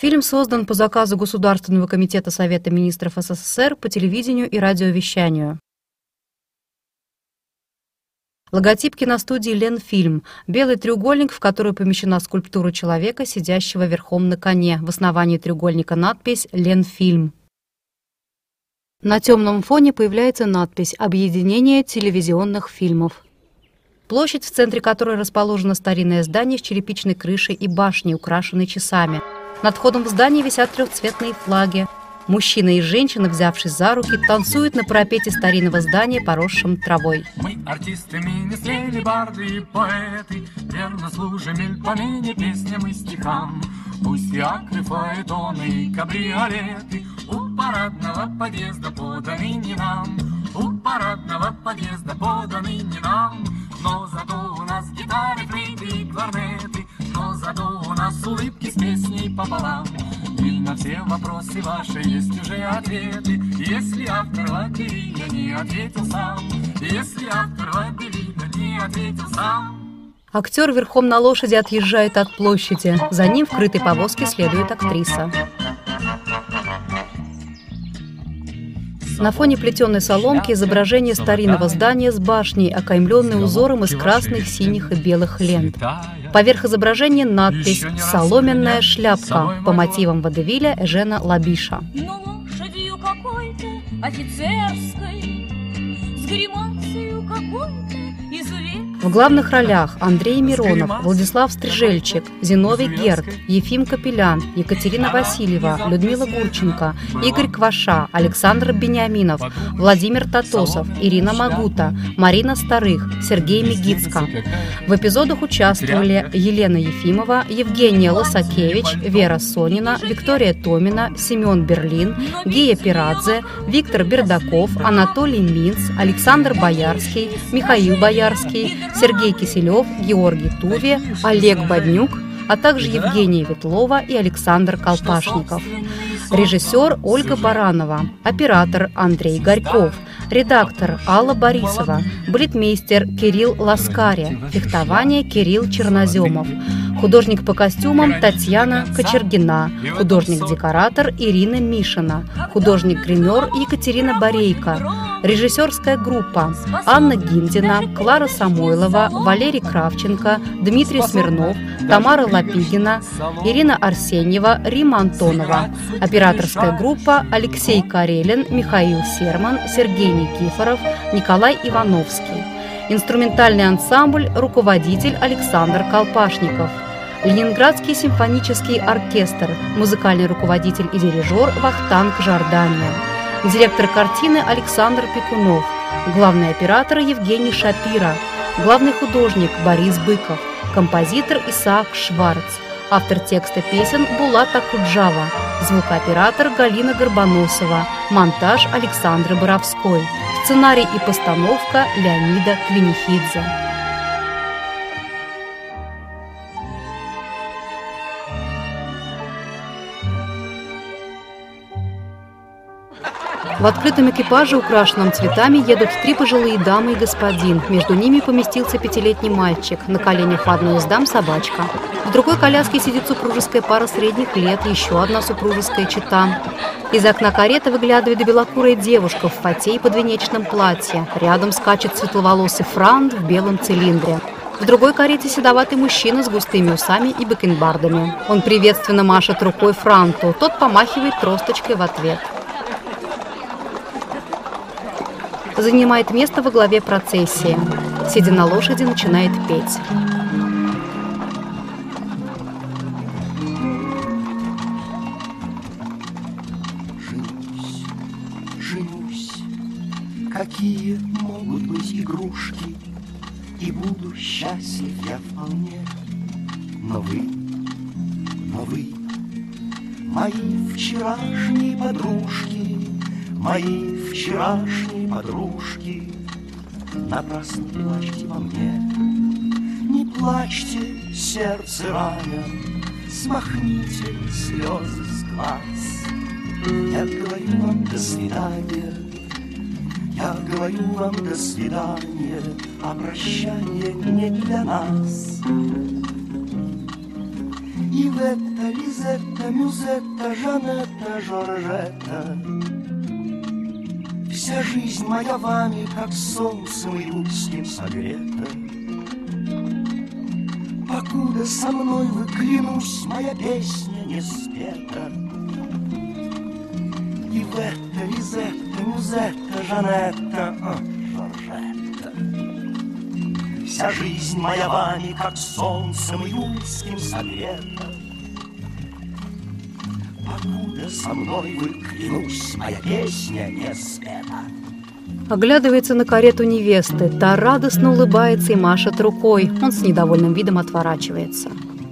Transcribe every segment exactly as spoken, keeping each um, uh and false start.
Фильм создан по заказу Государственного комитета Совета министров СССР по телевидению и радиовещанию. Логотип киностудии «Ленфильм» – белый треугольник, в который помещена скульптура человека, сидящего верхом на коне. В основании треугольника надпись «Ленфильм». На темном фоне появляется надпись «Объединение телевизионных фильмов». Площадь, в центре которой расположено старинное здание с черепичной крышей и башней, украшенной часами. Над входом в здание висят трехцветные флаги. Мужчина и женщина, взявшись за руки, танцуют на парапете старинного здания, поросшем травой. Мы артисты, министрели, барды и поэты, верно служим мельпомене, песням и стихам. Пусть фиакры, фаэтоны и кабриолеты у парадного подъезда поданы не нам, у парадного подъезда поданы не нам. Но зато у нас гитары, флейты и кларнеты, но зато у нас улыбки с песней пополам. И на все вопросы ваши есть уже ответы, если автор лабиринта не ответил сам, если автор лабиринта не ответил сам. Актер верхом на лошади отъезжает от площади. За ним в крытой повозке следует актриса. На фоне плетеной соломки изображение старинного здания с башней, окаймленной узором из красных, синих и белых лент. Поверх изображения надпись «Соломенная шляпка» по мотивам водевиля Эжена Лабиша. Но лошадью какой-то офицерской, с гримасою какой-то известной. В главных ролях Андрей Миронов, Владислав Стрижельчик, Зиновий Герд, Ефим Капелян, Екатерина Васильева, Людмила Гурченко, Игорь Кваша, Александр Бениаминов, Владимир Татосов, Ирина Магута, Марина Старых, Сергей Мегицко. В эпизодах участвовали Елена Ефимова, Евгения Лосакевич, Вера Сонина, Виктория Томина, Семен Берлин, Гия Пирадзе, Виктор Бердаков, Анатолий Минц, Александр Боярский, Михаил Боярский, Сергей Киселев, Георгий Туви, Олег Боднюк, а также Евгения Ветлова и Александр Колпашников. Режиссер Ольга Баранова, оператор Андрей Горьков, редактор Алла Борисова, балетмейстер Кирилл Ласкари, фехтование Кирилл Черноземов, художник по костюмам Татьяна Кочергина, художник-декоратор Ирина Мишина, художник-гример Екатерина Борейко, режиссерская группа Анна Гиндина, Клара Самойлова, Валерий Кравченко, Дмитрий Смирнов, Тамара Лапигина, Ирина Арсеньева, Рима Антонова, операторская группа Алексей Карелин, Михаил Серман, Сергей Никифоров, Николай Ивановский, инструментальный ансамбль, руководитель Александр Колпашников, Ленинградский симфонический оркестр, музыкальный руководитель и дирижер Вахтанг Жордания, директор картины Александр Пекунов, главный оператор Евгений Шапира, главный художник Борис Быков, композитор Исаак Шварц, автор текста песен Булат Акуджава, звукооператор Галина Горбоносова, монтаж Александра Боровской, сценарий и постановка Леонида Квинихидзе. В открытом экипаже, украшенном цветами, едут три пожилые дамы и господин. Между ними поместился пятилетний мальчик. На коленях в одной из дам собачка. В другой коляске сидит супружеская пара средних лет, еще одна супружеская чета. Из окна кареты выглядывает белокурая девушка в фате и подвенечном платье. Рядом скачет светловолосый франт в белом цилиндре. В другой карете седоватый мужчина с густыми усами и бакенбардами. Он приветственно машет рукой франту, тот помахивает тросточкой в ответ. Занимает место во главе процессии. Сидя на лошади, начинает петь. Женюсь, женюсь, какие могут быть игрушки, и буду счастлив я вполне. Но вы, но вы, мои вчерашние подружки, мои вчерашние подружки, напрасно не плачьте по мне, не плачьте, сердце раня, смахните слезы с глаз. Я говорю вам до свидания, я говорю вам до свидания, а прощание не для нас. Иветта, Лизетта, Мюзетта, Жанетта, Жоржетта. Вся жизнь моя вами, как солнцем июльским согрета. Покуда со мной вы, клянусь, моя песня не спета. Иветта, Лизетта, Мюзетта, Жанетта, а, Жоржетта. Вся жизнь моя вами, как солнцем июльским согрета. Покуда со мной вы, клянусь, моя песня не спета. Оглядывается на карету невесты. Та радостно улыбается и машет рукой. Он с недовольным видом отворачивается.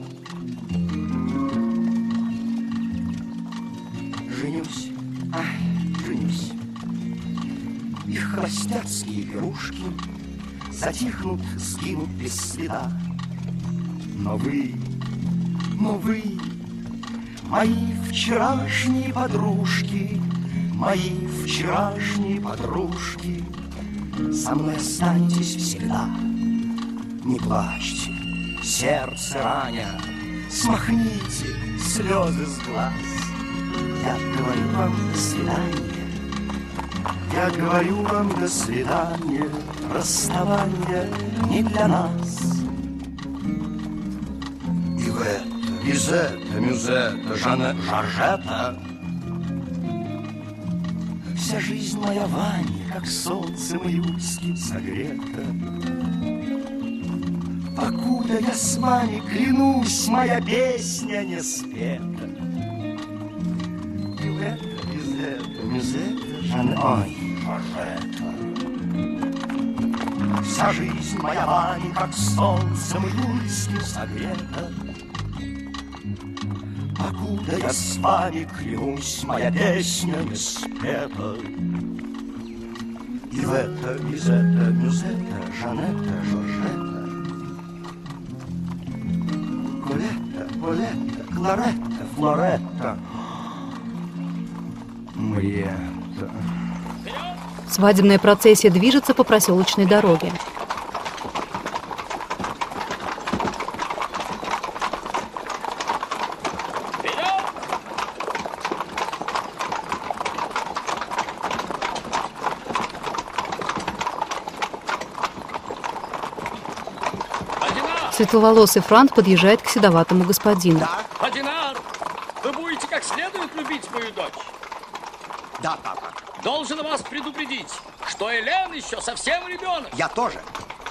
Женюсь, ай, женюсь. Их холостяцкие игрушки затихнут, сгинут без следа. Но вы, но вы, мои вчерашние подружки, мои вчерашние подружки, со мной останетесь всегда. Не плачьте, сердце раня, смахните слезы с глаз. Я говорю вам до свидания, я говорю вам до свидания. Расставание не для нас. Иветта, Лизетта, Мюзетта, Жанна, Жоржетта. Вся жизнь моя вами, как солнцем июльским согрета. Покуда я с вами, клянусь, моя песня не спета. Иветта, Лизетта, Мюзетта, Жанна, ой, Жоржетта. Вся жизнь моя вами, как солнцем июльским согрета. Покуда я с вами, клянусь, моя песня не спета. Иветта, Лизетта, Мюзетта, Жанетта, Жоржетта. Колетта, Полетта, Кларетта, Флоретта, Мариетта. Свадебная процессия движется по проселочной дороге. Светловолосый франт подъезжает к седоватому господину. Да? Одинар, вы будете как следует любить мою дочь? Да, папа. Должен вас предупредить, что Элен еще совсем ребенок. Я тоже.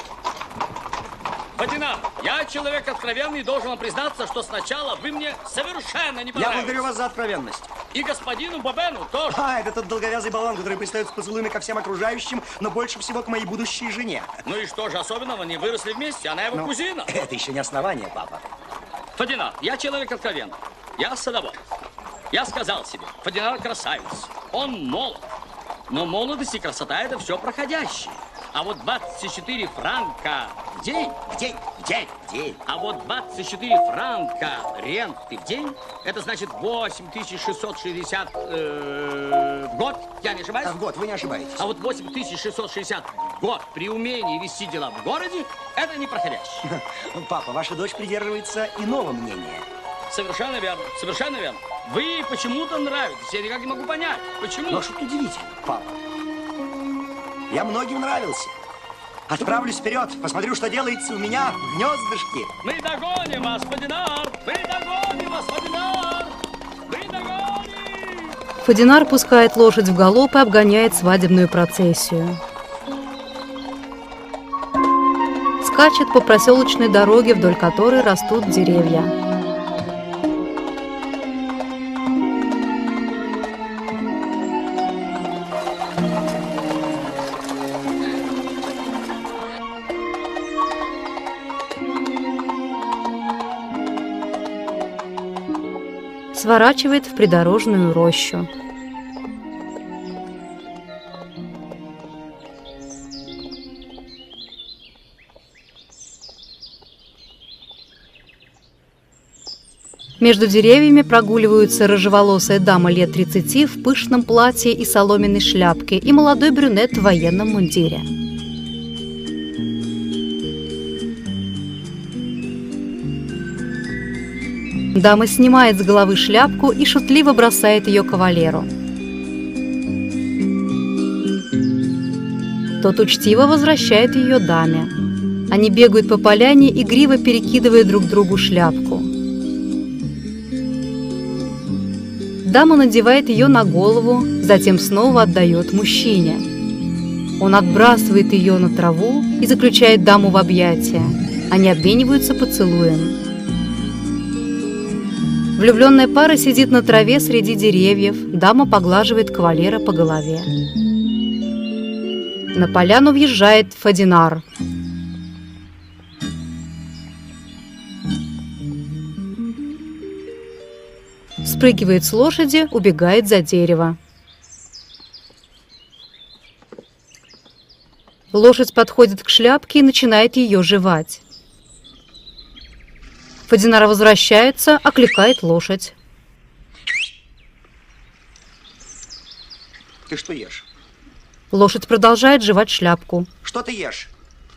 Одинар, я человек откровенный, должен вам признаться, что сначала вы мне совершенно не понравились. Я благодарю вас за откровенность. И господину Бобену тоже. А, это тот долговязый болван, который пристает с поцелуями ко всем окружающим, но больше всего к моей будущей жене. Ну и что же особенного, они выросли вместе, она его ну, кузина. Это еще не основание, папа. Фадинар, я человек откровенный, я садовод. Я сказал себе, Фадинар красавец, он молод. Но молодость и красота – это все проходящее. А вот двадцать четыре франка в день, в день, в день, в день. А вот двадцать четыре франка ренты в день, это значит восемь тысяч шестьсот шестьдесят э, в год, я не ошибаюсь? А в год, вы не ошибаетесь. А вот восемь тысяч шестьсот шестьдесят в год при умении вести дела в городе, это не проходящее. Папа, ваша дочь придерживается иного мнения. Совершенно верно, совершенно верно. Вы почему-то нравитесь, я никак не могу понять, почему. Но что-то удивительно, папа. Я многим нравился. Отправлюсь вперед, посмотрю, что делается у меня в гнездышке. Мы догоним вас, Фадинар! Мы догоним вас, Фадинар! Мы догоним! Фадинар пускает лошадь в галоп и обгоняет свадебную процессию. Скачет по проселочной дороге, вдоль которой растут деревья. Сворачивает в придорожную рощу. Между деревьями прогуливаются рыжеволосая дама лет тридцати в пышном платье и соломенной шляпке и молодой брюнет в военном мундире. Дама снимает с головы шляпку и шутливо бросает ее кавалеру. Тот учтиво возвращает ее даме. Они бегают по поляне, игриво перекидывая друг другу шляпку. Дама надевает ее на голову, затем снова отдает мужчине. Он отбрасывает ее на траву и заключает даму в объятия. Они обмениваются поцелуем. Влюбленная пара сидит на траве среди деревьев. Дама поглаживает кавалера по голове. На поляну въезжает Фадинар. Спрыгивает с лошади, убегает за дерево. Лошадь подходит к шляпке и начинает ее жевать. Фадинар возвращается, окликает лошадь. Ты что ешь? Лошадь продолжает жевать шляпку. Что ты ешь?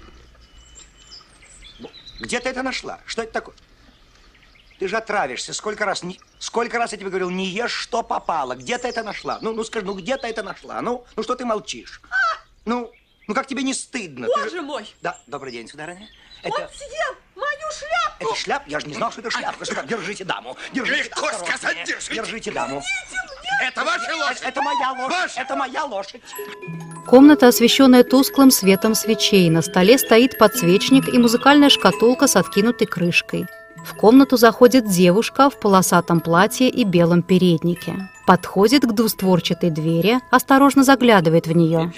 Где ты это нашла? Что это такое? Ты же отравишься. Сколько раз, не, сколько раз я тебе говорил, не ешь, что попало. Где ты это нашла? Ну, ну скажи, ну где ты это нашла? Ну, ну что ты молчишь? Ну, ну как тебе не стыдно? Боже же... мой! Да, добрый день, сударыня. Он Это... съел мою шляпку! Это шляп? Я же не знал, что это шляпка. Сюда, держите даму. Держите, Легко осторожнее. сказать, держите. Держите даму. Это ваша лошадь? Это, это моя лошадь. Ваша? Это моя лошадь. Комната, освещенная тусклым светом свечей. На столе стоит подсвечник и музыкальная шкатулка с откинутой крышкой. В комнату заходит девушка в полосатом платье и белом переднике. Подходит к двустворчатой двери, осторожно заглядывает в нее.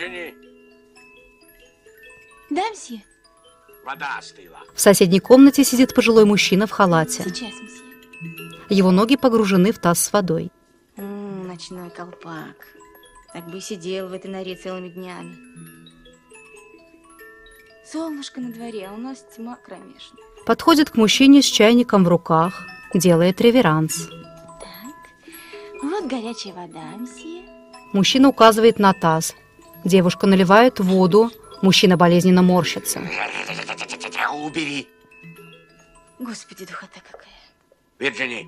Да, мсье? Вода остыла. В соседней комнате сидит пожилой мужчина в халате. Сейчас, мсье. Его ноги погружены в таз с водой. М, ночной колпак. Так бы и сидел в этой норе целыми днями. Солнышко на дворе, а у нас тьма кромешная. Подходит к мужчине с чайником в руках, делает реверанс. Так, вот горячая вода, мсье. Мужчина указывает на таз. Девушка наливает воду, мужчина болезненно морщится. Убери. Господи, духота какая. Вирджини.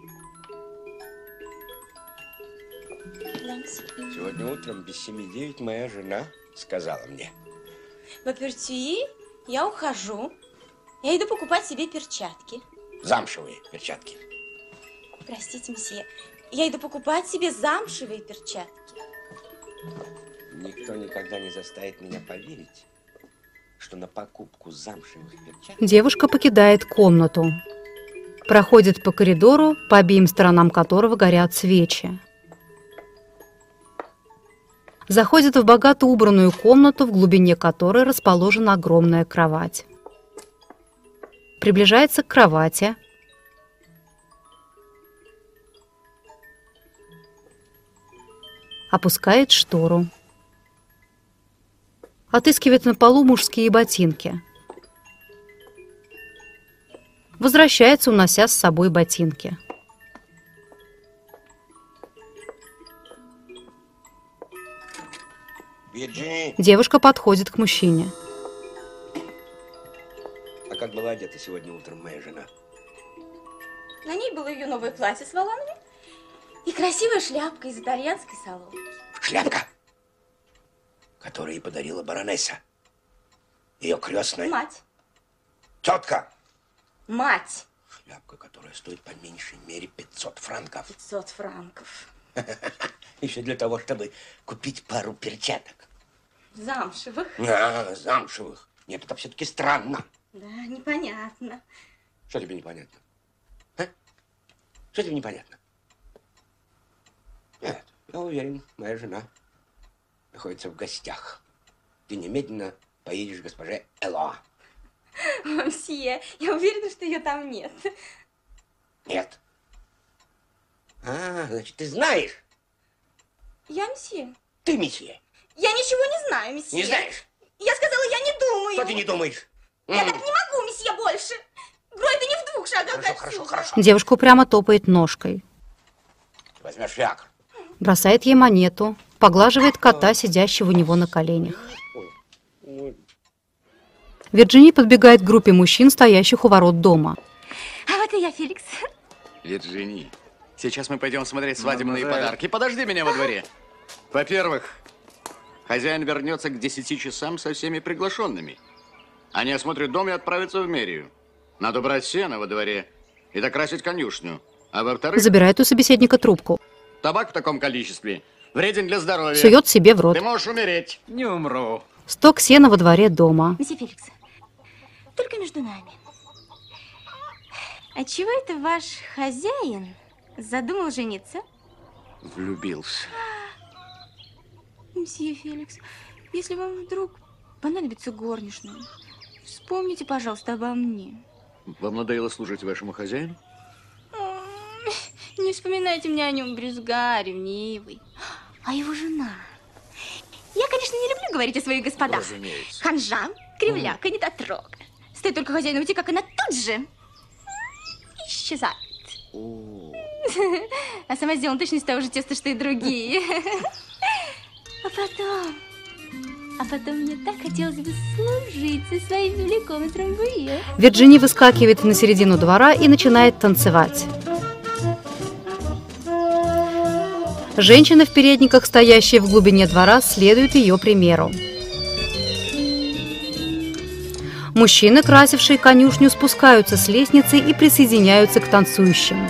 Да, мсье. Сегодня утром без семи девять моя жена сказала мне. В апертюи я ухожу. Я иду покупать себе перчатки. Замшевые перчатки. Простите, мсье. Я иду покупать себе замшевые перчатки. Никто никогда не заставит меня поверить, что на покупку замшевых перчаток... Девушка покидает комнату. Проходит по коридору, по обеим сторонам которого горят свечи. Заходит в богато убранную комнату, в глубине которой расположена огромная кровать. Приближается к кровати. Опускает штору. Отыскивает на полу мужские ботинки. Возвращается, унося с собой ботинки. Вирджини. Девушка подходит к мужчине. А как была одета сегодня утром моя жена? На ней было ее новое платье с воланами и красивая шляпка из итальянской соломки. Шляпка, которую ей подарила баронесса. Ее крестная. Мать. Тетка. Мать. Шляпка, которая стоит по меньшей мере пятьсот франков. пятьсот франков. Еще для того, чтобы купить пару перчаток. Замшевых. А, замшевых. Нет, это все-таки странно. Да, непонятно. Что тебе непонятно? А? Что тебе непонятно? Нет, я уверен, моя жена находится в гостях. Ты немедленно поедешь к госпоже Элоа. Мсье, я уверена, что ее там нет. Нет. А, значит, ты знаешь? Я мсье. Ты месье. Я ничего не знаю, месье. Не знаешь? Я сказала, я не думаю. Что ты не думаешь? Я М. так не могу, месье, больше. Грой-то не в двух шагах Хорошо, отсюда. хорошо, хорошо. Девушка упрямо топает ножкой. Возьмешь фиакр. Бросает ей монету, поглаживает кота, сидящего у него на коленях. Вирджини подбегает к группе мужчин, стоящих у ворот дома. А вот и я, Феликс. Вирджини, сейчас мы пойдем смотреть свадебные подарки. Подожди меня во дворе. Во-первых, хозяин вернется к десяти часам со всеми приглашенными. Они осмотрят дом и отправятся в мэрию. Надо брать сено во дворе и докрасить конюшню. А во-вторых... Забирает у собеседника трубку. Табак в таком количестве вреден для здоровья. Сует себе в рот. Ты можешь умереть. Не умру. Сток сена во дворе дома. Месье Феликс, только между нами. А чего это ваш хозяин задумал жениться? Влюбился. Месье Феликс, если вам вдруг понадобится горничная, вспомните, пожалуйста, обо мне. Вам надоело служить вашему хозяину? Не вспоминайте мне о нем, брюзга, ревнивый. А его жена? Я, конечно, не люблю говорить о своих господах. Разумеется. Ханжа, кривляка, недотрога. Стоит только хозяину уйти, как она тут же исчезает. А сама сделана точно из того же теста, что и другие. А потом... А потом мне так хотелось бы служить со своим великом и трамвае. Вирджини выскакивает на середину двора и начинает танцевать. Женщины в передниках, стоящие в глубине двора, следуют ее примеру. Мужчины, красившие конюшню, спускаются с лестницы и присоединяются к танцующим.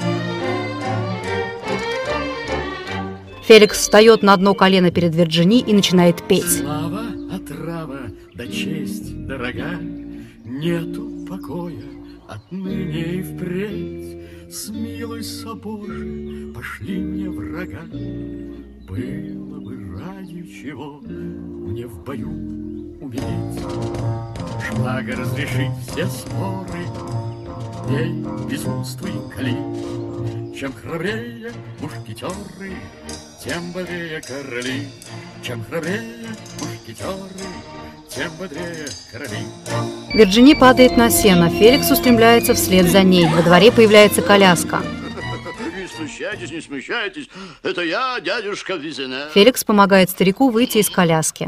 Феликс встает на одно колено перед Вирджини и начинает петь. Слава, отрава, да честь дорога, нету покоя отныне и впредь. Смилуйся, Боже, пошли мне врага. Было бы ради чего мне в бою умереть. Шпага разрешит все споры, бей, безумствуй, кали. Чем храбрее мушкетеры, тем бодрее короли. Чем храбрее мушкетеры, тем бодрее короли. Вирджини падает на сено. Феликс устремляется вслед за ней. Во дворе появляется коляска. Не смущайтесь, не смущайтесь. Это я, дядюшка Визене. Феликс помогает старику выйти из коляски.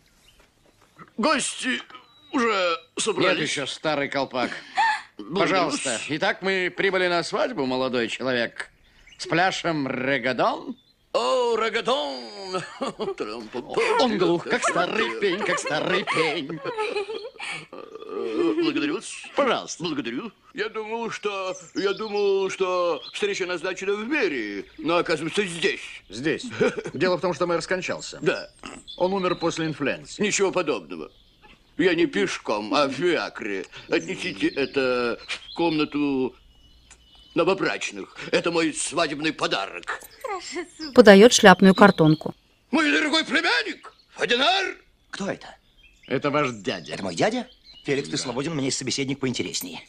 Гости уже собрались. Нет еще, старый колпак. Пожалуйста. Итак, мы прибыли на свадьбу, молодой человек. С пляшем регадон. О, регадон! Он глух, как старый пень, как старый пень. Благодарю вас. Пожалуйста. Благодарю. Я думал, что... Я думал, что встреча назначена в мэрии, но оказывается здесь. Здесь. Дело в том, что мэр скончался. Да. Он умер после инфлюенции. Ничего подобного. Я не пешком, а в фиакре. Отнесите это в комнату новобрачных. Это мой свадебный подарок. Подает шляпную картонку. Мой дорогой племянник, Фадинар. Кто это? Это ваш дядя. Это мой дядя? Феликс, ты свободен, у меня есть собеседник поинтереснее.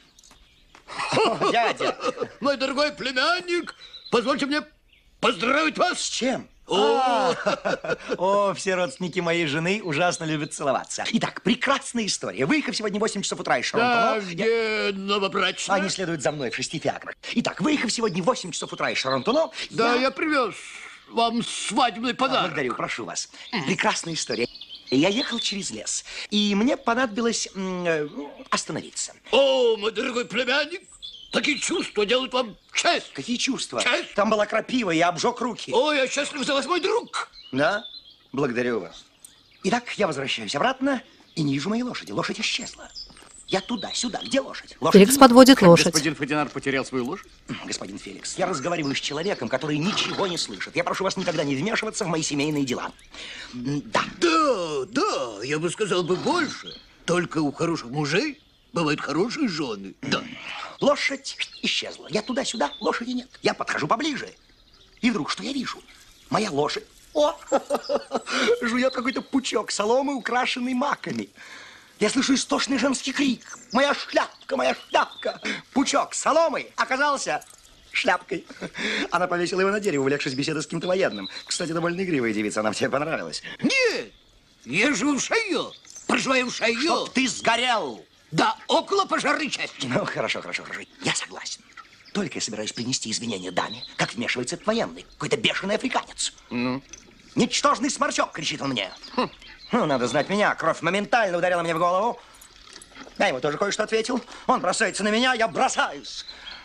О, дядя! Мой дорогой племянник, позвольте мне поздравить вас. С чем? О, О, все родственники моей жены ужасно любят целоваться. Итак, прекрасная история. Выехав сегодня в восемь часов утра из да, Шарантоно... где новобрачная? Они следуют за мной в шести фиакрах. Итак, выехав сегодня в восемь часов утра из Шарантоно... Да, я... я привез вам свадебный подарок. Благодарю, прошу вас. Прекрасная история. Я ехал через лес, и мне понадобилось э, остановиться. О, мой дорогой племянник, такие чувства делают вам честь. Какие чувства? Честь. Там была крапива, я обжег руки. О, я счастлив за вас, мой друг. Да? Благодарю вас. Итак, я возвращаюсь обратно и не вижу моей лошади. Лошадь исчезла. Я туда-сюда. Где лошадь? Лошадь Феликс нет. подводит лошадь. Господин Фадинар потерял свою лошадь? Господин Феликс, я разговариваю с человеком, который ничего не слышит. Я прошу вас никогда не вмешиваться в мои семейные дела. Да. Да, да, я бы сказал бы больше. Только у хороших мужей бывают хорошие жены. Да. Лошадь исчезла. Я туда-сюда, лошади нет. Я подхожу поближе. И вдруг что я вижу? Моя лошадь. О, жует какой-то пучок соломы, украшенный маками. Я слышу истошный женский крик. Моя шляпка, моя шляпка. Пучок соломы оказался шляпкой. Она повесила его на дерево, увлекшись беседой с каким-то военным. Кстати, довольно игривая девица, она тебе понравилась. Нет, я живу в Шайо, проживаю в Шайо. Чтоб ты сгорел. Да, около пожарной части. Ну, хорошо, хорошо, хорошо. Я согласен. Только я собираюсь принести извинения даме, как вмешивается этот военный. Какой-то бешеный африканец. Ну? Ничтожный сморчок, кричит он мне. Хм. Ну, надо знать меня. Кровь моментально ударила мне в голову. Я ему тоже кое-что ответил. Он бросается на меня, я бросаюсь.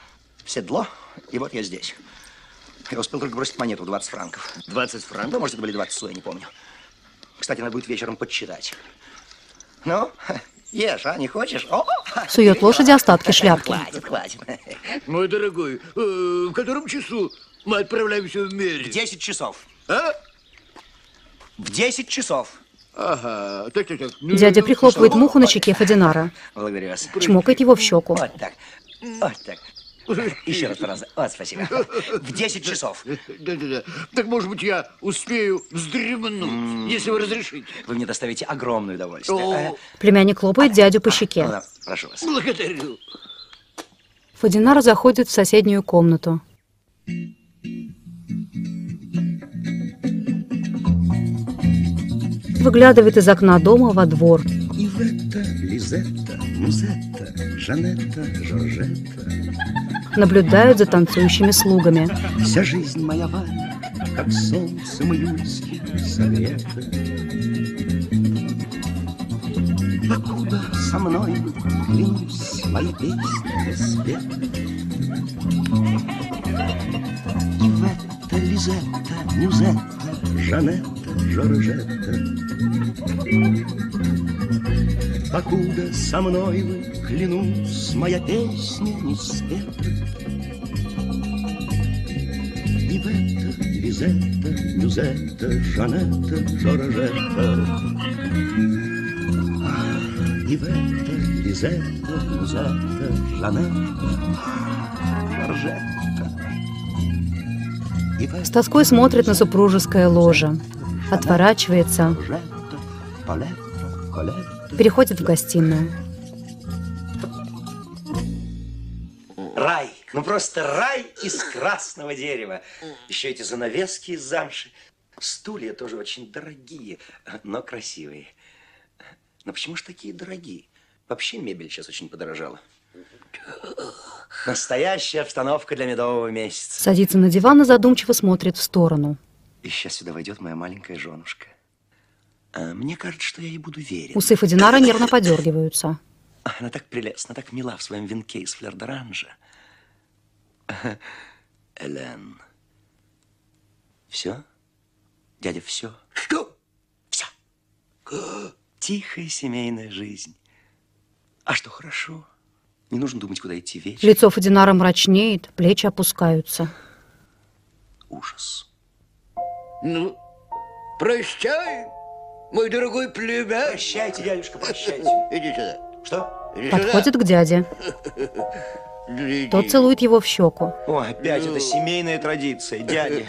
в седло, и вот я здесь. Я успел только бросить монету в двадцать франков. двадцать франков? Да, может, это были двадцать су, я не помню. Кстати, надо будет вечером подсчитать. Ну, ешь, а, не хочешь? О! Сует лошади остатки шляпки. Хватит, хватит. Мой дорогой, э, в котором часу мы отправляемся в Мерри? В десять часов. А? В десять часов. Ага, так, так, так. Дядя прихлопывает муху на щеке Фадинара. Благодарю вас. Чмокает его в щеку. Вот так. Вот так. Еще раз, пожалуйста. Вот, спасибо. В десять часов. Да-да-да. Так, может быть, я успею вздремнуть, mm. если вы разрешите. Вы мне доставите огромное удовольствие. Племянник хлопает дядю по щеке. Ну, да, прошу вас. Благодарю. Фадинар заходит в соседнюю комнату. Выглядывает из окна дома во двор. Иветта, Лизетта, Музетта, Жанетта, Жоржетта. Наблюдают за танцующими слугами. Вся жизнь моя, Ваня, как солнцем июльским согрета. Покуда со мной, клянусь, мои песни спета. Иветта, Лизетта, Музетта, Жанетта, Жоржетта. Покуда со мной вы, клянусь, моя песня не спета. Иветта, Лизетта, Мюзетта, Жанетта, Жоржетта. Иветта, Лизетта, Мюзетта, Жанетта, Жоржетта. С тоской смотрит на супружеское ложе. Отворачивается. Переходит в гостиную. Рай. Ну просто рай из красного дерева. Еще эти занавески из замши. Стулья тоже очень дорогие, но красивые. Но почему же такие дорогие? Вообще мебель сейчас очень подорожала. Настоящая обстановка для медового месяца. Садится на диван и задумчиво смотрит в сторону. И сейчас сюда войдет моя маленькая женушка. А мне кажется, что я ей буду верен. Усы Фадинара нервно подергиваются. Она так прелестна, так мила в своем венке из флёр-д'оранжа. Элен. Все? Дядя, все? Что? Все. Тихая семейная жизнь. А что, хорошо? Не нужно думать, куда идти вечером. Лицо Фадинара мрачнеет, плечи опускаются. Ужас. Ну, прощай, мой дорогой племянник. Прощайте, дядюшка, прощайте. Иди сюда. Что? Иди Подходит сюда. к дяде. Иди. Тот целует его в щеку. О, опять это семейная традиция, дядя.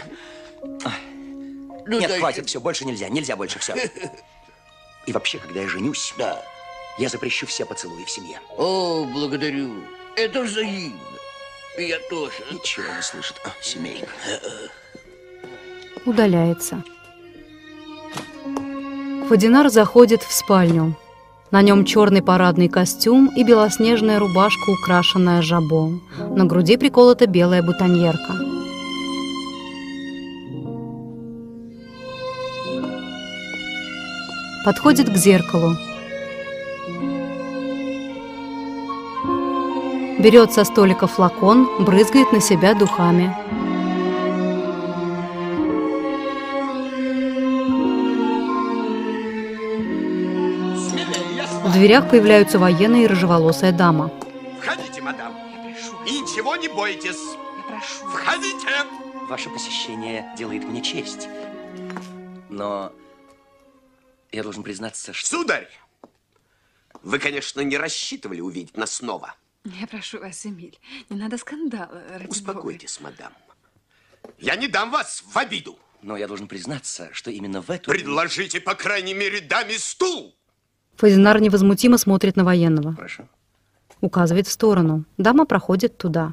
Ну, Нет, дай- хватит, все, больше нельзя, нельзя больше, все. И вообще, когда я женюсь, Да. я запрещу все поцелуи в семье. О, благодарю. Это взаимно. И я тоже. Ничего не слышит. А, семейно. Удаляется. Фадинар заходит в спальню. На нем черный парадный костюм и белоснежная рубашка, украшенная жабо. На груди приколота белая бутоньерка. Подходит к зеркалу. Берет со столика флакон, брызгает на себя духами. В дверях появляются военные и рыжеволосая дама. Входите, мадам. Я прошу. И ничего не бойтесь. Я прошу. Входите. Ваше посещение делает мне честь. Но я должен признаться, что... Сударь, вы, конечно, не рассчитывали увидеть нас снова. Я прошу вас, Эмиль, не надо скандала, ради Успокойтесь, Бога. Мадам. Я не дам вас в обиду. Но я должен признаться, что именно в эту... Предложите, по крайней мере, даме стул. Фадинар невозмутимо смотрит на военного. Прошу. Указывает в сторону. Дама проходит туда.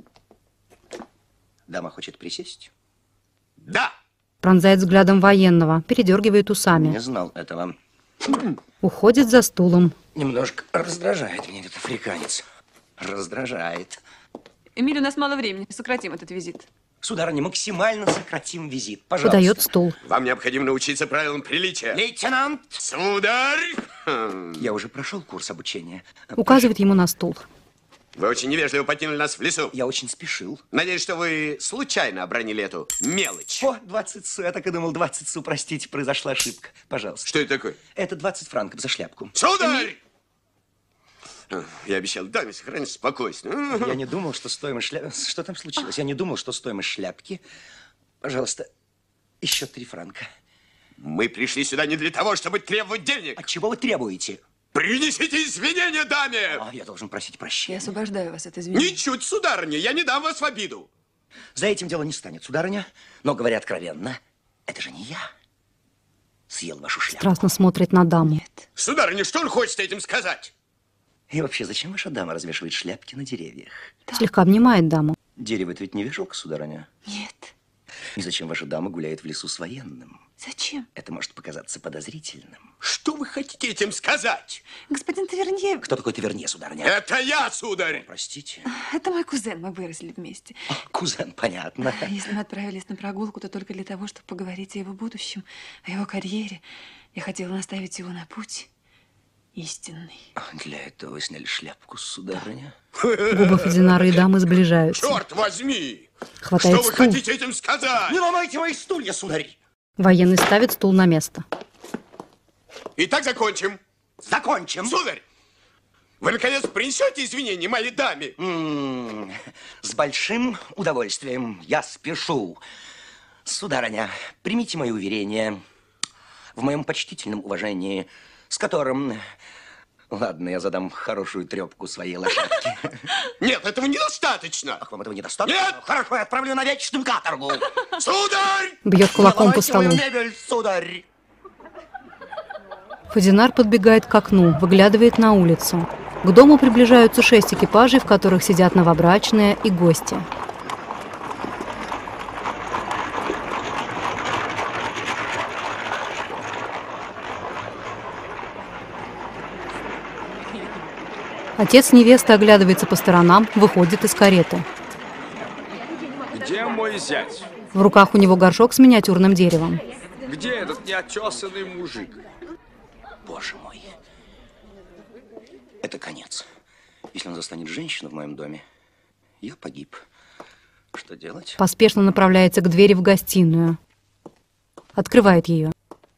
Дама хочет присесть? Да. Пронзает взглядом военного, передергивает усами. Не знал этого. Уходит за стулом. Немножко раздражает меня этот африканец. Раздражает. Эмиль, у нас мало времени, сократим этот визит. Сударыня, максимально сократим визит. Пожалуйста. Подает стул. Вам необходимо научиться правилам приличия. Лейтенант! Сударь! Я уже прошел курс обучения. Указывает ему на стул. Вы очень невежливо покинули нас в лесу. Я очень спешил. Надеюсь, что вы случайно обронили эту мелочь. О, двадцать су. Я так и думал, двадцать су. Простите, произошла ошибка. Пожалуйста. Что это такое? Это двадцать франков за шляпку. Сударь! Я обещал даме сохранить спокойствие. Я не думал, что стоимость шляпки... Что там случилось? Я не думал, что стоимость шляпки... Пожалуйста, еще три франка. Мы пришли сюда не для того, чтобы требовать денег. А чего вы требуете? Принесите извинения даме! А, я должен просить прощения. Я освобождаю вас от извинений. Ничуть, сударыня, я не дам вас в обиду. За этим дело не станет, сударыня. Но, говоря откровенно, это же не я съел вашу шляпку. Страстно смотрит на даму. Нет. Сударыня, что он хочет этим сказать? И вообще, зачем ваша дама развешивает шляпки на деревьях? Слегка обнимает даму. Дерево это ведь не вешалка, сударыня. Нет. И зачем ваша дама гуляет в лесу с военным? Зачем? Это может показаться подозрительным. Что вы хотите этим сказать? Господин Тавернье... Кто такой Тавернье, сударыня? Это я, сударь! Простите. Это мой кузен, мы выросли вместе. А, кузен, понятно. Если мы отправились на прогулку, то только для того, чтобы поговорить о его будущем, о его карьере. Я хотела наставить его на путь истинный. Для этого вы сняли шляпку, сударыня? Губы Фадинара и дамы сближаются. Черт возьми! Хватает Что вы стул. хотите этим сказать? Не ломайте мои стулья, сударь! Военный ставит стул на место. Итак, закончим. Закончим. Сударь, вы, наконец, принесете извинения моей даме? М-м, с большим удовольствием. Я спешу. Сударыня, примите мои уверения в моем почтительном уважении, с которым... Ладно, я задам хорошую трепку своей лошадке. Нет, этого недостаточно. Ах, вам этого недостаточно? Нет! Хорошо, я отправлю на вечную каторгу. Сударь! Бьет кулаком по Ломайте мою столу. мебель, сударь. Фадинар подбегает к окну, выглядывает на улицу. К дому приближаются шесть экипажей, в которых сидят новобрачные и гости. Отец невесты оглядывается по сторонам, выходит из кареты. Где мой зять? В руках у него горшок с миниатюрным деревом. Где этот неотесанный мужик? Боже мой. Это конец. Если он застанет женщину в моем доме, я погиб. Что делать? Поспешно направляется к двери в гостиную. Открывает ее.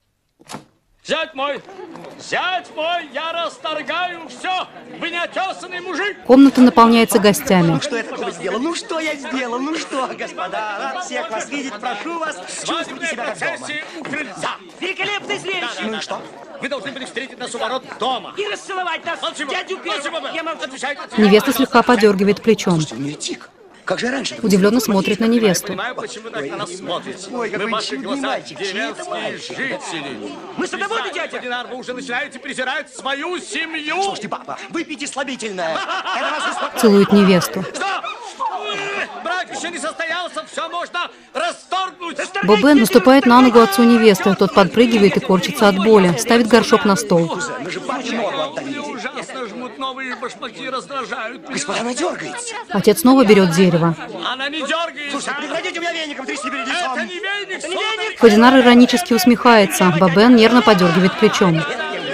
Зять мой! Зять мой! Я расторгаю все! Вы неотесанный мужик! Комната наполняется гостями. Ну что я такого сделал? Ну что я сделал? Ну что, господа, рад всех вас видеть, прошу вас, чувствуйте себя как дома. У крыльца! Великолепное зрелище! Ну и что? Вы должны были встретить нас у ворот дома. И расцеловать нас! Дядю Петю! Я могу отвечать. Невеста слегка подергивает плечом. Слушайте, у нее тик. Как же раньше? Удивленно смотрит на Я невесту. понимаю, почему вы так на нас смотрите. Ой, Мы какой в ваших чудный глазах мальчик, чей это деревенские мальчик? жители. Мы садоводы, дядя! Фадинар, вы уже начинаете презирать свою семью. Слушайте, папа, выпейте слабительное. Это вас успокоит. Целует невесту. Стоп! Брак еще не состоялся, все можно расторгнуть. Бобен наступает на ногу отцу невесты. Тот подпрыгивает и корчится от боли. Ставит горшок на стол. Вы же папе ногу отдали. Ужасно жмут новые башмаки, раздражают меня. Господа, она дергается. Отец снова берет дерево. Она не дергается. Слушайте, прекратите меня веником трясти перед лицом. Это не веник, сударь. Фадинар иронически усмехается. Бобен нервно подергивает плечом. Вы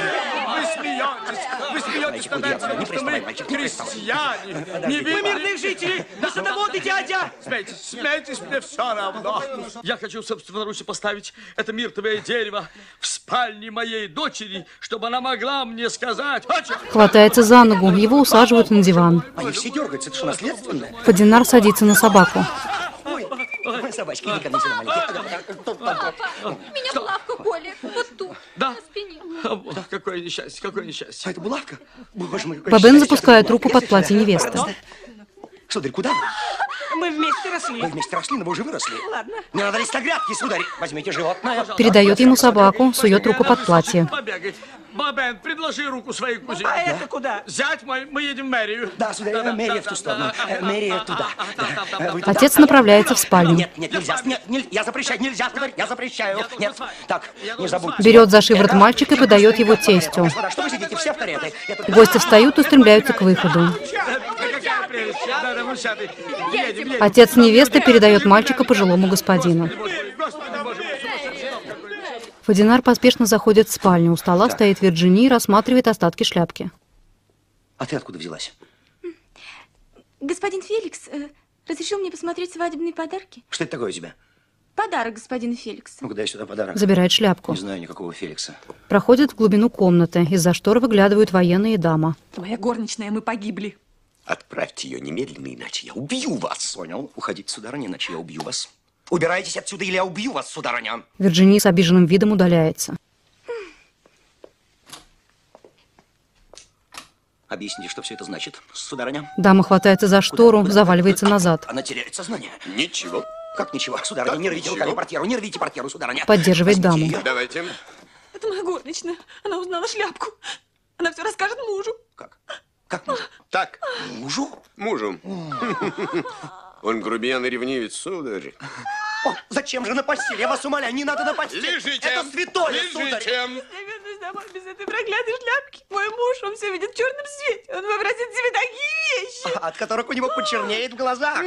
смеетесь, вы смеетесь над этим, что мы крестьяне. Не Мы мирные жители! Мы садоводы, дядя! Смейтесь, смейтесь, мне все равно. Я хочу собственноручно поставить это миртовое дерево в спальне моей дочери, чтобы она могла мне сказать... Хватается за ногу. Его усаживают на диван. Они все дергаются, это что, наследственно? Фадинар садится на собаку. Ой, собачки никогда не сильно маленькие. Меня булавка колет. Вот тут, Да? на спине. Какое несчастье, какое несчастье. А это булавка? Боже мой, какое Бобен счастье. запускает руку под платье невесты. Сударь, куда вы? Мы вместе росли. Вы вместе росли, но вы уже выросли. Ладно. Не надо лезть на грядки, сударь. Возьмите животное. Передает ему собаку, сует руку под платье. Побегай. Бобен, предложи руку своей кузине. А это куда? Зять мой, мы едем в мэрию. Да, сударь, мэрия в ту сторону. Э, Мэрия туда. Да. Вы туда. Отец направляется в спальню. Нет, нет, нельзя. Нет, нельзя. Я запрещаю. Нельзя, сударь. Я запрещаю. Нет. Так, не забудьте. Берет за шиворот мальчика и подает его тестю. Господа, что вы сидите все в кареты? Я тут- Гости встают и устремляются к выходу. Какая прелесть. Да, да, мы сяды. Едем, едем. Отец невесты передает мальчика пожилому господину. Фадинар поспешно заходит в спальню. У стола стоит Вирджини и рассматривает остатки шляпки. А ты откуда взялась? Господин Феликс э, разрешил мне посмотреть свадебные подарки. Что это такое у тебя? Подарок господина Феликса. Ну-ка, дай сюда подарок. Забирает шляпку. Не знаю никакого Феликса. Проходит в глубину комнаты. Из-за штор выглядывают военные и дама. Твоя горничная, мы погибли. Отправьте ее немедленно, иначе я убью вас. Понял. Уходите, сударыня, иначе я убью вас. Убирайтесь отсюда, или я убью вас, сударыня. Вирджиния с обиженным видом удаляется. Объясните, что все это значит, сударыня. Дама хватается за штору, куда, заваливается куда? назад. Она теряет сознание. Ничего. Как ничего, сударыня, как не рвите руками портьеру, не рвите портьеру, сударыня. Поддерживает даму. Ее. Давайте. Это моя горничная. Она узнала шляпку. Она все расскажет мужу. Как? Как мужу? Так. Мужу? Мужу. Он грубиян и ревнивец, сударь. О, зачем же на постель? Я вас умоляю, не надо на постель. Лежите. Это святое, Лежите. сударь. Я вернусь домой без этой проклятой шляпки. Мой муж, он все видит в черном свете. Он вообразит себе такие вещи. От которых у него почернеет в глазах.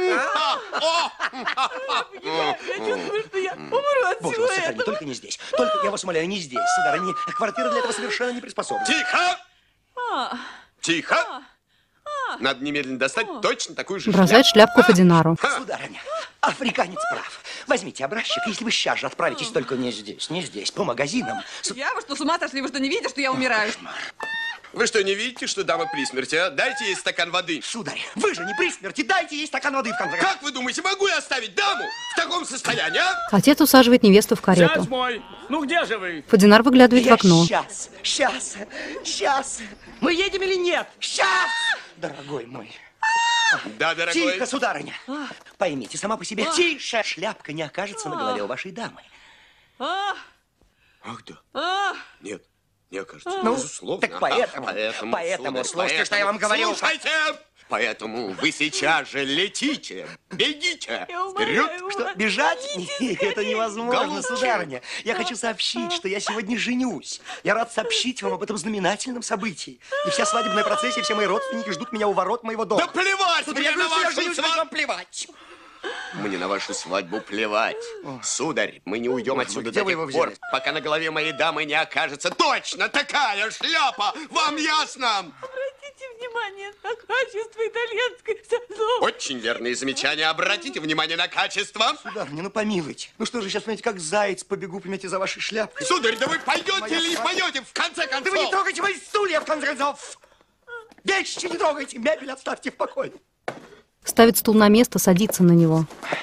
Я чувствую, что я умру от Боже, всего вас сохрани, этого. только не здесь. Только, я вас умоляю, не здесь, сударыня. Квартира для этого совершенно не приспособлена. Тихо! А, Тихо! а. Надо немедленно достать точно такую же Бросает шляпку Фадинару. Сударыня, африканец прав. Возьмите образчик, если вы сейчас же отправитесь, только не здесь, не здесь, по магазинам. Я вы что, с ума сошли? Вы что, не видите, что я умираю? Вы что, не видите, что дама при смерти, а? Дайте ей стакан воды. Сударь, вы же не при смерти, дайте ей стакан воды в конце концов. Как вы думаете, могу я оставить даму в таком состоянии, а? Отец усаживает невесту в карету. Зять мой, ну где же вы? Фадинар выглядывает Я в окно. Сейчас, сейчас, сейчас. Мы едем или нет? Сейчас, дорогой мой. Да, дорогой. Тихо, сударыня. Поймите, сама по себе. Тише. Шляпка не окажется на голове у вашей дамы. А, Ах, да. а. Нет, не окажется. Ну, Безусловно. так поэтому, А, поэтому, поэтому, сударь, слушайте, что я вам говорю. Слушайте! Поэтому вы сейчас же летите, бегите вперед. Что, бежать? Нет, это невозможно, Голубчик. сударыня. Я хочу сообщить, что я сегодня женюсь. Я рад сообщить вам об этом знаменательном событии. И вся свадебная процессия, все мои родственники ждут меня у ворот моего дома. Да плевать Сударь, мне я на говорю, что я вашу женюсь, свадьбу! вам плевать. Мне на вашу свадьбу плевать. Сударь, мы не уйдем Боже отсюда мой, где до вы тех его пор, взяли? пока на голове моей дамы не окажется точно такая шляпа. Вам ясно? Обратите внимание на качество итальянской сазо. Очень верные замечания. Обратите внимание на качество. Сударыня, ну помилуйте. Ну что же, сейчас, понимаете, как заяц побегу, понимаете, за вашей шляпкой. Сударь, да вы пойдете Моя или не свадьба. пойдете, в конце концов? Да вы не трогайте мои стулья, в конце концов. Вещи не трогайте, мебель оставьте в покое. Ставит стул на место, садится на него.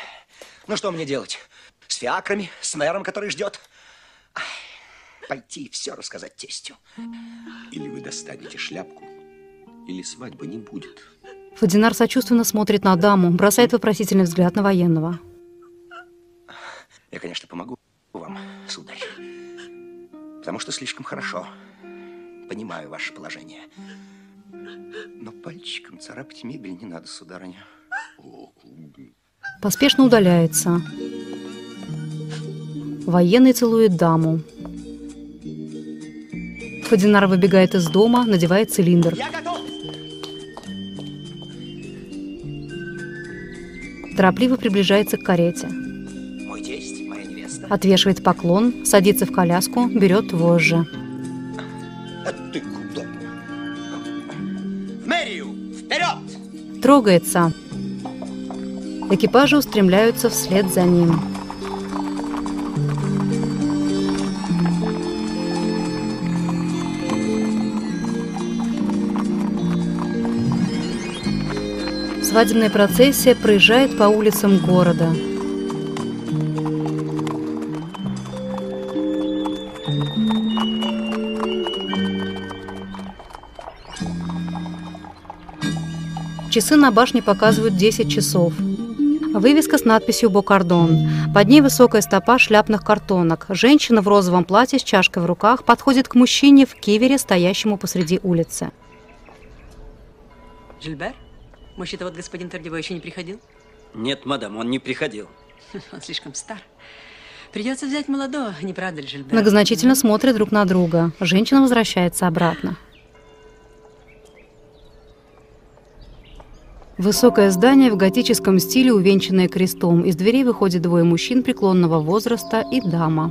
Ну что мне делать? С фиакрами, с мэром, который ждет? Ай, пойти и все рассказать тестю. Или вы достанете шляпку, или свадьбы не будет. Фадинар сочувственно смотрит на даму, бросает вопросительный взгляд на военного. Я, конечно, помогу вам, сударь. Потому что слишком хорошо понимаю ваше положение. Но пальчиком царапать мебель не надо, сударыня. Поспешно удаляется. Военный целует даму. Фадинар выбегает из дома, надевает цилиндр. Я готов! Торопливо приближается к карете. Мой тесть, моя невеста. Отвешивает поклон, садится в коляску, берет вожжи. А ты куда? В мэрию! Вперед! Трогается. Экипажи устремляются вслед за ним. Свадебная процессия проезжает по улицам города. Часы на башне показывают десять часов. Вывеска с надписью «Бокардон». Под ней высокая стопа шляпных картонок. Женщина в розовом платье с чашкой в руках подходит к мужчине в кивере, стоящему посреди улицы. Жильбер? Мой счетовод господин Тордевой еще не приходил? Нет, мадам, он не приходил. Он слишком стар. Придется взять молодого, не правда ли, Жильбер? Многозначительно смотрят друг на друга. Женщина возвращается обратно. Высокое здание в готическом стиле, увенчанное крестом. Из дверей выходят двое мужчин преклонного возраста и дама.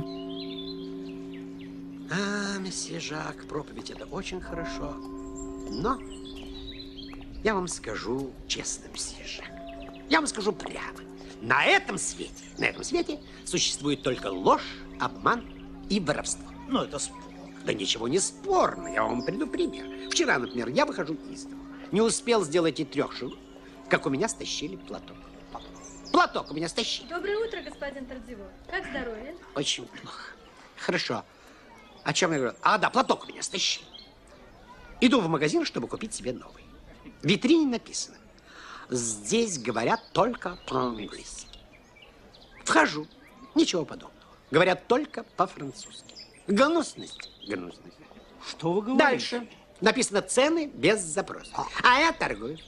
А, месье Жак, проповедь — это очень хорошо. Но Я вам скажу честно, мсье Жак. Я вам скажу прямо. На этом свете, на этом свете существует только ложь, обман и воровство. Ну, это спорно. Да ничего не спорно, я вам приведу пример. Вчера, например, я выхожу из дома. Не успел сделать и трех шагов, как у меня стащили платок. Платок у меня стащили. Доброе утро, господин Тардиво. Как здоровье? Очень плохо. Хорошо. О чем я говорю? А, да, платок у меня стащили. Иду в магазин, чтобы купить себе новый. В витрине написано: здесь говорят только по-английски. Вхожу. Ничего подобного. Говорят только по-французски. Гнусность. Гнусность. Что вы говорите? Дальше. Написано цены без запроса. А я торгуюсь.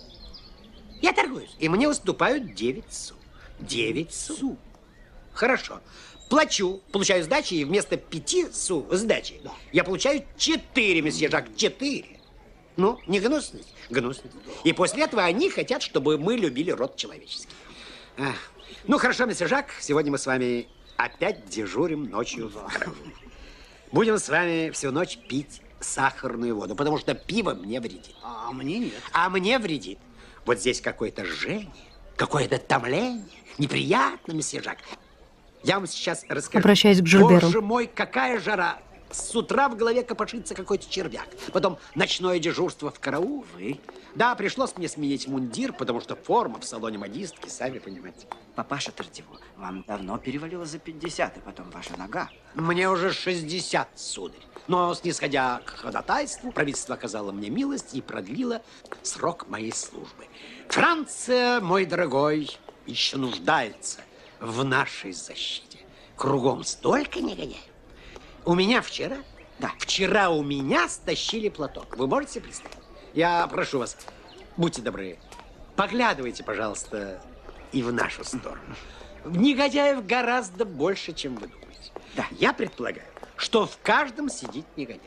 Я торгуюсь. И мне уступают девять су. девять су. Хорошо. Плачу, получаю сдачи, и вместо пяти су сдачи да. я получаю четыре, месье Жак, четыре. Ну, не гнусность? Гнусность. И после этого они хотят, чтобы мы любили род человеческий. Ах. Ну, хорошо, месье Жак, сегодня мы с вами опять дежурим ночью в крову. Будем с вами всю ночь пить сахарную воду, потому что пиво мне вредит. А мне нет. А мне вредит. Вот здесь какое-то жжение, какое-то томление. Неприятно, месье Жак. Я вам сейчас расскажу. Обращаясь к Жильберу. Боже мой, какая жара. С утра в голове копошится какой-то червяк. Потом ночное дежурство в караул. Вы? Да, пришлось мне сменить мундир, потому что форма в салоне модистки, сами понимаете. Папаша Тардиво, вам давно перевалило за пятьдесят, и потом ваша нога. Мне уже шестьдесят, сударь. Но, снисходя к ходатайству, правительство оказало мне милость и продлило срок моей службы. Франция, мой дорогой, еще нуждается в нашей защите. Кругом столько негодяев. У меня вчера, да, вчера у меня стащили платок. Вы можете себе представить? Я прошу вас, будьте добры, поглядывайте, пожалуйста, и в нашу сторону. Негодяев гораздо больше, чем вы думаете. Да, я предполагаю, что в каждом сидит негодяй.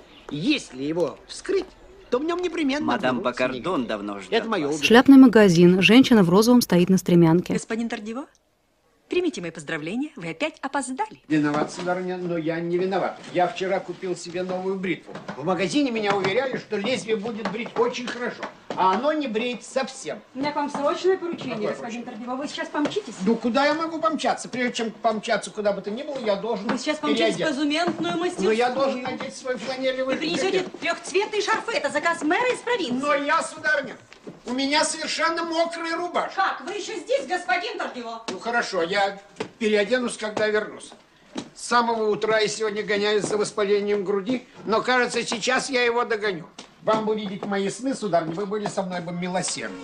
Если его вскрыть, то в нем непременно... Мадам Бакардон давно ждет. Это мое убеждение. Шляпный магазин. Женщина в розовом стоит на стремянке. Господин Тардиво, примите мои поздравления, вы опять опоздали. Виноват, сударыня, но я не виноват. Я вчера купил себе новую бритву. В магазине меня уверяли, что лезвие будет брить очень хорошо, а оно не бреет совсем. У меня к вам срочное поручение, Какое господин Тардиво. Вы сейчас помчитесь? Ну, куда я могу помчаться? Прежде чем помчаться куда бы то ни было, я должен Вы сейчас помчитесь в переодеться. изументную мастерскую. Но я должен надеть свой фланелевый Вы принесете жакет. трехцветные шарфы. Это заказ мэра из провинции. Но я, сударыня, у меня совершенно мокрая рубашка. Как? Вы еще здесь, господин Тардиво? Ну, хорошо, я переоденусь, когда вернусь. С самого утра я сегодня гоняюсь за воспалением груди, но, кажется, сейчас я его догоню. Вам бы видеть мои сны, сударыня, вы были со мной бы милосердны.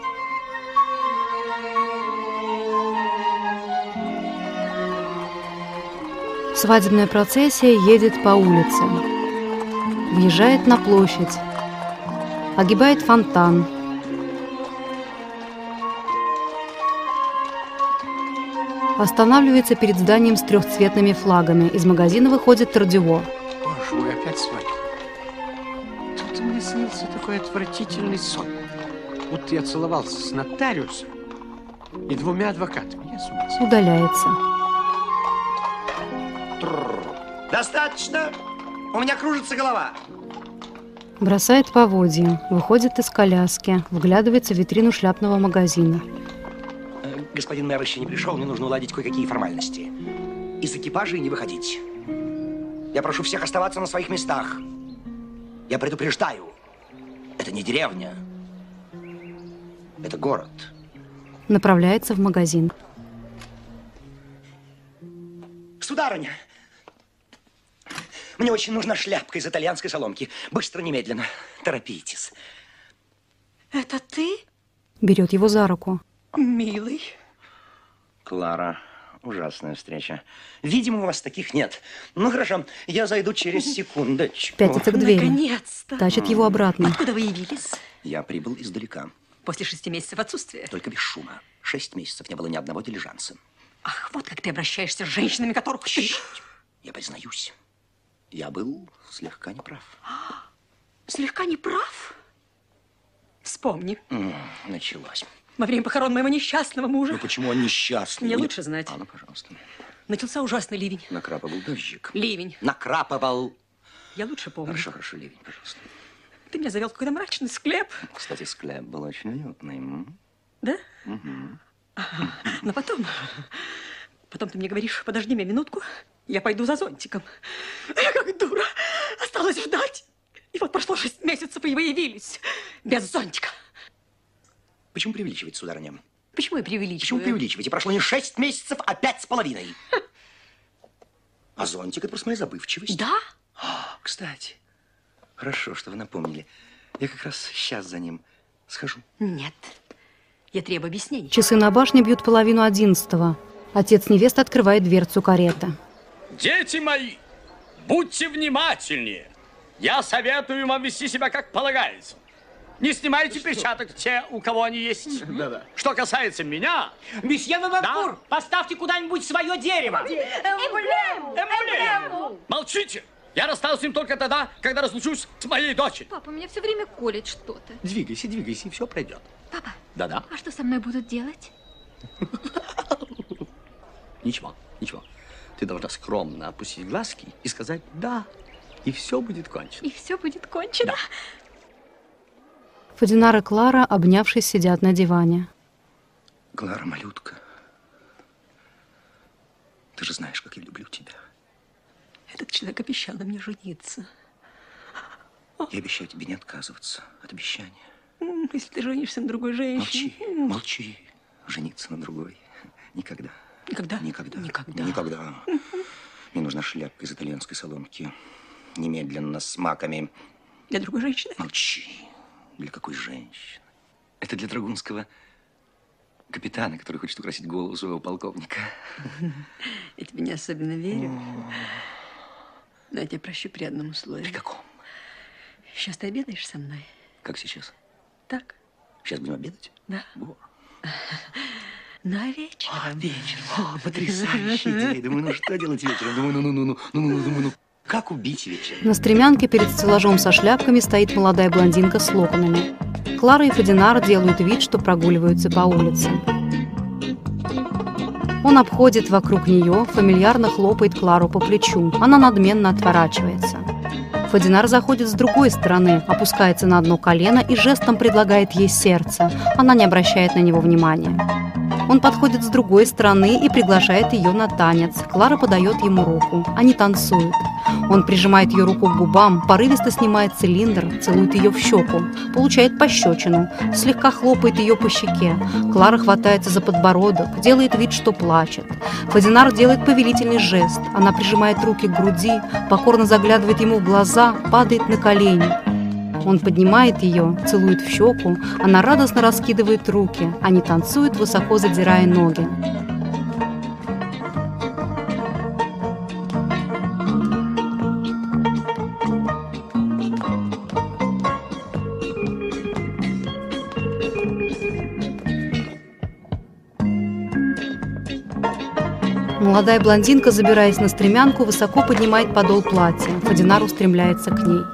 Свадебная процессия едет по улице. Въезжает на площадь. Огибает фонтан. Останавливается перед зданием с трехцветными флагами. Из магазина выходит Тардиво. Боже мой, опять свадьба. Тут мне снился такой отвратительный сон. Вот я целовался с нотариусом и двумя адвокатами. Я с ума сошел. Удаляется. Достаточно. У меня кружится голова. Бросает поводья. Выходит из коляски. Вглядывается в витрину шляпного магазина. Господин мэр еще не пришел, мне нужно уладить кое-какие формальности. Из экипажей не выходить. Я прошу всех оставаться на своих местах. Я предупреждаю, это не деревня, это город. Направляется в магазин. Сударыня, мне очень нужна шляпка из итальянской соломки. Быстро, немедленно. Торопитесь. Это ты? Берет его за руку. Милый. Клара, ужасная встреча. Видимо, у вас таких нет. Ну, хорошо, я зайду через секундочку. Пятится к двери. Наконец-то. Тащит его обратно. Откуда вы явились? Я прибыл издалека. После шести месяцев отсутствия? Только без шума. Шесть месяцев не было ни одного дилижанса. Ах, вот как ты обращаешься с женщинами, которых ты... Я признаюсь, я был слегка неправ. Слегка неправ? Вспомни. М, Началось. Во время похорон моего несчастного мужа. Ну почему он несчастный? Мне Не- лучше знать. А, ну, пожалуйста. Начался ужасный ливень. Накрапывал дождик. Ливень. Накрапывал. Я лучше помню. Хорошо, хорошо, ливень, пожалуйста. Ты меня завел в какой-то мрачный склеп. Кстати, склеп был очень уютный. М? Да? Мгм. Но потом... Потом ты мне говоришь, подожди меня минутку, я пойду за зонтиком. А я как дура осталась ждать. И вот прошло шесть месяцев, и вы явились без зонтика. Почему преувеличивать, сударыня? Почему я преувеличиваю? Почему преувеличиваете? Прошло не шесть месяцев, а пять с половиной. А зонтик — это просто моя забывчивость. Да? А, кстати, хорошо, что вы напомнили. Я как раз сейчас за ним схожу. Нет. Я требую объяснений. Часы на башне бьют половину одиннадцатого. Отец невесты открывает дверцу кареты. Дети мои, будьте внимательнее. Я советую вам вести себя как полагается. Не снимайте перчаток те, у кого они есть. Да-да. Что касается меня... Месье Нананкур, да? Поставьте куда-нибудь свое дерево. Эмблему! Эмблему! Молчите! Я расстался с ним только тогда, когда разлучусь с моей дочерью. Папа, меня все время колет что-то. Двигайся, двигайся, и все пройдет. Папа, Да-да. а что со мной будут делать? Ничего, ничего. Ты должна скромно опустить глазки и сказать «да», и все будет кончено. И все будет кончено? Да. Фадинар и Клара, обнявшись, сидят на диване. Клара, малютка, ты же знаешь, как я люблю тебя. Этот человек обещал на мне жениться. Я обещаю тебе не отказываться от обещания. Если ты женишься на другой женщине... Молчи, молчи. Жениться на другой. Никогда. Никогда? Никогда. Никогда. Никогда. Мне нужна шляпка из итальянской соломки. Немедленно, с маками. Для другой женщины? Молчи. Для какой женщины? Это для драгунского капитана, который хочет украсить голову своего полковника. Я тебе не особенно верю. Но я тебя прощу при одном условии. При каком? Сейчас ты обедаешь со мной? Как сейчас? Так. Сейчас будем обедать? Да. Во. На вечер. А, вечер. О, потрясающая идея. Думаю, ну что делать вечером? Думаю, ну, ну, ну, ну, ну, ну, думаю, ну, как убить вечер? На стремянке перед стеллажом со шляпками стоит молодая блондинка с локонами. Клара и Фадинар делают вид, что прогуливаются по улице. Он обходит вокруг нее, фамильярно хлопает Клару по плечу. Она надменно отворачивается. Фадинар заходит с другой стороны, опускается на одно колено и жестом предлагает ей сердце. Она не обращает на него внимания. Он подходит с другой стороны и приглашает ее на танец. Клара подает ему руку. Они танцуют. Он прижимает ее руку к губам, порывисто снимает цилиндр, целует ее в щеку, получает пощечину, слегка хлопает ее по щеке. Клара хватается за подбородок, делает вид, что плачет. Фадинар делает повелительный жест. Она прижимает руки к груди, покорно заглядывает ему в глаза, падает на колени. Он поднимает ее, целует в щеку, она радостно раскидывает руки. Они танцуют, высоко задирая ноги. Молодая блондинка, забираясь на стремянку, высоко поднимает подол платья. Фадинар устремляется к ней.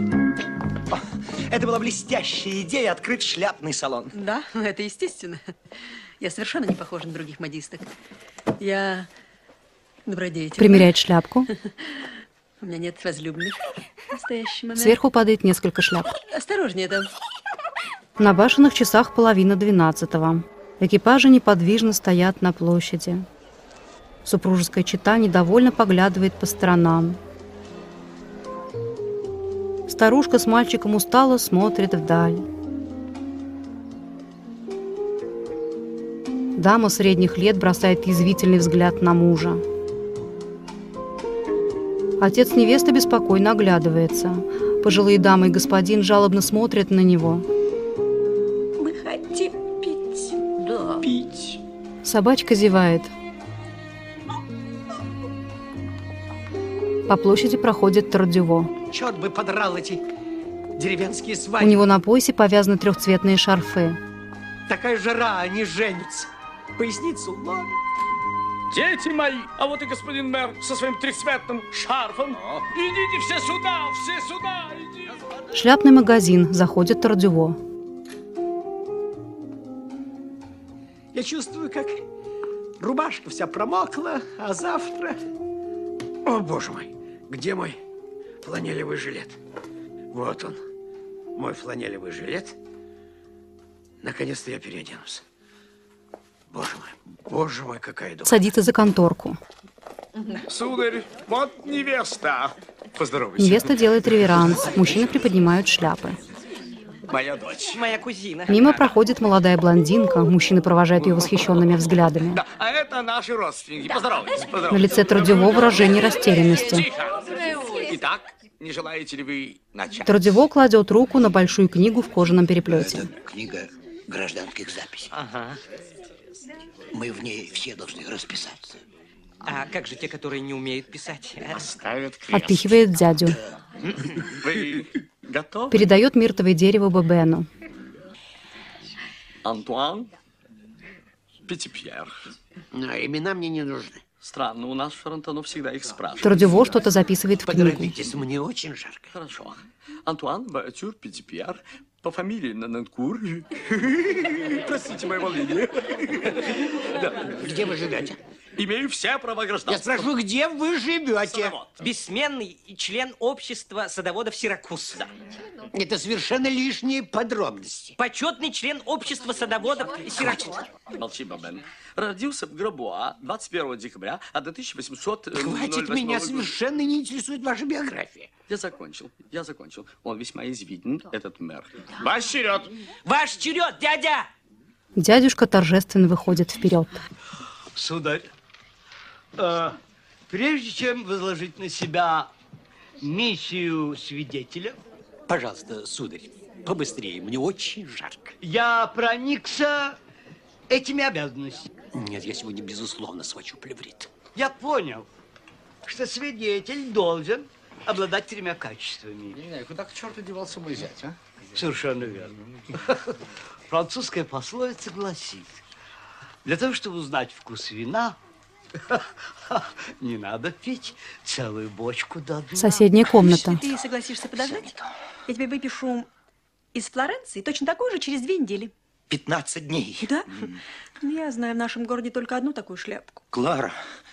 Это была блестящая идея открыть шляпный салон. Да, это естественно. Я совершенно не похожа на других модисток. Я добродетель. Примеряет шляпку. У меня нет возлюбленных в настоящий момент. Сверху падает несколько шляп. Осторожнее там. На башенных часах половина двенадцатого. Экипажи неподвижно стоят на площади. Супружеская чета недовольно поглядывает по сторонам. Старушка с мальчиком устало смотрит вдаль. Дама средних лет бросает язвительный взгляд на мужа. Отец невесты беспокойно оглядывается. Пожилые дамы и господин жалобно смотрят на него. Мы хотим пить. Да. Пить. Собачка зевает. По площади проходит Тардюво. Черт бы подрал эти деревенские У свадьбы. него на поясе повязаны трехцветные шарфы. Такая жара, они женятся. Поясницу ломят. Дети мои, а вот и господин мэр со своим трехцветным шарфом. Идите все сюда, все сюда, идите. Шляпный магазин. Заходит Тардюво. Я чувствую, как рубашка вся промокла, а завтра... О, боже мой, где мой фланелевый жилет? Вот он. мой фланелевый жилет. Наконец-то я переоденусь. Боже мой, боже мой, какая дура. Садится за конторку. Сударь, вот невеста. Поздоровайся. Невеста делает реверанс. Мужчины приподнимают шляпы. Моя дочь. Моя кузина. Мимо проходит молодая блондинка. Мужчины провожают ее восхищенными взглядами. Да, а это наши родственники. Поздоровайтесь, На поздоровайтесь. лице Трудево выражение растерянности. Тихо. Итак, не желаете ли вы начать? Трудево кладет руку на большую книгу в кожаном переплете. Книга гражданских записей. Ага. Мы в ней все должны расписаться. А как же те, которые не умеют писать? а? Поставят крест. Отпихивает дядю. Вы готовы? Передает миртовое дерево Бабену. Антуан Петипьер. Но имена мне не нужны. Странно, у нас в Шарантоно всегда их спрашивают. Трудево что-то записывает в книгу. Поторопитесь, мне очень жарко. Хорошо. Антуан Баатюр Петипьер, по фамилии Нананкур. Простите мое волнение. Где вы живете? Имею все права гражданства. Я спрашиваю, где вы живете? Садовод. Бессменный член общества садоводов Сиракуз. Да. Это совершенно лишние подробности. Почетный член общества садоводов Сиракуз. Молчи, Бабен. Родился в Грабуа двадцать первого декабря тысяча восемьсот Хватит, меня совершенно не интересует ваша биография. Я закончил, я закончил. Он весьма извиден, этот мэр. Ваш черед. Ваш черед, дядя! Дядюшка торжественно выходит вперед. Сударь, э, прежде чем возложить на себя миссию свидетеля... Пожалуйста, сударь, побыстрее, мне очень жарко. Я проникся этими обязанностями. Нет, я сегодня, безусловно, схвачу плеврит. Я понял, что свидетель должен обладать тремя качествами. Не, не, куда к черту девался мой зять, а? Совершенно верно. Французская пословица гласит, для того, чтобы узнать вкус вина, не надо пить целую бочку до дна. Соседняя комната. Если ты согласишься подождать, я тебе выпишу из Флоренции точно такую же через две недели. пятнадцать дней. Да? Я знаю в нашем городе только одну такую шляпку. Клара,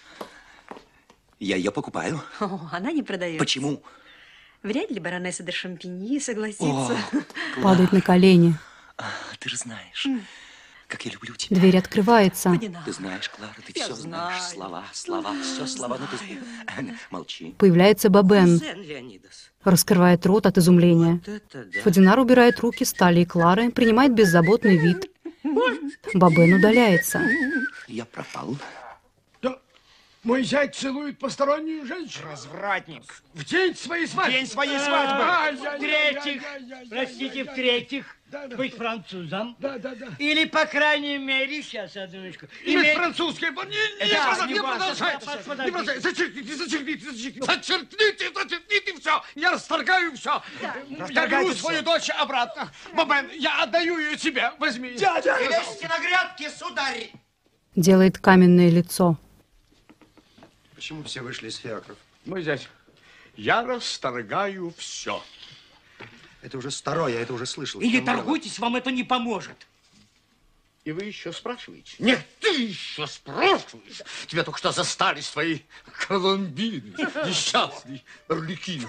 я ее покупаю. О, она не продается. Почему? Вряд ли баронесса де Шампиньи согласится. О, Падает на колени. А, ты же знаешь, как я люблю тебя. Дверь открывается. Ты знаешь, Клара, ты Я все знаешь. знаю. Слова, слова, все слова. Ну, ты... Молчи. Появляется Бабен. Сен-Леонидас. Раскрывает рот от изумления. Это да. Фадинар убирает руки с талии Клары, принимает беззаботный вид. Бабен удаляется. Я пропал. Мой зять целует постороннюю женщину. Развратник. В день своей свадьбы. День своей свадьбы. В-третьих, простите, в-третьих, быть французом. Да, да, да. Или, по крайней мере, сейчас, одну минуточку. Иметь французское. Не, не, Да, не, не продолжайте. важно. Не продолжайте. Зачеркните, зачеркните, зачеркните. Зачеркните, зачеркните все. Я расторгаю все. Я беру свою дочь обратно. Бабен, я отдаю ее тебе. Возьми. Дядя! Лезьте на грядки, сударь! Делает каменное лицо. Почему все вышли из фиакров? Мой зять, я расторгаю все. Это уже старое, я это уже слышал. Или Чем дело? торгуйтесь, вам это не поможет. И вы еще спрашиваете? Нет, ты еще спрашиваешь. Тебя только что застали с твоей Колумбины. Несчастный Орликин.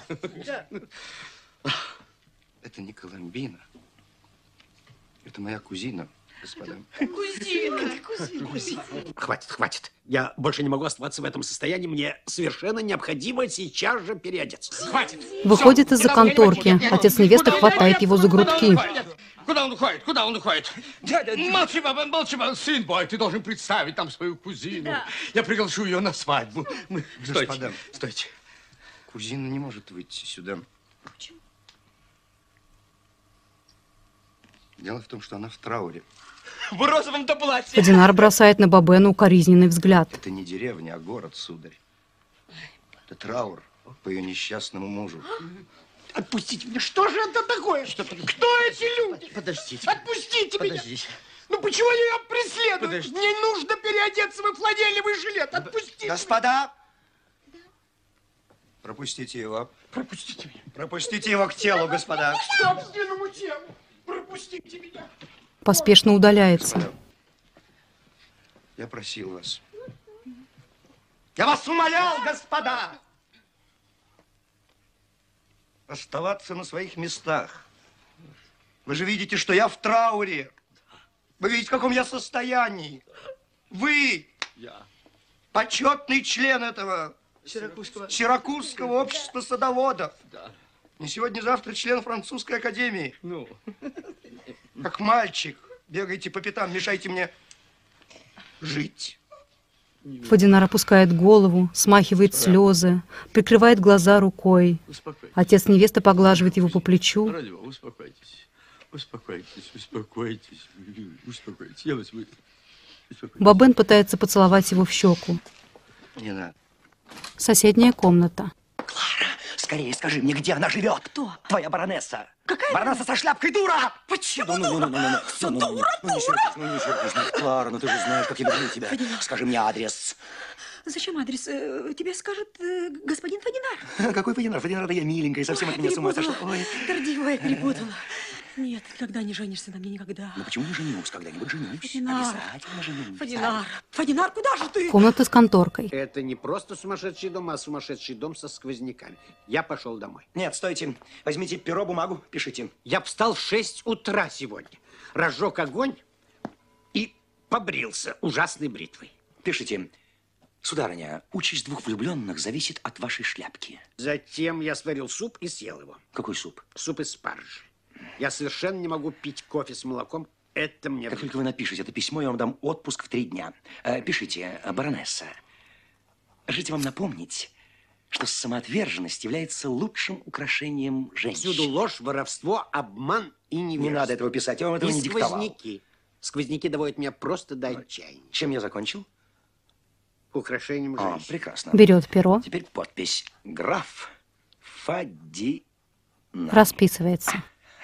Это не Колумбина. Это моя кузина, господа. Кузина, кузина. Хватит, хватит. Я больше не могу оставаться в этом состоянии. Мне совершенно необходимо сейчас же переодеться. Хватит. Выходит из-за конторки. Отец невесты хватает его за грудки. Куда он уходит? Куда он уходит? Дядя, молчи, баба, молчи, баба. Сын мой, ты должен представить там свою кузину. Да. Я приглашу ее на свадьбу. Мы... Господа, Стойте, стойте. Кузина не может выйти сюда. Почему? Дело в том, что она в трауре. В розовом-то платье. Фадинар бросает на Бабена укоризненный взгляд. Это не деревня, а город, сударь. Это траур по ее несчастному мужу. Отпустите меня. Что же это такое? Что Кто эти люди? Подождите. Отпустите меня. Подождите. Ну почему они меня преследуют? Подождите. Мне нужно переодеться во фланелевый жилет. Отпустите. Господа! Пропустите его. Пропустите меня. Пропустите его к телу, господа. К собственному телу. Пропустите меня. Поспешно удаляется. Господа, я просил вас. Я вас умолял, господа, Оставаться на своих местах. Вы же видите, что я в трауре. Вы видите, в каком я состоянии. Вы, я. почетный член этого Сиракузского, Сиракузского общества садоводов. Да. Не сегодня-завтра член французской академии. Ну. Как мальчик. Бегаете по пятам, мешайте мне жить. Фадинар опускает голову, смахивает слезы, прикрывает глаза рукой. Отец невесты поглаживает его по плечу. Успокойтесь, успокойтесь, успокойтесь, успокойтесь. Я вас вы... Бабен пытается поцеловать его в щеку. Не надо. Соседняя комната. Клара, скорее скажи мне, где она живет? Кто? Твоя баронесса. Какая? Баронесса со шляпкой, дура! Почему? Ну, ну, ну, ну, ну, ну, Все ну, дура, ну, дура. Ну, не сердись, ну, не сердись. Ну, Клара, ну ты же знаешь, как я люблю тебя. Фадинар. Скажи мне адрес. Зачем адрес? Тебе скажет э, господин Фадинар. Какой Фадинар? Фадинар, да я миленькая, совсем от меня с ума сошла. Ой. Гордивая, перепутала. Нет, никогда не женишься на мне, никогда. Ну почему не женюсь? Когда-нибудь женюсь. Фадинар. Обязательно женюсь. Фадинар. Фадинар, куда же ты? Комната с конторкой. Это не просто сумасшедший дом, а сумасшедший дом со сквозняками. Я пошел домой. Нет, стойте. Возьмите перо, бумагу, пишите. Я встал в шесть утра сегодня. Разжег огонь и побрился ужасной бритвой. Пишите. Сударыня, участь двух влюбленных зависит от вашей шляпки. Затем я сварил суп и съел его. Какой суп? Суп из спаржи. Я совершенно не могу пить кофе с молоком. Это мне... Как только вы напишете это письмо, я вам дам отпуск в три дня. Пишите, баронесса. Жите вам напомнить, что самоотверженность является лучшим украшением женщин. Всюду ложь, воровство, обман и невежество. Не надо этого писать, я вам этого и не диктовал. сквозняки. Сквозняки доводят меня просто до отчаяния. Чем я закончил? Украшением О, женщин. прекрасно. Берет перо. Теперь подпись. Граф Фадинар. Расписывается.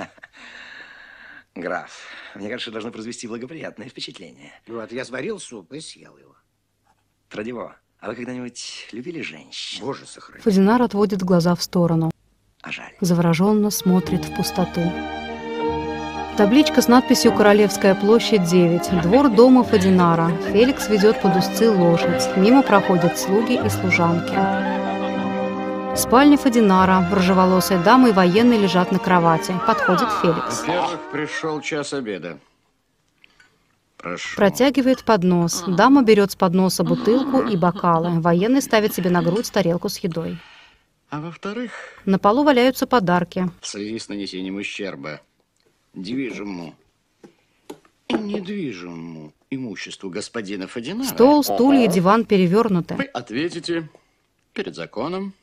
Граф, мне кажется, должно произвести благоприятное впечатление. Вот, я сварил суп и съел его. Традиво, а вы когда-нибудь любили женщин? Боже, сохрани. Фадинар отводит глаза в сторону. А жаль. Завороженно смотрит в пустоту. Табличка с надписью «Королевская площадь, девять». Двор дома Фадинара. Феликс ведет под узцы лошадь. Мимо проходят слуги и служанки. Спальня Фадинара. Рыжеволосая дама и военный лежат на кровати. Подходит Феликс. Во-первых, пришел час обеда. Прошу. Протягивает поднос. Дама берет с подноса бутылку и бокалы. Военный ставит себе на грудь тарелку с едой. А во-вторых... На полу валяются подарки. В связи с нанесением ущерба движимому и недвижимому имуществу господина Фадинара... Стол, стулья, диван перевернуты. Вы ответите перед законом.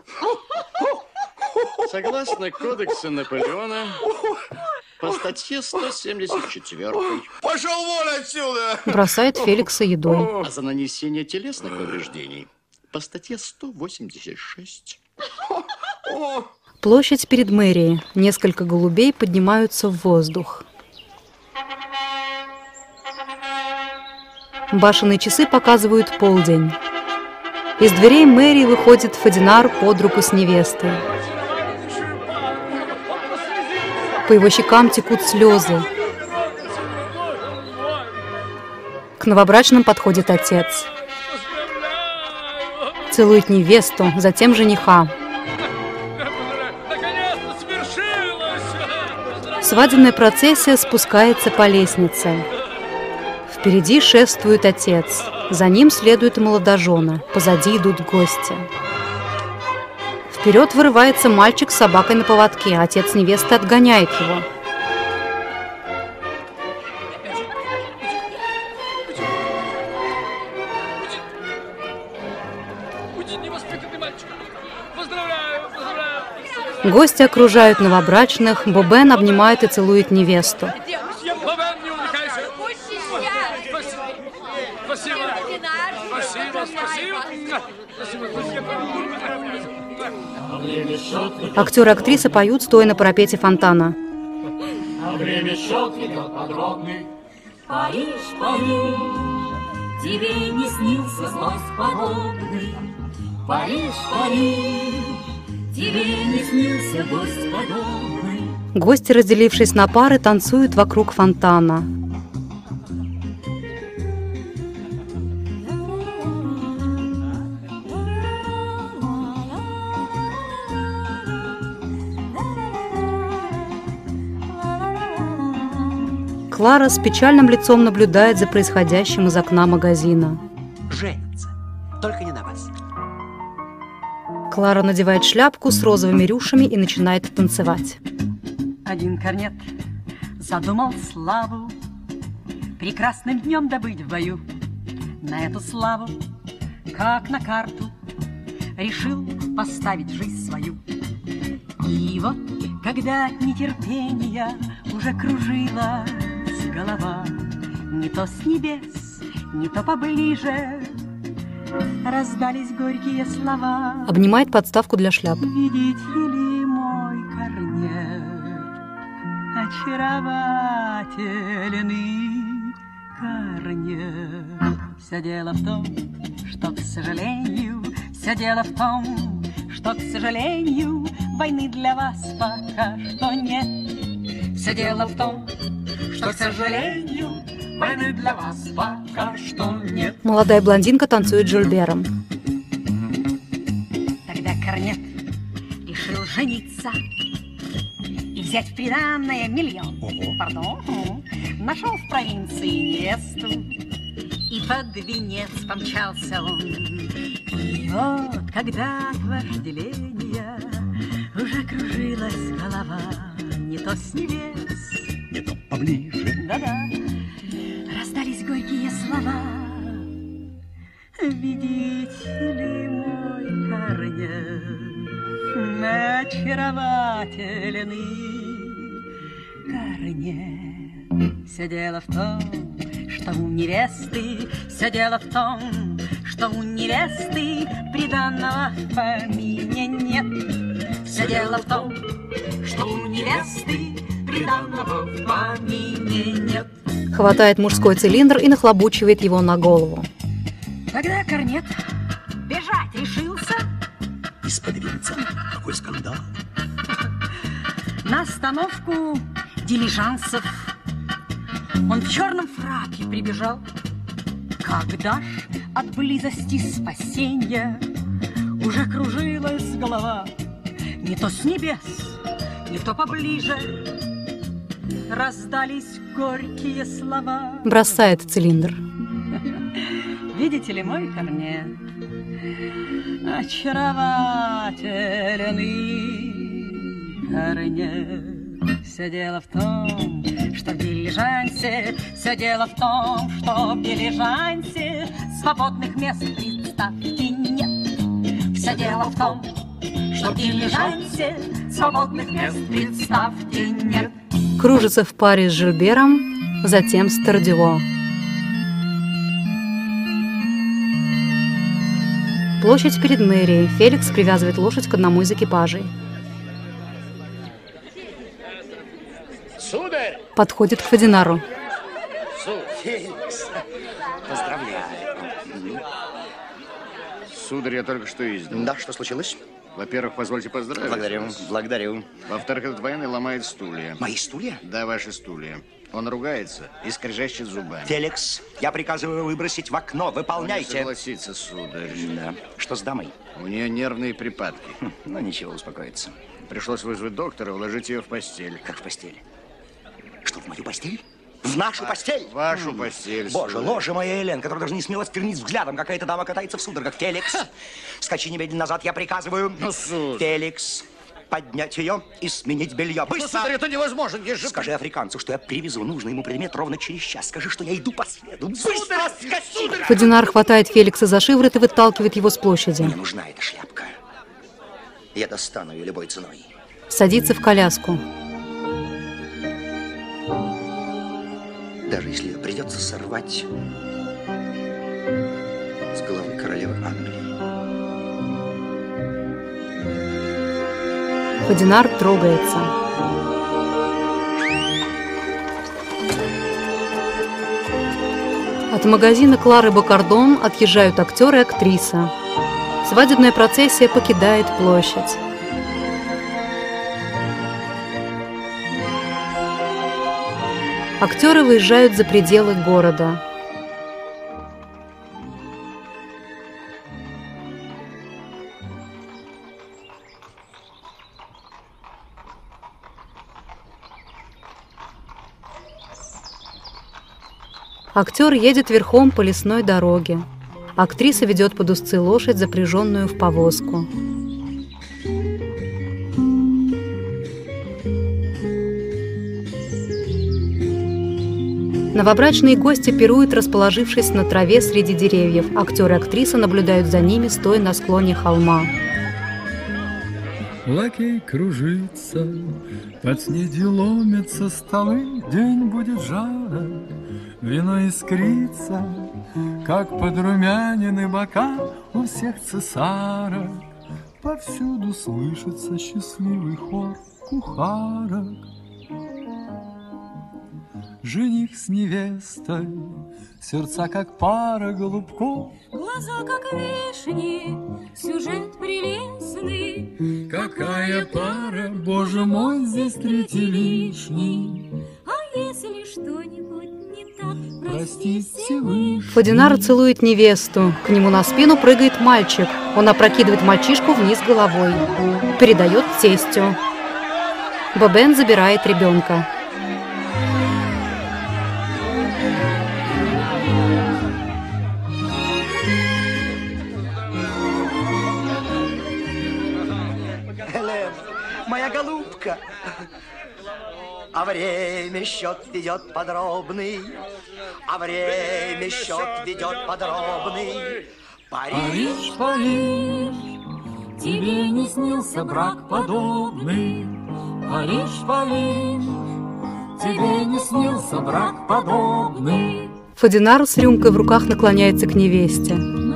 Согласно кодексу Наполеона, по статье сто семьдесят четыре. Пошел вон отсюда! Бросает Феликса едой. А за нанесение телесных повреждений по статье сто восемьдесят шесть. Площадь перед мэрией. Несколько голубей поднимаются в воздух. Башенные часы показывают полдень. Из дверей мэрии выходит Фадинар под руку с невестой. По его щекам текут слезы. К новобрачным подходит отец. Целует невесту, затем жениха. Свадебная процессия спускается по лестнице. Впереди шествует отец. За ним следуют молодожены. Позади идут гости. Вперед вырывается мальчик с собакой на поводке. Отец невесты отгоняет его. Гости окружают новобрачных. Бобен обнимает и целует невесту. Актеры и актрисы поют, стоя на парапете фонтана. А время счет ведет подробный. Париж, Париж, тебе не снился злость подобный. Париж, Париж, тебе не снился гость подобный. Гости, разделившись на пары, танцуют вокруг фонтана. Клара с печальным лицом наблюдает за происходящим из окна магазина. Женится. Только не на вас. Клара надевает шляпку с розовыми рюшами и начинает танцевать. Один корнет задумал славу прекрасным днем добыть в бою. На эту славу, как на карту, решил поставить жизнь свою. И вот, когда от нетерпения уже кружилась голова, не то с небес, не то поближе раздались горькие слова. Обнимает подставку для шляп. Видите ли мой корнет, очаровательный корнет. Все дело в том, что, к сожалению, все дело в том, что, к сожалению, войны для вас пока что нет. Все дело в том, что, к сожалению, войны для вас пока что нет. Молодая блондинка танцует с Жюльбером. Тогда корнет решил жениться и взять в приданное миллион. Ого. Пардон. Нашел в провинции невесту, и под венец помчался он. И вот, когда от вожделения уже кружилась голова, не то с небес, не то поближе, да-да, раздались горькие слова. Видите ли мой корнет, очаровательный корнет. Все дело в том, что у невесты, все дело в том, что у невесты приданного в помине нет. Все дело в том, что у невесты приданного в помине нет. Хватает мужской цилиндр и нахлобучивает его на голову. Тогда корнет бежать решился. Из-под венца какой скандал. На остановку дилижансов он в черном фраке прибежал. Когда ж от близости спасенья уже кружилась голова, не то с небес, не то поближе раздались горькие слова. Бросает цилиндр. Видите ли мой корнет, очаровательный корнет. Все дело в том, что в дилижансе, все дело в том, что в дилижансе свободных мест, представьте, нет. Все дело в том, что в дилижансе свободных мест, представьте, нет. Кружится в паре с Жюльбером, затем с Тардюо. Площадь перед мэрией. Феликс привязывает лошадь к одному из экипажей. Сударь! Подходит к Фадинару. Феликс, поздравляю. Сударь, я только что издал. Да, что случилось? Во-первых, позвольте поздравить. Благодарю, вас. благодарю. Во-вторых, этот военный ломает стулья. Мои стулья? Да, ваши стулья. Он ругается и скрежещет зубами. Феликс, я приказываю выбросить в окно. Выполняйте. Не согласится, сударь. Да. Что с дамой? У нее нервные припадки. Хм, ну, ничего, успокоится. Пришлось вызвать доктора и уложить ее в постель. Как в постель? Что, в мою постель? В нашу в постель? В вашу постель, Боже, сударь. ложа моя, Элен, которая даже не смела сквернить взглядом. Какая-то дама катается в судорогах. Феликс, скачи немедленно назад, я приказываю. Ну, сударь. Феликс, поднять ее и сменить белье. Быстро! Сударь, это невозможно. Есть же... Скажи африканцу, что я привезу нужный ему предмет ровно через час. Скажи, что я иду по следу. Быстро, скачи! Фадинар хватает Феликса за шиворот и выталкивает его с площади. Мне нужна эта шляпка. Я достану ее любой ценой. Садится в коляску. Даже если ее придется сорвать с головы королевы Англии. Фадинар трогается. От магазина Клары Бакардон отъезжают актер и актриса. Свадебная процессия покидает площадь. Актеры выезжают за пределы города. Актер едет верхом по лесной дороге. Актриса ведет под узцы лошадь, запряженную в повозку. Новобрачные гости пируют, расположившись на траве среди деревьев. Актер и актриса наблюдают за ними, стоя на склоне холма. Лакей кружится, под снедью ломятся столы, день будет жарок, вино искрится, как подрумянины бока у всех цесарок. Повсюду слышится счастливый хор кухарок. Жених с невестой, сердца как пара голубков, глаза как вишни, сюжет прелестный. Какая пара, боже мой, здесь третий лишний. А если что-нибудь не так, прости Всевышний. Фодинар целует невесту. К нему на спину прыгает мальчик. Он опрокидывает мальчишку вниз головой. Передает тестю. Бабен забирает ребенка. Моя голубка, а время счет ведет подробный, а время счет ведет подробный. Париж, Париж, тебе не снился брак подобный. Париж, Париж, тебе не снился брак подобный. Фодинар с рюмкой в руках наклоняется к невесте.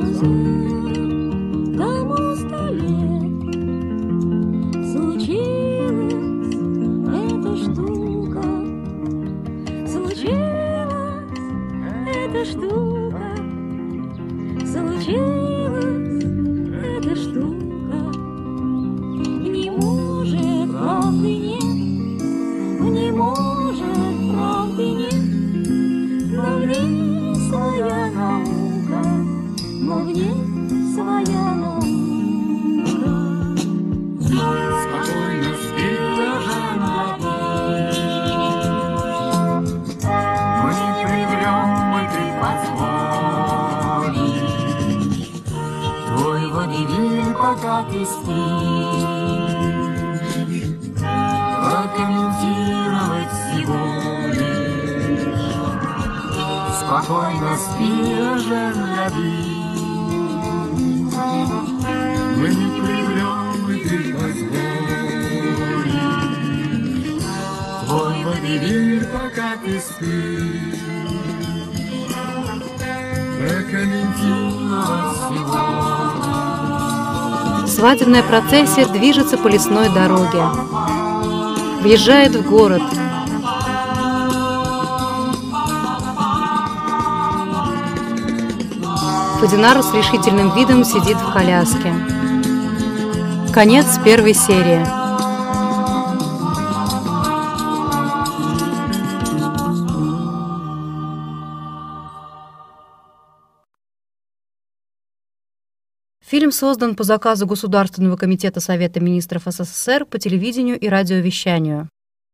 Пока ты спишь, прокомментировать всего лишь. Спокойно спи, Жен-Лаби. Мы не привлем, и ты позволишь. Твой водевиль, пока ты спишь, прокомментировать всего лишь. Свадебная процессия движется по лесной дороге. Въезжает в город. Фодинар с решительным видом сидит в коляске. Конец первой серии. Фильм создан по заказу Государственного комитета Совета министров СССР по телевидению и радиовещанию.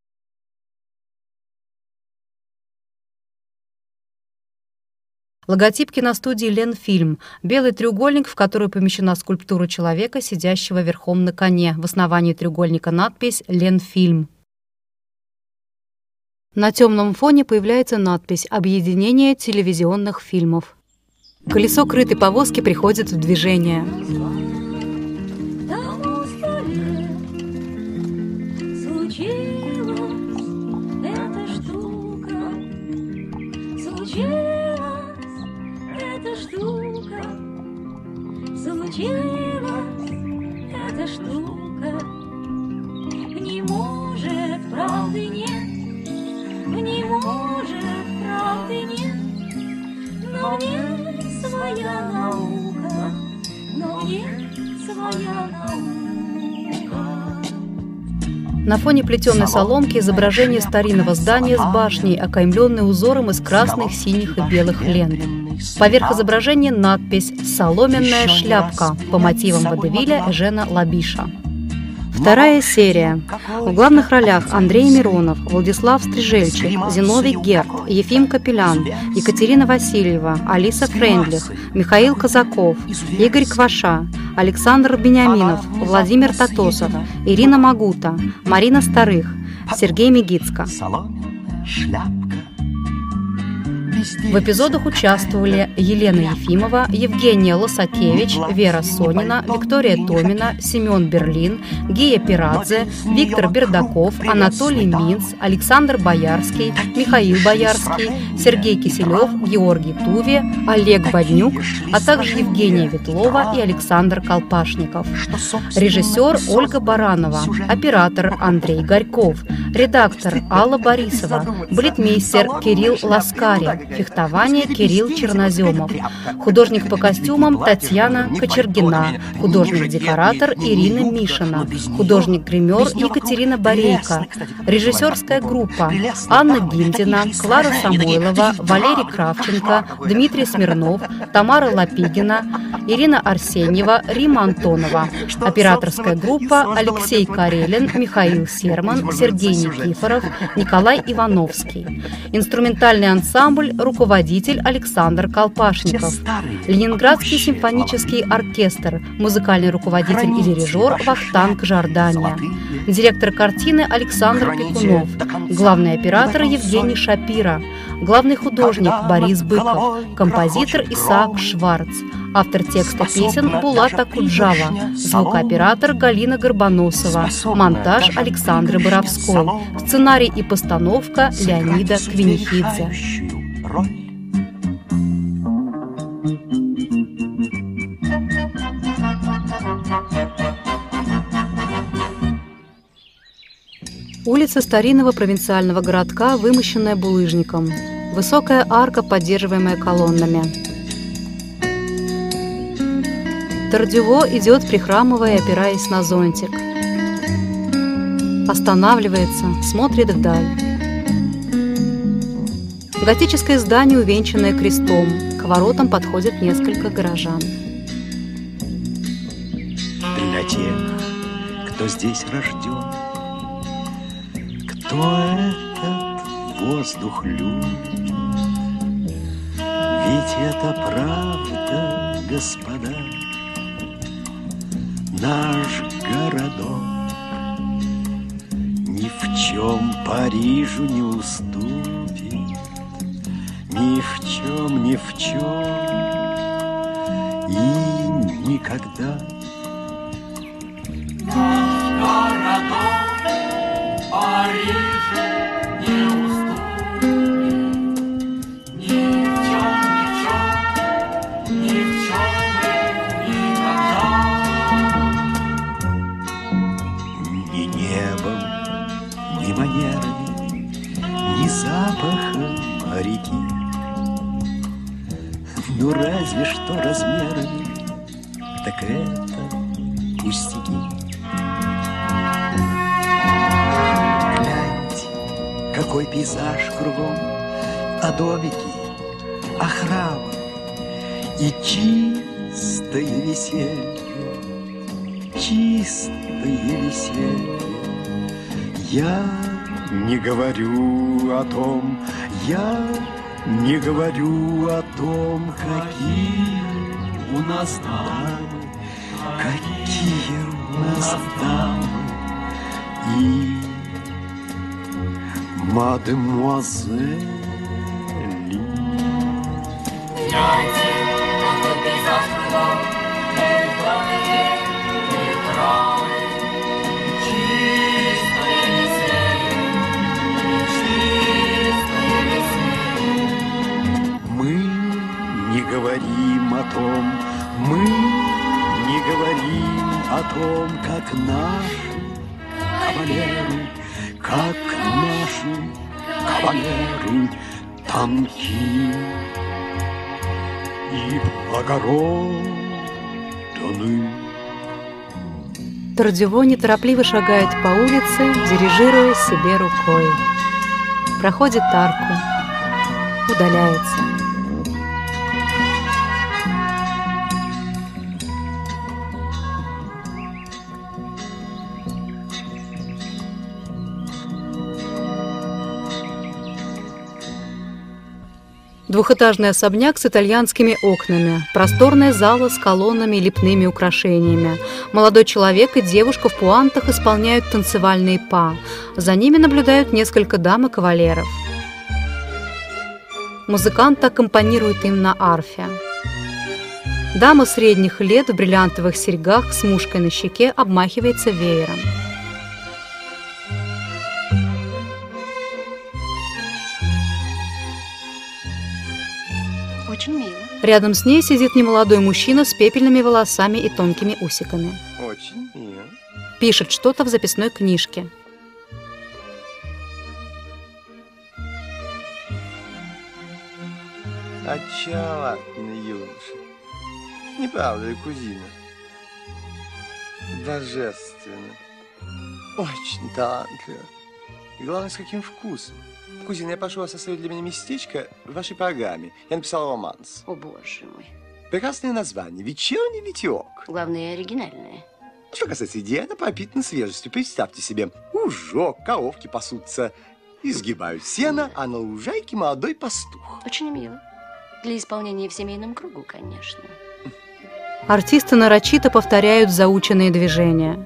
Логотип киностудии «Ленфильм» – белый треугольник, в который помещена скульптура человека, сидящего верхом на коне. В основании треугольника надпись «Ленфильм». На темном фоне появляется надпись «Объединение телевизионных фильмов». Колесо крытой повозки приходит в движение. Эта штука не может, правды нет, не может, правды нет, но мне своя наука, но мне своя наука. На фоне плетеной соломки изображение старинного здания с башней, окаймленной узором из красных, синих и белых лент. Поверх изображения надпись «Соломенная шляпка» по мотивам водевиля Эжена Лабиша. Вторая серия. В главных ролях Андрей Миронов, Владислав Стрижельчик, Зиновий Герд, Ефим Капелян, Екатерина Васильева, Алиса Фрейндлих, Михаил Казаков, Игорь Кваша, Александр Бениаминов, Владимир Татосов, Ирина Магута, Марина Старых, Сергей Мегицко. В эпизодах участвовали Елена Ефимова, Евгения Лосакевич, Вера Сонина, Виктория Томина, Семен Берлин, Гия Пирадзе, Виктор Бердаков, Анатолий Минц, Александр Боярский, Михаил Боярский, Сергей Киселев, Георгий Туви, Олег Боднюк, а также Евгения Ветлова и Александр Колпашников. Режиссер Ольга Баранова, оператор Андрей Горьков, редактор Алла Борисова, балетмейстер Кирилл Ласкари, фехтование Кирилл Черноземов, художник по костюмам Татьяна Кочергина, художник-декоратор Ирина Мишина, художник-гример Екатерина Борейко, режиссерская группа Анна Гиндина, Клара Самойлова, Валерий Кравченко, Дмитрий Смирнов, Тамара Лапигина, Ирина Арсеньева, Рима Антонова, операторская группа Алексей Карелин, Михаил Серман, Сергей Никифоров, Николай Ивановский, инструментальный ансамбль руководитель Александр Колпашников, Ленинградский симфонический оркестр, музыкальный руководитель и дирижер Вахтанг Жордания, директор картины Александр Пекунов, главный оператор Евгений Шапира, главный художник Борис Быков, композитор Исаак Шварц, автор текста песен Булат Акуджава, звукооператор Галина Горбоносова, монтаж Александры Боровской, сценарий и постановка Леонида Квинихидзе. Улица старинного провинциального городка, вымощенная булыжником. Высокая арка, поддерживаемая колоннами. Тардюво идет, прихрамывая и опираясь на зонтик. Останавливается, смотрит вдаль. Готическое здание, увенчанное крестом. К воротам подходит несколько горожан. Для тех, кто здесь рожден, кто этот воздух любит, ведь это правда, господа, наш городок ни в чем Парижу не уступит, ни в чем, ни в чем и никогда. Наш городок Парижу не уступит, ни в чем, ни в чем, ни в чем и никогда. Ни небом, ни манерами, ни запахом реки, ну разве что размерами, так это пустяки. Гляньте, какой пейзаж кругом, а домики, а храмы и чистое веселье, чистое веселье. Я не говорю о том, я не говорю о том, какие у нас дамы, какие у нас дамы и мадемуазели. Гляньте, какой пейзаж кругом, и домики, и храмы, чистое веселье, чистое веселье. Мы не говорим о том, мы не говорим о том, как наши кавалеры, как наши кавалеры тонки и благородны. Тардюво неторопливо шагает по улице, дирижируя себе рукой. Проходит арку, удаляется. Двухэтажный особняк с итальянскими окнами, просторная зала с колоннами и лепными украшениями. Молодой человек и девушка в пуантах исполняют танцевальные па. За ними наблюдают несколько дам и кавалеров. Музыкант аккомпанирует им на арфе. Дама средних лет в бриллиантовых серьгах с мушкой на щеке обмахивается веером. Очень мило. Рядом с ней сидит немолодой мужчина с пепельными волосами и тонкими усиками. Очень мило. Пишет что-то в записной книжке. Очаровательный юноша. Не правда ли, кузина? Божественно. Очень талантливо. И главное, с каким вкусом. Кузина, я прошу вас оставить для меня местечко в вашей программе. Я написал романс. О, боже мой. Прекрасное название. «Вечерний ветерок». Главное, оригинальное. Что касается идеи, она пропитана свежестью. Представьте себе, ужок, коровки пасутся, изгибают сено, а на лужайке молодой пастух. Очень мило. Для исполнения в семейном кругу, конечно. Артисты нарочито повторяют заученные движения.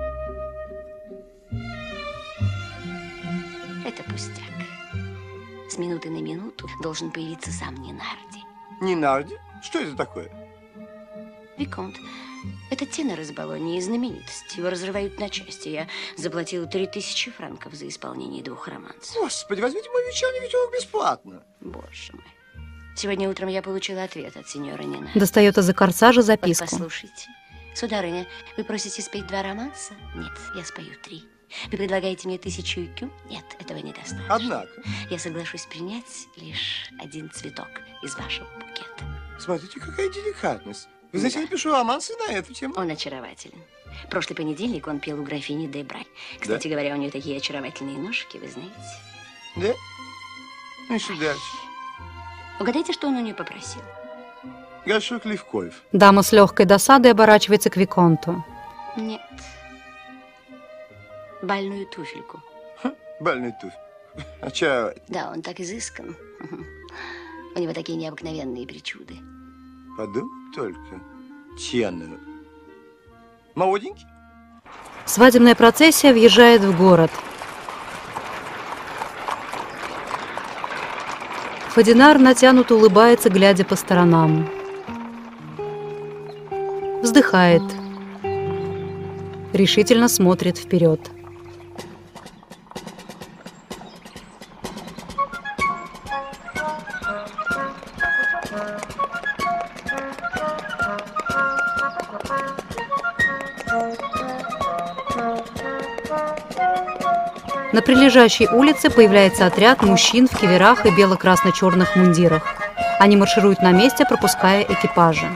Это пустяк. С минуты на минуту должен появиться сам Нинарди. Нинарди? Что это такое? Виконт, это тенор из Болонии, знаменитость. Его разрывают на части. Я заплатила три тысячи франков за исполнение двух романсов. Господи, возьмите мой вечерний ветерок бесплатно. Боже мой. Сегодня утром я получила ответ от сеньора Нина. Достает из-за корсажа записку. Вот послушайте. Сударыня, вы просите спеть два романса? Нет, я спою три. Вы предлагаете мне тысячу икю? Нет, этого недостаточно. Однако. Я соглашусь принять лишь один цветок из вашего букета. Смотрите, какая деликатность. Вы знаете, да. Я пишу романсы на эту тему. Он очарователен. Прошлый понедельник он пел у графини де Брай. Кстати да? говоря, у нее такие очаровательные ножки, вы знаете. Да? Ну и что дальше? Угадайте, что он у нее попросил? Горшок левкоев. Дама с легкой досадой оборачивается к виконту. Нет. Бальную туфельку. Ха, бальную туфельку. Очаровательно. Да, он так изыскан. У него такие необыкновенные причуды. Подумай только. Тенор. Молоденький? Свадебная процессия въезжает в город. Фадинар натянуто улыбается, глядя по сторонам. Вздыхает. Решительно смотрит вперед. На прилежащей улице появляется отряд мужчин в киверах и бело-красно-черных мундирах. Они маршируют на месте, пропуская экипажи.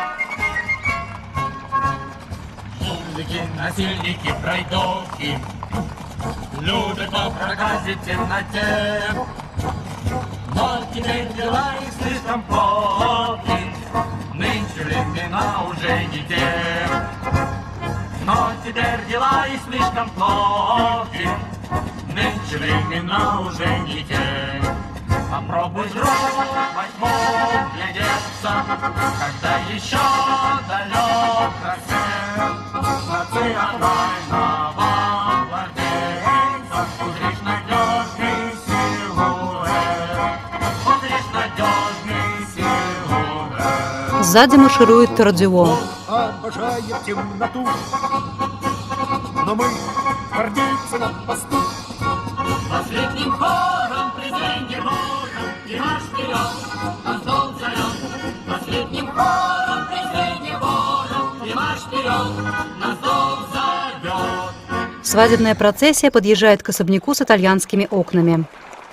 Жулики, насильники, пройдохи, любят по проказе в темноте. Но теперь дела их слишком плохи, нынче времена уже не те. Но теперь дела их слишком плохи, нынче времена уже не те. Попробуй, друг, возьму глядеться, когда еще далек рассвет. Ночи отвайного гвардейца, узришь надежный силуэт, узришь надежный силуэт. Сзади марширует Тардюо. Обожаем темноту, но мы гвардейцы на посту. Последним хором презренье можем, и марш вперед, нас дом зовет. Последним хором презренье можем, и марш вперед, нас дом зовет. Свадебная процессия подъезжает к особняку с итальянскими окнами.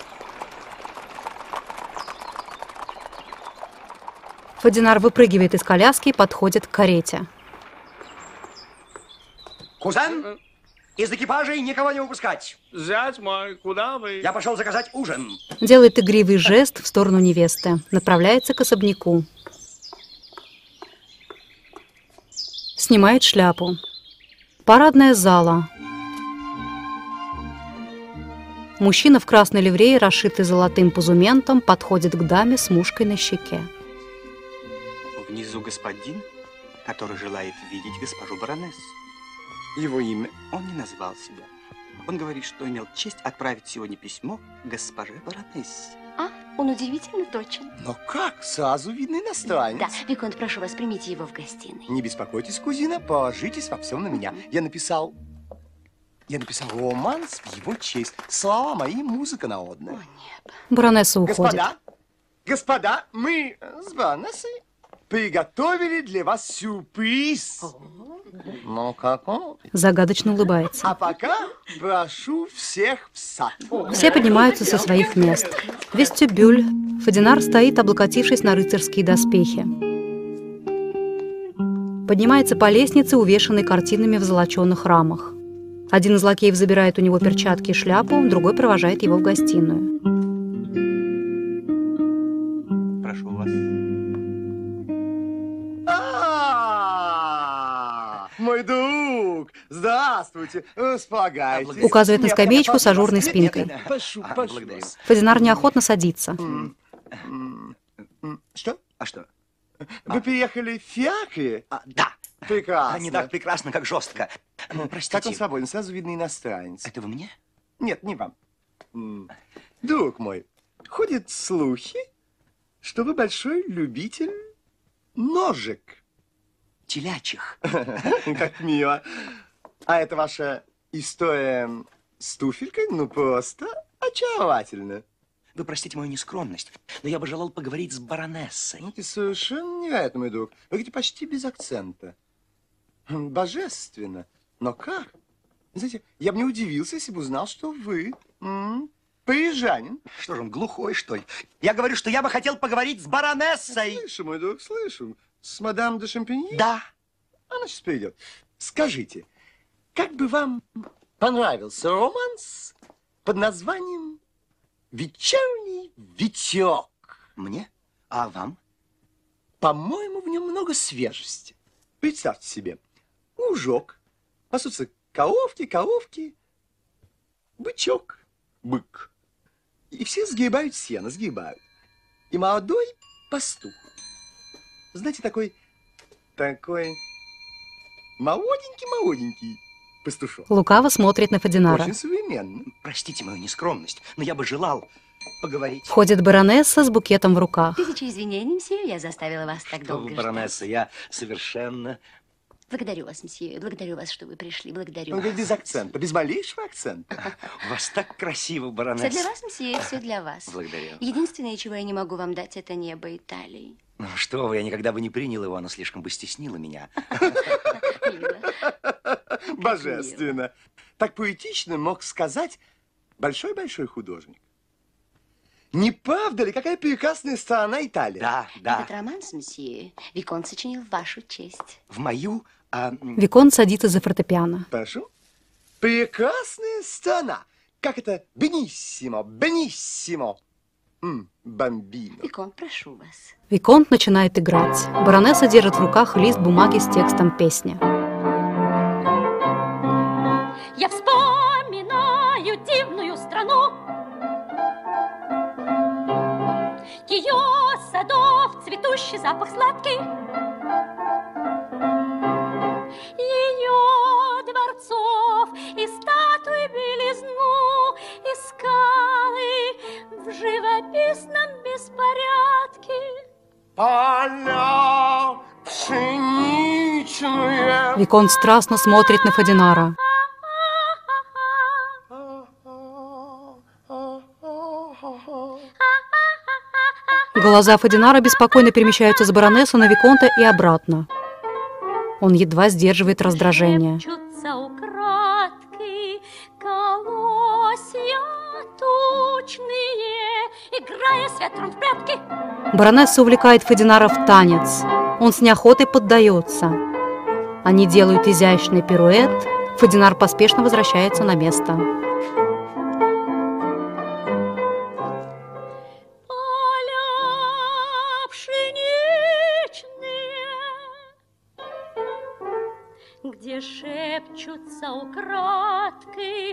Фадинар выпрыгивает из коляски и подходит к карете. Кузен, из экипажей никого не выпускать. Зять мой, куда вы? Я пошел заказать ужин. Делает игривый жест в сторону невесты. Направляется к особняку. Снимает шляпу. Парадная зала. Мужчина в красной ливрее, расшитый золотым позументом, подходит к даме с мушкой на щеке. Внизу господин, который желает видеть госпожу баронессу. Его имя он не назвал себя. Он говорит, что имел честь отправить сегодня письмо госпоже баронессе. А, он удивительно точен. Но как? Сразу видно иностранец. Да, Виконт, прошу вас, примите его в гостиной. Не беспокойтесь, кузина, положитесь во всем на меня. Я написал... Я написал романс в его честь. Слова мои, музыка народная. О, нет. Баронесса уходит. Господа, господа, мы с баронессой приготовили для вас сюрприз. Ну, какой? Загадочно улыбается. А пока прошу всех в сад. Все поднимаются со своих мест. Вестибюль. Фадинар стоит, облокотившись на рыцарские доспехи. Поднимается по лестнице, увешанной картинами в золоченых рамах. Один из лакеев забирает у него перчатки и шляпу, другой провожает его в гостиную. Прошу вас. Мой друг, здравствуйте, располагайтесь. Указывает на скамеечку с ажурной спинкой. Прошу, прошу. Фадинар неохотно садится. Что? А что? Вы переехали в Фиакре? А, да. Прекрасно. Не так прекрасно, как жестко. Простите. Как он свободен, сразу видно иностранец. Это вы мне? Нет, не вам. Друг мой, ходят слухи, что вы большой любитель ножек. Телячьих. Как мило. А это ваша история с туфелькой? Ну, просто очаровательно. Вы простите мою нескромность, но я бы желал поговорить с баронессой. Ну, ты совершенно невероятно, мой друг. Вы говорите почти без акцента. Божественно. Но как? Знаете, я бы не удивился, если бы узнал, что вы м-м, парижанин. Что же он, глухой, что ли? Я говорю, что я бы хотел поговорить с баронессой. Слышу, мой друг, слышу. С мадам де Шампиньи? Да. Она сейчас придет. Скажите, как бы вам понравился романс под названием «Вечерний ветерок»? Мне? А вам? По-моему, в нем много свежести. Представьте себе, лужок, пасутся коровки, коровки, бычок, бык. И все сгибают сено, сгибают. И молодой пастух. Знаете, такой, такой молоденький-молоденький пастушок. Лукаво смотрит на Фадинара. Очень современно. Простите мою нескромность, но я бы желал поговорить. Входит баронесса с букетом в руках. Тысячи извинений, мсье, я заставила вас так Что долго вы, ждать. баронесса, я совершенно... Благодарю вас, мсье, благодарю вас, что вы пришли, благодарю. Он говорит без акцента, без малейшего акцента. У вас так красиво, баронесса. Все для вас, мсье, все для вас. Благодарю. Единственное, чего я не могу вам дать, это небо Италии. Ну, что вы, я никогда бы не принял его, оно слишком бы стеснило меня. Божественно. Так поэтично мог сказать большой-большой художник. Не правда ли, какая прекрасная страна Италия? Да, да. Этот роман, мсье, Виконт сочинил в вашу честь. В мою... А... Виконт садится за фортепиано. Прошу. Прекрасная страна. Как это? Бениссимо, бениссимо. Бомбино. Виконт, прошу вас. Виконт начинает играть. Баронесса держит в руках лист бумаги с текстом песни. Я вспоминаю дивную страну, ее садов цветущий запах сладкий, ее дворцов и статуй белизну, и скалы в живописном беспорядке. Поля пшеничные. Виконт страстно смотрит на Фадинара. Глаза Фадинара беспокойно перемещаются с баронессы на Виконта и обратно. Он едва сдерживает раздражение. Шепчутся украдкой колосья тучные, играя с ветром в прятки. Баронесса увлекает Фадинара в танец. Он с неохотой поддается. Они делают изящный пируэт. Фадинар поспешно возвращается на место. где шепчутся украдкой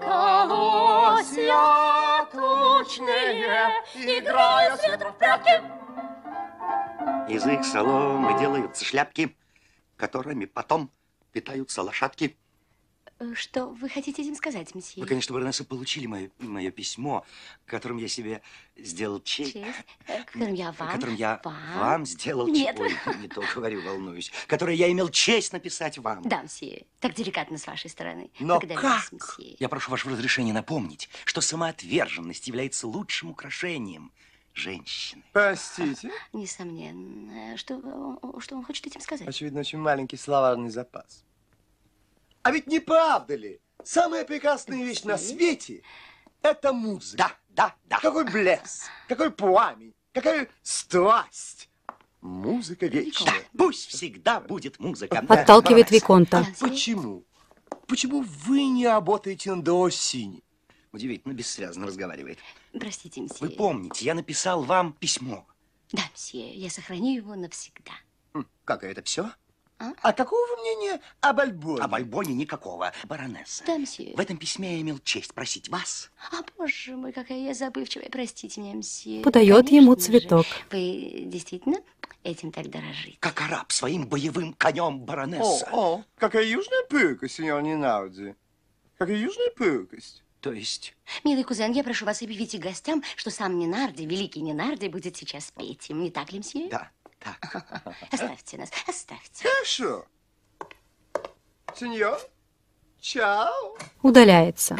колосья тучные, играя с ветром в прятки. Из их соломы делаются шляпки, которыми потом питаются лошадки. Что вы хотите этим сказать, месье? Вы, конечно, баронесса, получили мое, мое письмо, которым я себе сделал честь. Честь? Которым я вам? Которым я вам, вам сделал Нет. честь. Ой, не то говорю, волнуюсь. Которое я имел честь написать вам. Да, месье. Так деликатно с вашей стороны. Но Благодарю как? вас, месье. Я прошу вашего разрешения напомнить, что самоотверженность является лучшим украшением женщины. Простите? Несомненно. Что, что он хочет этим сказать? Очевидно, очень маленький словарный запас. А ведь не правда ли? Самая прекрасная вещь на свете – это музыка. Да, да, да. Какой блеск, какой пламень, какая страсть. Музыка вечная. Да, пусть всегда будет музыка. Отталкивает Виконта. Почему? Почему вы не работаете над Россини? Удивительно, бессвязно разговаривает. Простите, месье. Вы помните, я написал вам письмо. Да, месье, я сохраню его навсегда. Как, это все? А? А какого вы мнения об Альбоне? Об Альбоне никакого, баронесса. Да, месье. В этом письме я имел честь просить вас. А, боже мой, какая я забывчивая. Простите меня, месье. Подает Конечно ему же. цветок. Вы действительно этим так дорожите? Как араб своим боевым конем, баронесса. О, о, какая южная пылкость, сеньор Нинарди. Какая южная пылкость. То есть? Милый кузен, я прошу вас объявить и гостям, что сам Нинарди, великий Нинарди, будет сейчас петь им. Не так ли, месье? Да, так. Оставьте нас, оставьте. Хорошо. Сеньор, чао. Удаляется.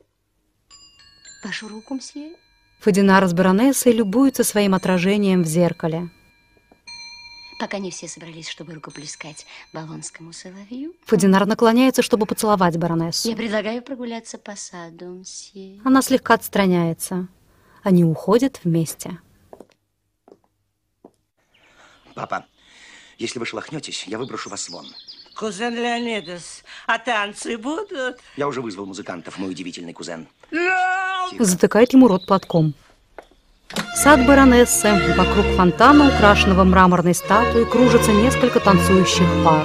Вашу руку, месье. Фадинар с баронессой любуются своим отражением в зеркале. Пока не все собрались, чтобы рукоплескать болонскому соловью. Фадинар наклоняется, чтобы поцеловать баронессу. Я предлагаю прогуляться по саду, мсье. Она слегка отстраняется. Они уходят вместе. Папа, если вы шелохнетесь, я выброшу вас вон. Кузен Леонидас, а танцы будут? Я уже вызвал музыкантов, мой удивительный кузен. Затыкает ему рот платком. Сад баронессы. Вокруг фонтана, украшенного мраморной статуей, кружится несколько танцующих пар.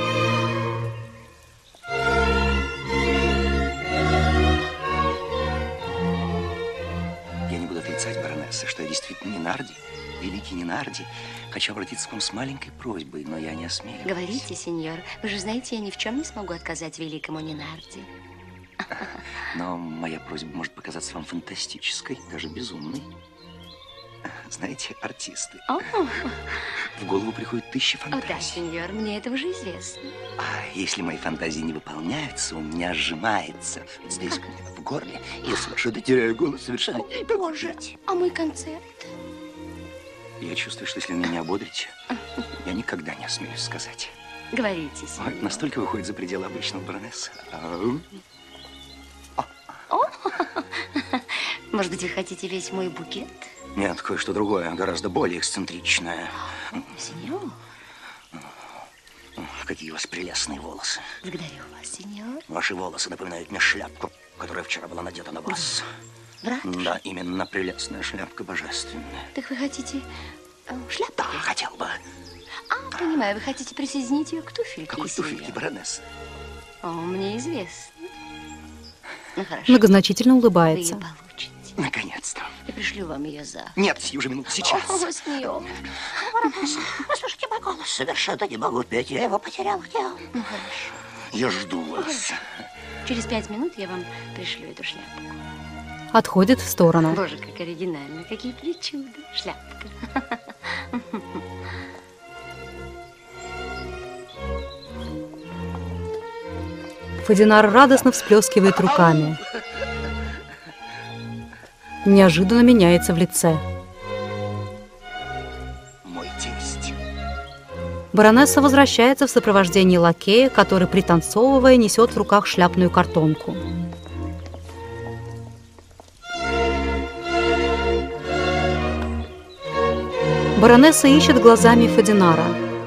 Я не буду отрицать, баронесса, что я действительно Нинарди, великий Нинарди. Хочу обратиться к вам с маленькой просьбой, но я не осмеливаюсь. Говорите, сеньор. Вы же знаете, я ни в чем не смогу отказать великому Нинарди. Но моя просьба может показаться вам фантастической, даже безумной. Знаете, артисты. О. В голову приходят тысячи О, фантазий. да, сеньор, мне это уже известно. А если мои фантазии не выполняются, у меня сжимается вот здесь, в горле. Я совершенно теряю голос, совершенно не поможете. А мой концерт? Я чувствую, что если вы меня не ободрите, я никогда не осмелюсь сказать. Говорите, сеньор. Ой, настолько выходит за пределы обычного, баронесса. Ау. О. Может быть, вы хотите весь мой букет? Нет, кое-что другое, гораздо более эксцентричное. Сеньор? Какие у вас прелестные волосы. Благодарю вас, сеньор. Ваши волосы напоминают мне шляпку, которая вчера была надета на вас. Брат? Да, именно прелестная шляпка, божественная. Так вы хотите э, шляпку? Да, хотел бы. А, понимаю, вы хотите присоединить ее к туфельке, Какой сеньор? туфельки, баронесса? О, мне известно. Ну, хорошо. Многозначительно улыбается. Вы ее получите. Наконец-то. Я пришлю вам ее завтра. Нет, сию же минуту, сейчас. О, сеньор. Послушайте мой голос. Совершенно не могу петь. Я его потерял. Где он? Ну, хорошо. Я жду вас. Через пять минут я вам пришлю эту шляпку. Отходит в сторону. Боже, как оригинально. Какие причуды. Шляпка. Фадинар радостно всплескивает руками. Неожиданно меняется в лице. Мой тесть. Баронесса возвращается в сопровождении лакея, который, пританцовывая, несет в руках шляпную картонку. Баронесса ищет глазами Фадинара.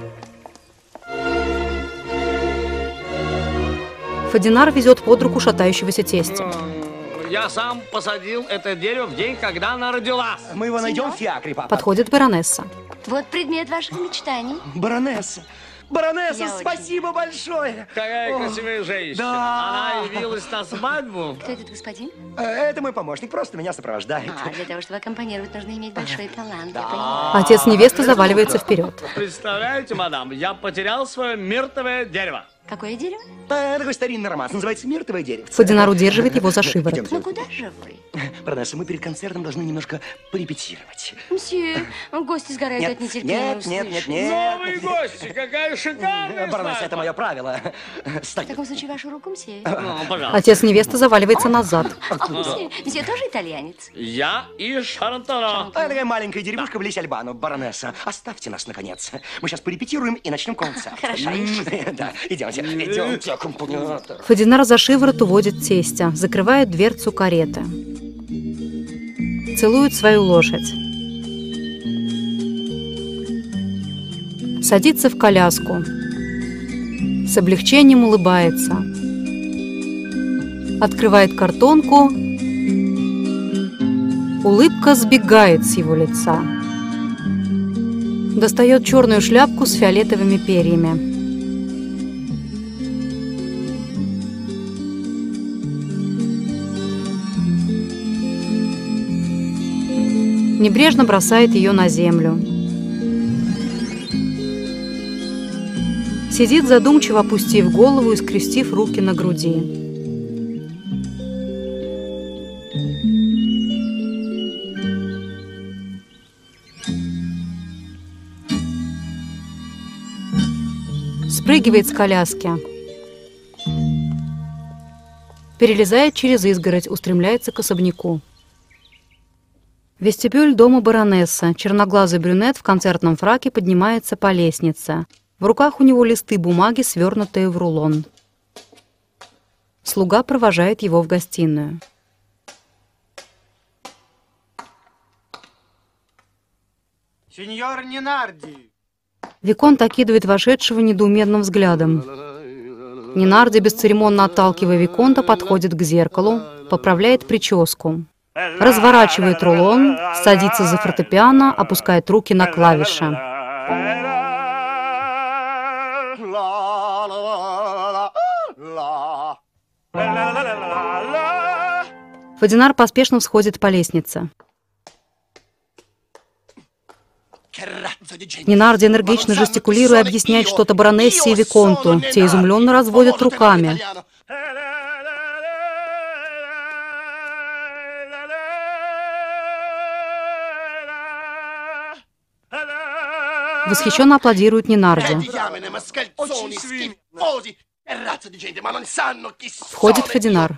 Фадинар везет под руку шатающегося тестя. Я сам посадил это дерево в день, когда она родилась. Мы его найдем в фиакре, папа. Подходит баронесса. Вот предмет ваших мечтаний. Баронесса, Баронесса, Я спасибо очень... большое. Какая О, красивая женщина. Да. Она явилась на свадьбу. Кто этот господин? Э, Это мой помощник, просто меня сопровождает. А, для того, чтобы аккомпанировать, нужно иметь большой талант. Да. Я понимаю. Отец невесты заваливается вперед. Представляете, мадам, я потерял свое миртовое дерево. Какое дерево? Это такой старинный роман, называется «Миртовое дерево». Фадинар удерживает его за шиворот. Ну куда же вы? Баронесса, мы перед концертом должны немножко порепетировать. Мсье, гости сгорают Нет, от нетерпения. нет, нет, нет, услышать. нет. Новые гости, какая шикарная Баронесса, свадьба. это мое правило. В таком случае, вашу руку, мсье. Ну, пожалуйста. Отец невесты заваливается назад. А, мсье, мсье тоже итальянец? Я из Шарантона. А, такая маленькая деревушка в лесе Альбано. Баронесса, оставьте нас, наконец. Мы сейчас порепетируем и начнем концерт. Хорошо. Да, идемте, идемте, аккомпаниатор. Фадинар за шиворот уводит тестя, закрывает дверцу кареты. Целует свою лошадь. Садится в коляску. С облегчением улыбается. Открывает картонку. Улыбка сбегает с его лица. Достает черную шляпку с фиолетовыми перьями. Небрежно бросает ее на землю. Сидит задумчиво, опустив голову и скрестив руки на груди. Спрыгивает с коляски. Перелезает через изгородь, устремляется к особняку. Вестибюль дома баронессы. Черноглазый брюнет в концертном фраке поднимается по лестнице. В руках у него листы бумаги, свернутые в рулон. Слуга провожает его в гостиную. Сеньор Нинарди. Виконт окидывает вошедшего недоуменным взглядом. Нинарди, бесцеремонно отталкивая Виконта, подходит к зеркалу, поправляет прическу. Разворачивает рулон, садится за фортепиано, опускает руки на клавиши. Фадинар поспешно всходит по лестнице. Нинарди, энергично жестикулируя, объясняет что-то баронессе и Виконту. Те изумленно разводят руками. Восхищенно аплодирует Нинарди. Входит Фадинар.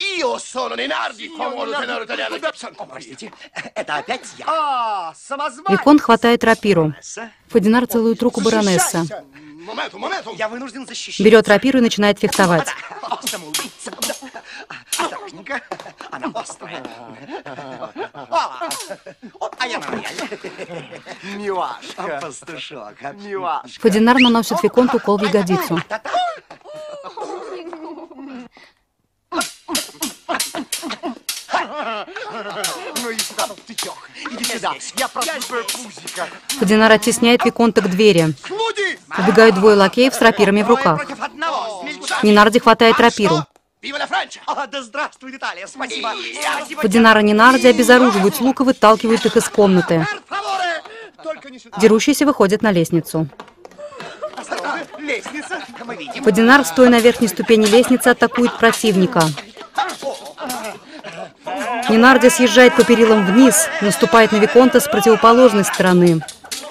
Простите, это опять я. А, самозванец. Виконт хватает рапиру. Фадинар целует руку баронессы. Я вынужден защищать. Берет рапиру и начинает фехтовать. Самоубийца. Осторожненько. Она острая. А я на рояль. Милашка. Пастушок. Милашка. Фадинар наносит Виконту укол в ягодицу. Ну и сюда, птичок. Иди сюда. Я прослушаю пузика. Фадинар оттесняет Виконта к двери. Убегают двое лакеев с рапирами в руках. Нинарди хватает рапиру. А, да здравствует Италия, спасибо. Спасибо. Фадинар и Нинарди обезоруживают слуг и выталкивают их из комнаты. Дерущиеся выходят на лестницу. Лестница, мы видим. Фадинар, стоя на верхней ступени лестницы, атакует противника. Нинарди съезжает по перилам вниз, наступает на Виконта с противоположной стороны.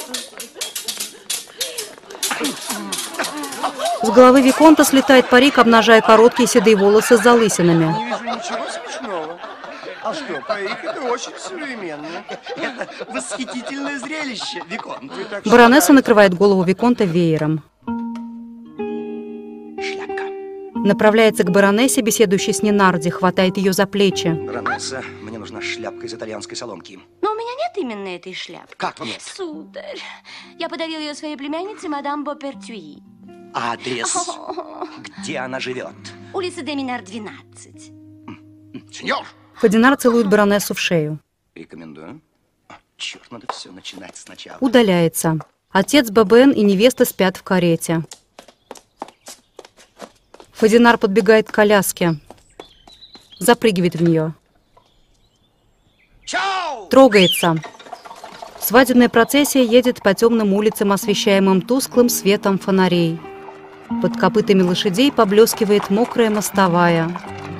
С головы Виконта слетает парик, обнажая короткие седые волосы с залысинами. Не вижу ничего смешного. А что, парик, это очень современно. Это восхитительное зрелище, Виконт. Баронесса накрывает голову Виконта веером. Шляпка. Направляется к баронессе, беседующей с Нинарди, хватает ее за плечи. Баронесса, мне нужна шляпка из итальянской соломки. Но у меня нет именно этой шляпки. Как нет? Сударь, я подарил ее своей племяннице, мадам Бопертюи. Адрес. Где она живет? Улица Деминар, двенадцать. Сеньор! Фадинар целует баронессу в шею. Рекомендую. Черт, надо все начинать сначала. Удаляется. Отец Бабен и невеста спят в карете. Фадинар подбегает к коляске, запрыгивает в нее. Трогается. Свадебная процессия едет по темным улицам, освещаемым тусклым светом фонарей. Под копытами лошадей поблескивает мокрая мостовая.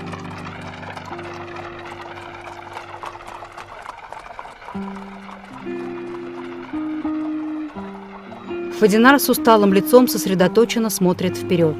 Фадинар с усталым лицом сосредоточенно смотрит вперед.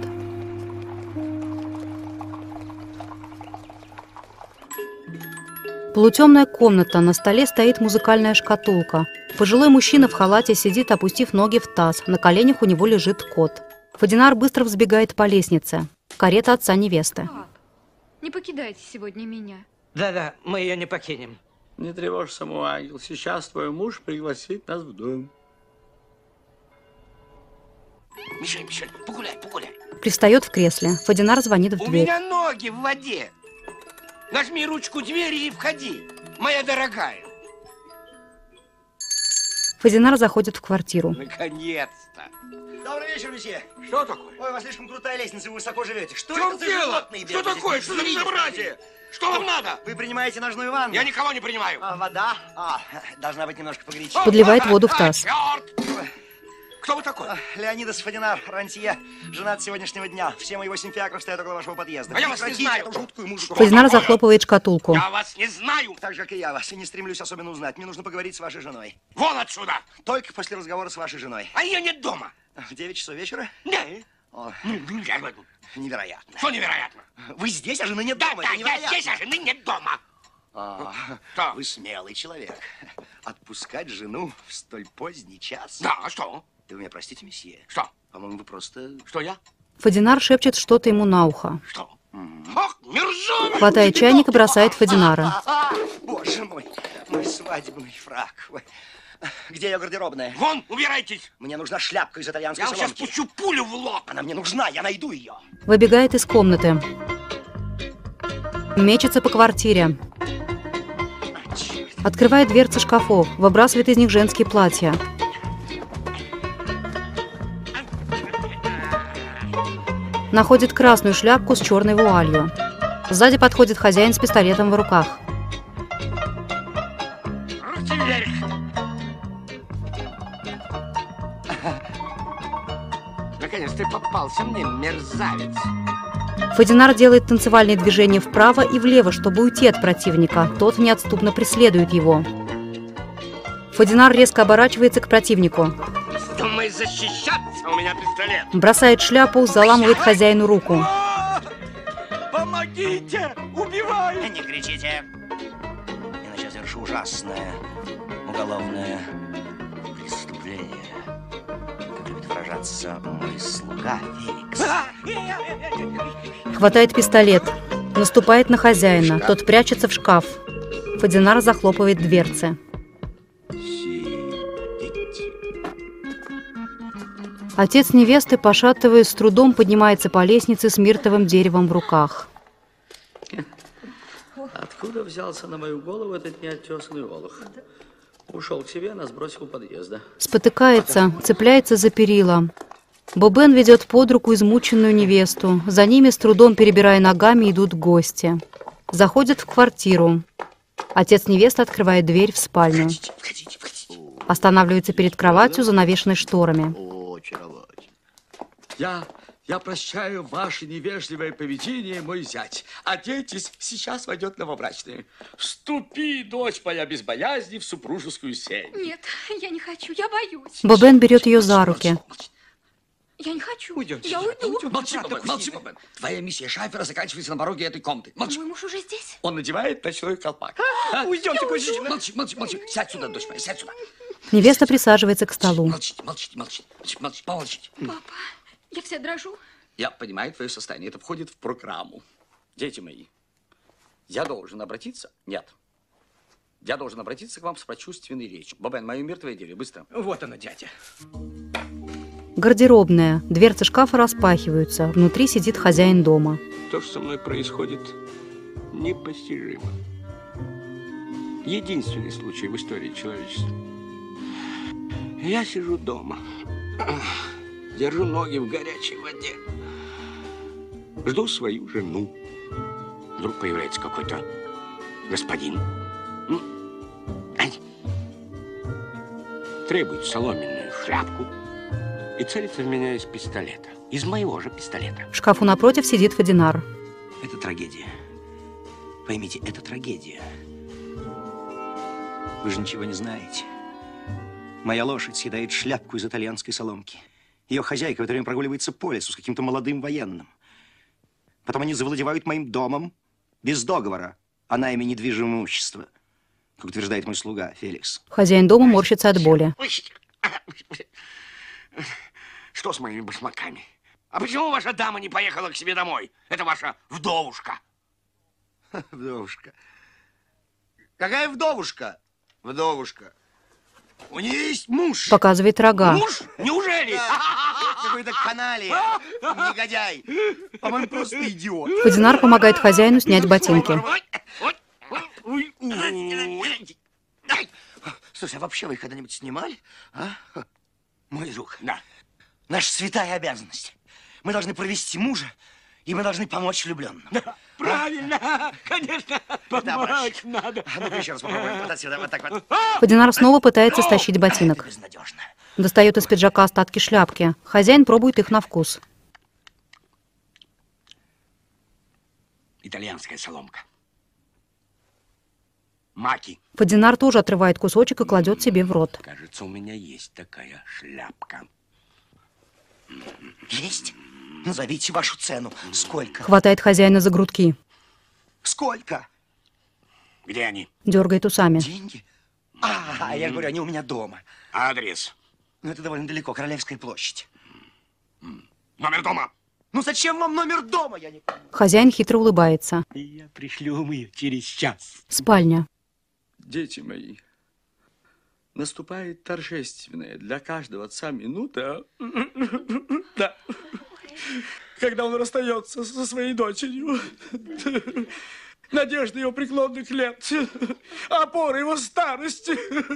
Полутемная комната, на столе стоит музыкальная шкатулка. Пожилой мужчина в халате сидит, опустив ноги в таз. На коленях у него лежит кот. Фадинар быстро взбегает по лестнице. Карета отца невесты. Пап, не покидайте сегодня меня. Да-да, мы ее не покинем. Не тревожься, мой ангел. Сейчас твой муж пригласит нас в дом. Мишель, Мишель, погуляй, погуляй. Пристает в кресле. Фадинар звонит в У дверь. меня ноги в воде. Нажми ручку двери и входи, моя дорогая. Фадинар заходит в квартиру. Наконец-то. Добрый вечер, месье. Что такое? Ой, у вас слишком крутая лестница, вы высоко живете. Что В чем это за дело? животные Что бегают такое? здесь? Что за Берите, безобразие? берите. Что вам надо? Вы принимаете ножную ванну? Я никого не принимаю. А, вода? А, должна быть немножко погорячее. Подливает воду в таз. Кто вы такой? Леонидас Фадинар, рантье, женат с сегодняшнего дня. Все мои восемь фиакров стоят около вашего подъезда. А я вас не Прекратите знаю. эту жуткую музыку. Фадинар захлопывает шкатулку. Я вас не знаю. Так же, как и я вас, и не стремлюсь особенно узнать. Мне нужно поговорить с вашей женой. Вон отсюда. Только после разговора с вашей женой. А ее нет дома. В девять часов вечера? Да. О, Ну, я говорю. невероятно. Что невероятно? Вы здесь, а жены нет Да, дома. да, Это я невероятно. здесь, а жены нет дома. А, Что? вы смелый человек. Отпускать жену в столь поздний час? Да, а что? Вы меня простите, месье. Что? По-моему, вы просто... Что я? Фадинар шепчет что-то ему на ухо. Что? Ах, мерзавец! Хватает чайник и бросает Фадинара. А, боже мой, мой свадебный фрак. Ой. Где ее гардеробная? Вон, убирайтесь. Мне нужна шляпка из итальянской Я вам сейчас соломки. пущу пулю в лоб. Она мне нужна, я найду ее. Выбегает из комнаты. Мечется по квартире. Открывает дверцы шкафов, выбрасывает из них женские платья. Находит красную шляпку с черной вуалью. Сзади подходит хозяин с пистолетом в руках. Руки вверх. Наконец ты попался мне, мерзавец. Фадинар делает танцевальные движения вправо и влево, чтобы уйти от противника. Тот неотступно преследует его. Фадинар резко оборачивается к противнику. Думай защищаться, у меня пистолет. Бросает шляпу, заламывает хозяину руку. Помогите! Убиваю! Не кричите. Иначе я совершу ужасное уголовное преступление. Как любит выражаться мой слуга Феликс. Хватает пистолет. Наступает на хозяина. Тот прячется в шкаф. Фадинар захлопывает дверцы. Отец невесты, пошатываясь, с трудом поднимается по лестнице с миртовым деревом в руках. Откуда взялся на мою голову этот неотесанный олух? Ушел к себе, нас бросил у подъезда. Спотыкается, цепляется за перила. Бобен ведет под руку измученную невесту. За ними, с трудом перебирая ногами, идут гости. Заходят в квартиру. Отец невесты открывает дверь в спальню. Останавливается перед кроватью, занавешенной шторами. Я, я прощаю ваше невежливое поведение, мой зять. Оденьтесь, сейчас войдет новобрачная. Вступи, дочь моя, без боязни в супружескую сень. Нет, я не хочу, я боюсь. Бобен берет ее за руки. Я не хочу. Уйдемте. Я уйду. Молчи, Бобен, молчи, Бобен. Твоя миссия Шайфера заканчивается на пороге этой комнаты. Молчи. Мой муж уже здесь? Он надевает ночной колпак. А, Уйдемте, я молчи, уйду. молчи, молчи, молчи. Сядь сюда, дочь моя, сядь сюда. Невеста присаживается к столу. Молчите, молчите, молчите, молчите, молчите, помолчите. Папа, я вся дрожу. Я понимаю твое состояние, это входит в программу. Дети мои, я должен обратиться? Нет. Я должен обратиться к вам с прочувственной речью. Бобен, мое мертвое дело, быстро. Вот оно, дядя. Гардеробная. Дверцы шкафа распахиваются. Внутри сидит хозяин дома. То, что со мной происходит, непостижимо. Единственный случай в истории человечества. Я сижу дома, держу ноги в горячей воде, жду свою жену. Вдруг появляется какой-то господин, требует соломенную шляпку и целится в меня из пистолета. Из моего же пистолета. В шкафу напротив сидит Фадинар. Это трагедия. Поймите, это трагедия. Вы же ничего не знаете. Моя лошадь съедает шляпку из итальянской соломки. Ее хозяйка в это время прогуливается по лесу с каким-то молодым военным. Потом они завладевают моим домом без договора о найме недвижимого имущества, как утверждает мой слуга Феликс. Хозяин дома морщится от боли. Что с моими башмаками? А почему ваша дама не поехала к себе домой? Это ваша вдовушка. Вдовушка. Какая вдовушка? Вдовушка. У нее есть муж. Показывает рога. Муж? Неужели? Да. Какой-то каналья, негодяй. По-моему, просто идиот. Фадинар помогает хозяину снять ботинки. Слушай, а вообще вы их когда-нибудь снимали? А? Мой друг. Да. Наша святая обязанность. Мы должны провести мужа, и мы должны помочь влюбленным. Правильно, а? Конечно, помочь надо. А ну-ка еще раз попробуем. Вот отсюда, вот так вот. Фадинар снова пытается стащить ботинок. Достает из пиджака остатки шляпки. Хозяин пробует их на вкус. Итальянская соломка. Маки. Фадинар тоже отрывает кусочек и кладет себе в рот. Кажется, у меня есть такая шляпка. Есть? Назовите вашу цену. Сколько? Хватает хозяина за грудки. Сколько? Где они? Дергает усами. Деньги? А, я говорю, они у меня дома. Адрес? Ну, это довольно далеко, Королевская площадь. Номер дома? Ну, зачем вам номер дома? Я не... Хозяин хитро улыбается. Я пришлю вам ее через час. Спальня. Дети мои, наступает торжественная для каждого отца минута, да, когда он расстается со своей дочерью. Надежда его преклонных лет, опора его старости.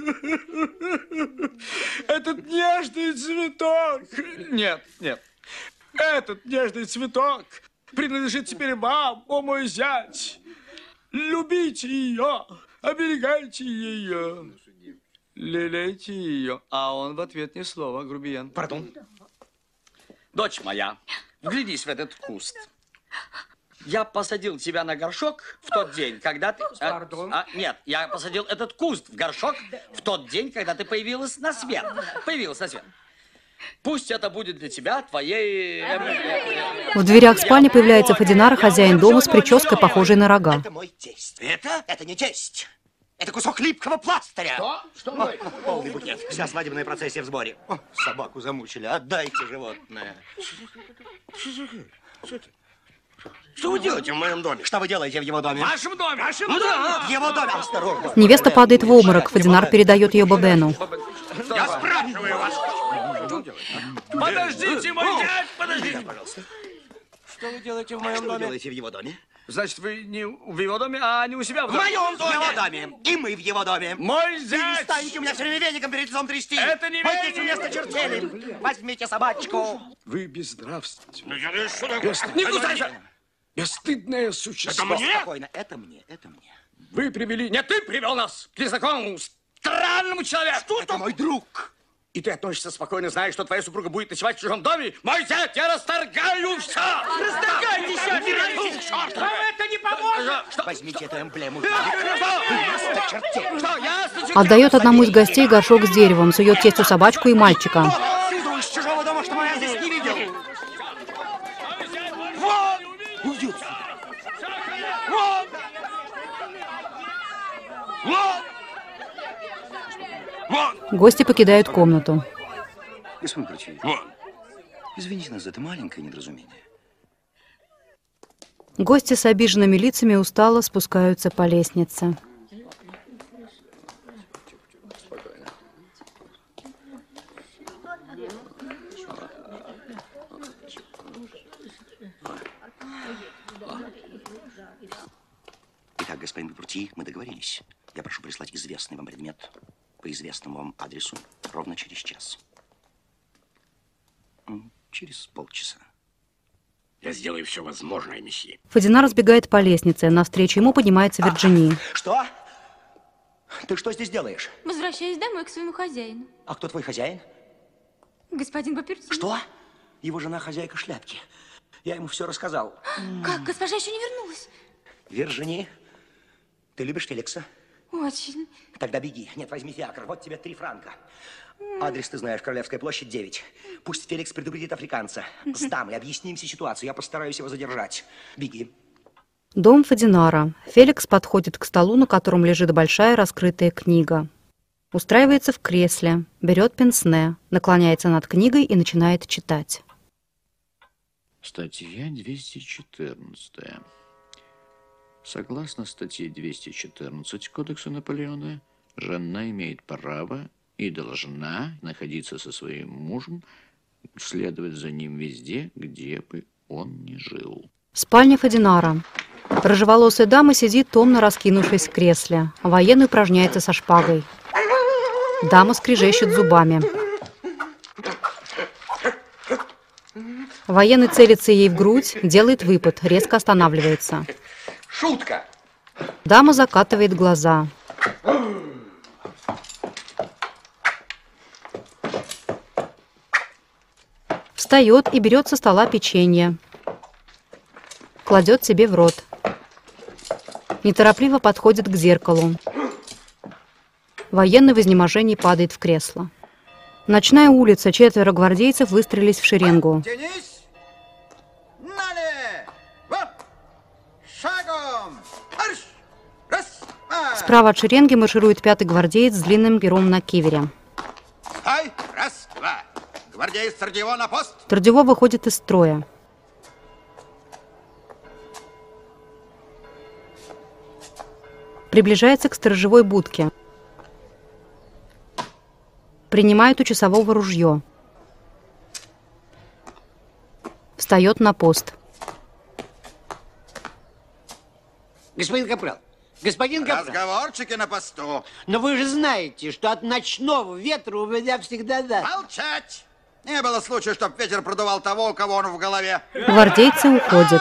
Этот нежный цветок. Нет, нет. Этот нежный цветок принадлежит теперь вам, о мой зять. Любите ее, оберегайте ее, лелейте ее. А он в ответ ни слова, грубиян. Пардон? Дочь моя, вглядись в этот куст. Я посадил тебя на горшок в тот день, когда ты... А, а, нет, я посадил этот куст в горшок в тот день, когда ты появилась на свет. Появилась на свет. Пусть это будет для тебя твоей... В дверях спальни появляется Фадинар, хозяин дома с прической, похожей на рога. Это мой тесть. Это? Это не тесть. Это кусок липкого пластыря. Что? Что вы? Полный букет. Вся свадебная процессия в сборе. О, собаку замучили. Отдайте животное. Что это? Что вы делаете в моем доме? Что вы делаете в его доме? В вашем доме? В вашем доме? доме? В его доме. Осторожно. Невеста падает в обморок. Фадинар передает ее Бобену. Я спрашиваю вас. Подождите, мой дядь, подождите, пожалуйста. Что вы делаете в моем доме? Что вы делаете в его доме? Значит, вы не в его доме, а не у себя в доме? В моем доме! В его доме! И мы в его доме! Мой зять! Перестаньте у меня все время веником перед лицом трясти! Это не веник! Вместо чертей! Возьмите собачку! Вы безнравственны. Ну, я что такое? Бес... Не кусайся! Бесстыдное существо! Это мне? Спокойно, это мне, это мне. Вы привели... Нет, ты привел нас к незнакомому, странному человеку! Что это мой друг! И ты относишься спокойно, знаешь, что твоя супруга будет ночевать в чужом доме? Мой зять, я расторгаю все! Расторгайте все! Убирайтесь к черту! Вам это не поможет! Что? Возьмите эту эмблему. Что? Чертей! Что? Я... Отдает одному из гостей горшок с деревом, сует тестю собачку и мальчика. Иду из чужого дома, чтобы я здесь не видел! Вот! Уйдет! Вот! Вот! Вот! Гости покидают комнату. Господин Кручей, Вот! извините нас за это маленькое недоразумение. Гости с обиженными лицами устало спускаются по лестнице. Итак, господин Бурти, мы договорились. Я прошу прислать известный вам предмет по известному вам адресу. ровно через час. Через полчаса. Я сделаю все возможное, месье. Фадинар сбегает по лестнице. Навстречу ему поднимается Вирджини. Что? Ты что здесь делаешь? Возвращаюсь домой к своему хозяину. А кто твой хозяин? Господин Бопертин. Что? Его жена хозяйка шляпки. Я ему все рассказал. Как? Госпожа еще не вернулась? Вирджини, ты любишь Феликса? Очень. Тогда беги. Нет, возьми фиакр. Вот тебе три франка. Адрес ты знаешь, Королевская площадь, девять. Пусть Феликс предупредит африканца. С дамой объяснимся ситуацию. Я постараюсь его задержать. Беги. Дом Фадинара. Феликс подходит к столу, на котором лежит большая раскрытая книга. Устраивается в кресле, берет пенсне, наклоняется над книгой и начинает читать. Статья двести четырнадцать. Согласно статье двести четырнадцать Кодекса Наполеона, жена имеет право и должна находиться со своим мужем, следовать за ним везде, где бы он ни жил. Спальня Фадинара. Рыжеволосая дама сидит, томно раскинувшись в кресле. Военный упражняется со шпагой. Дама скрежещет зубами. Военный целится ей в грудь, делает выпад, резко останавливается. Шутка! Дама закатывает глаза. Встает и берет со стола печенье. Кладет себе в рот. Неторопливо подходит к зеркалу. Военный в изнеможении падает в кресло. Ночная улица. Четверо гвардейцев выстроились в шеренгу. Тянись! Налево! Шагом! Марш! Раз! Справа от шеренги марширует пятый гвардеец с длинным пером на кивере. Ай! Раз, два! Гвардеец Тардиво на пост! Тардиво выходит из строя. Приближается к сторожевой будке. Принимает у часового ружье. Встает на пост. Господин капрал, господин капрал. Разговорчики на посту. Но вы же знаете, что от ночного ветра у меня всегда да. Молчать! Не было случая, чтобы ветер продувал того, у кого он в голове. Гвардейцы уходят.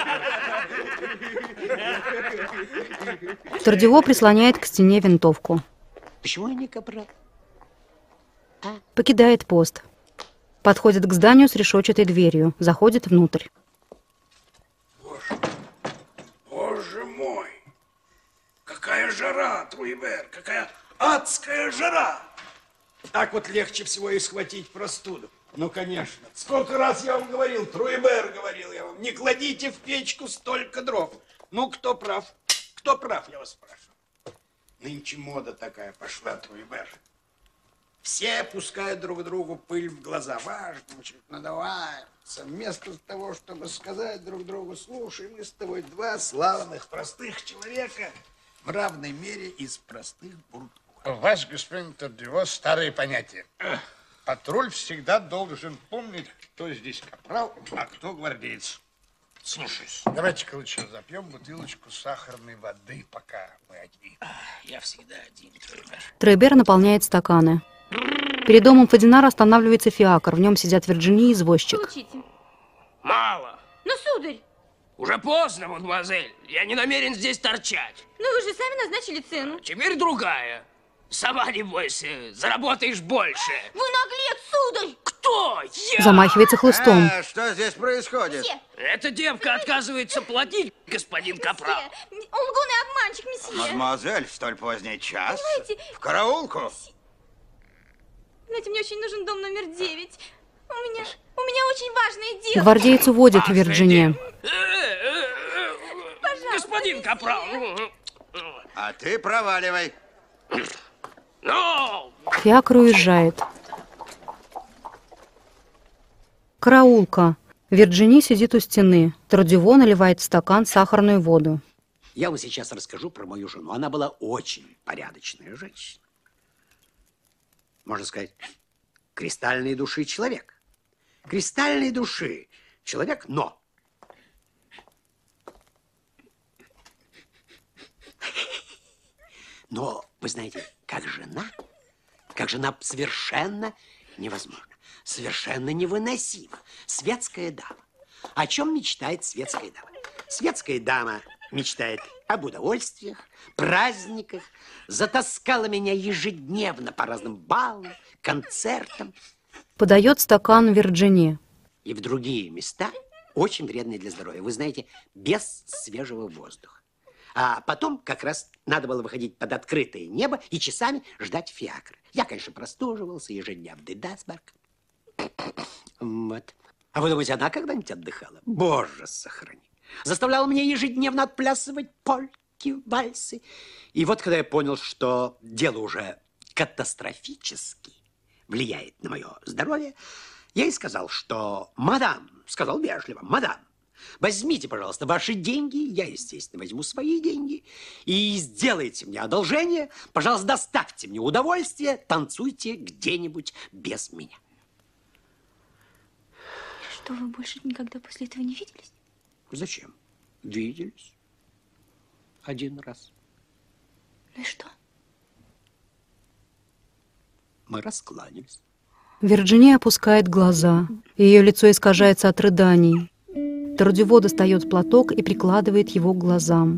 Тардиво прислоняет к стене винтовку. Почему я не капрал? А? Покидает пост. Подходит к зданию с решетчатой дверью. Заходит внутрь. Боже, боже мой! Какая жара, Труибер! Какая адская жара! Так вот легче всего и схватить простуду. Ну, конечно. Сколько раз я вам говорил, Труибер говорил я вам, не кладите в печку столько дров. Ну, кто прав? Кто прав, я вас спрашиваю. Нынче мода такая пошла, Труибер. Все пускают друг другу пыль в глаза. Важничают, надуваются. Вместо того, чтобы сказать друг другу, слушай, мы с тобой два славных, простых человека в равной мере из простых бурдков. У вас, господин Тардиво, старые понятия. Патруль всегда должен помнить, кто здесь капрал, а кто гвардеец. Слушаюсь. Давайте-ка лучше запьем бутылочку сахарной воды, пока мы одни. Я всегда один, Тройбер. Тройбер наполняет стаканы. Перед домом Фадинара останавливается фиакр. В нем сидят Вирджини и извозчик. Получите. Мало. Ну, сударь. Уже поздно, мадемуазель. Я не намерен здесь торчать. Ну, вы же сами назначили цену. Теперь другая. Сама не бойся, заработаешь больше. Вы наглец, сударь! Кто? Я? Замахивается хлыстом. А, что здесь происходит? Месье. Эта девка отказывается платить, господин Капрал. Он лгун и обманщик, месье. Мадемуазель, в столь поздний час. Понимаете? В караулку. Знаете, мне очень нужен дом номер девять. У меня, у меня очень важное дело. Гвардеец уводит Вирджини. Господин Капрал. А ты проваливай. Ну! Фиакр уезжает. Караулка. Вирджини сидит у стены. Тардиво наливает в стакан сахарную воду. Я вам сейчас расскажу про мою жену. Она была очень порядочная женщина. Можно сказать, кристальной души человек. Кристальной души человек, но... Но, вы знаете, как жена, как же она совершенно невозможно, совершенно невыносимо. Светская дама. О чем мечтает светская дама? Светская дама мечтает об удовольствиях, праздниках, затаскала меня ежедневно по разным балам, концертам. Подает стакан Вирджини. И в другие места, очень вредные для здоровья. Вы знаете, без свежего воздуха. А потом как раз надо было выходить под открытое небо и часами ждать фиакры. Я, конечно, простуживался ежедневный Дасберг. Вот. А вы думаете, она когда-нибудь отдыхала? Боже, сохрани. Заставляла меня ежедневно отплясывать польки, вальсы. И вот когда я понял, что дело уже катастрофически влияет на мое здоровье, я ей сказал, что мадам, сказал вежливо, мадам, возьмите, пожалуйста, ваши деньги, я, естественно, возьму свои деньги, и сделайте мне одолжение, пожалуйста, доставьте мне удовольствие, танцуйте где-нибудь без меня. Что, вы больше никогда после этого не виделись? Зачем? Виделись. Один раз. Ну и что? Мы раскланялись. Вирджини опускает глаза. Ее лицо искажается от рыданий. Тардюво достает платок и прикладывает его к глазам.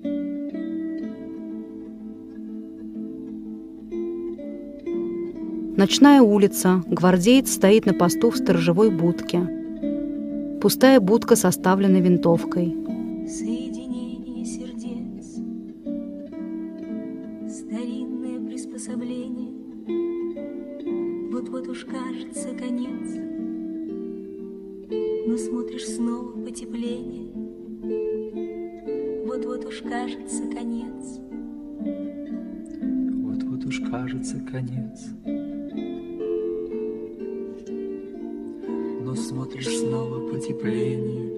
Ночная улица. Гвардеец стоит на посту в сторожевой будке. Пустая будка с оставленной винтовкой. Соединение сердец, старинное приспособление. Вот-вот уж кажется конец, но смотришь снова потепление. Вот-вот уж кажется конец. Вот-вот уж кажется конец. Но смотришь снова потепление.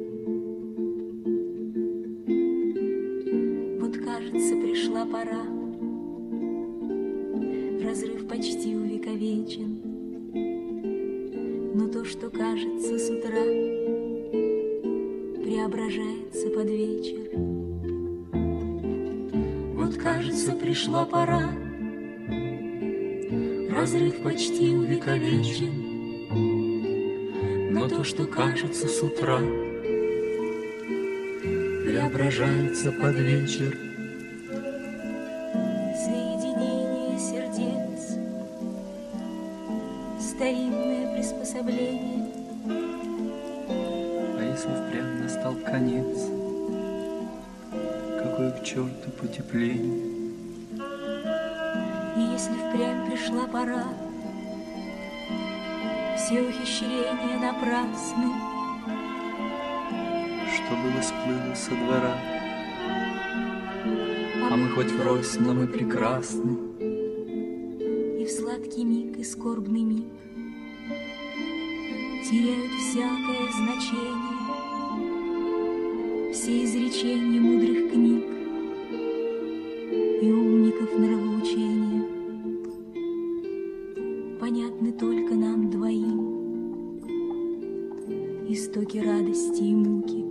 Вот кажется, пришла пора. Разрыв почти увековечен. Но то, что кажется с утра, преображается под вечер. Вот кажется, пришла пора. Разрыв почти увековечен. Но то, что кажется с утра, преображается под вечер. Соединение сердец, старинное приспособление. А если впрямь настал конец, какое к черту потепление? И если впрямь пришла пора, все ухищрения напрасны. Что было сплыло со двора, а мы хоть врозь, но мы прекрасны. И в сладкий миг, и скорбный миг теряют всякое значение. Все изречения мудрых книг и умников нравоучения понятны только нам двоим. Истоки радости и муки,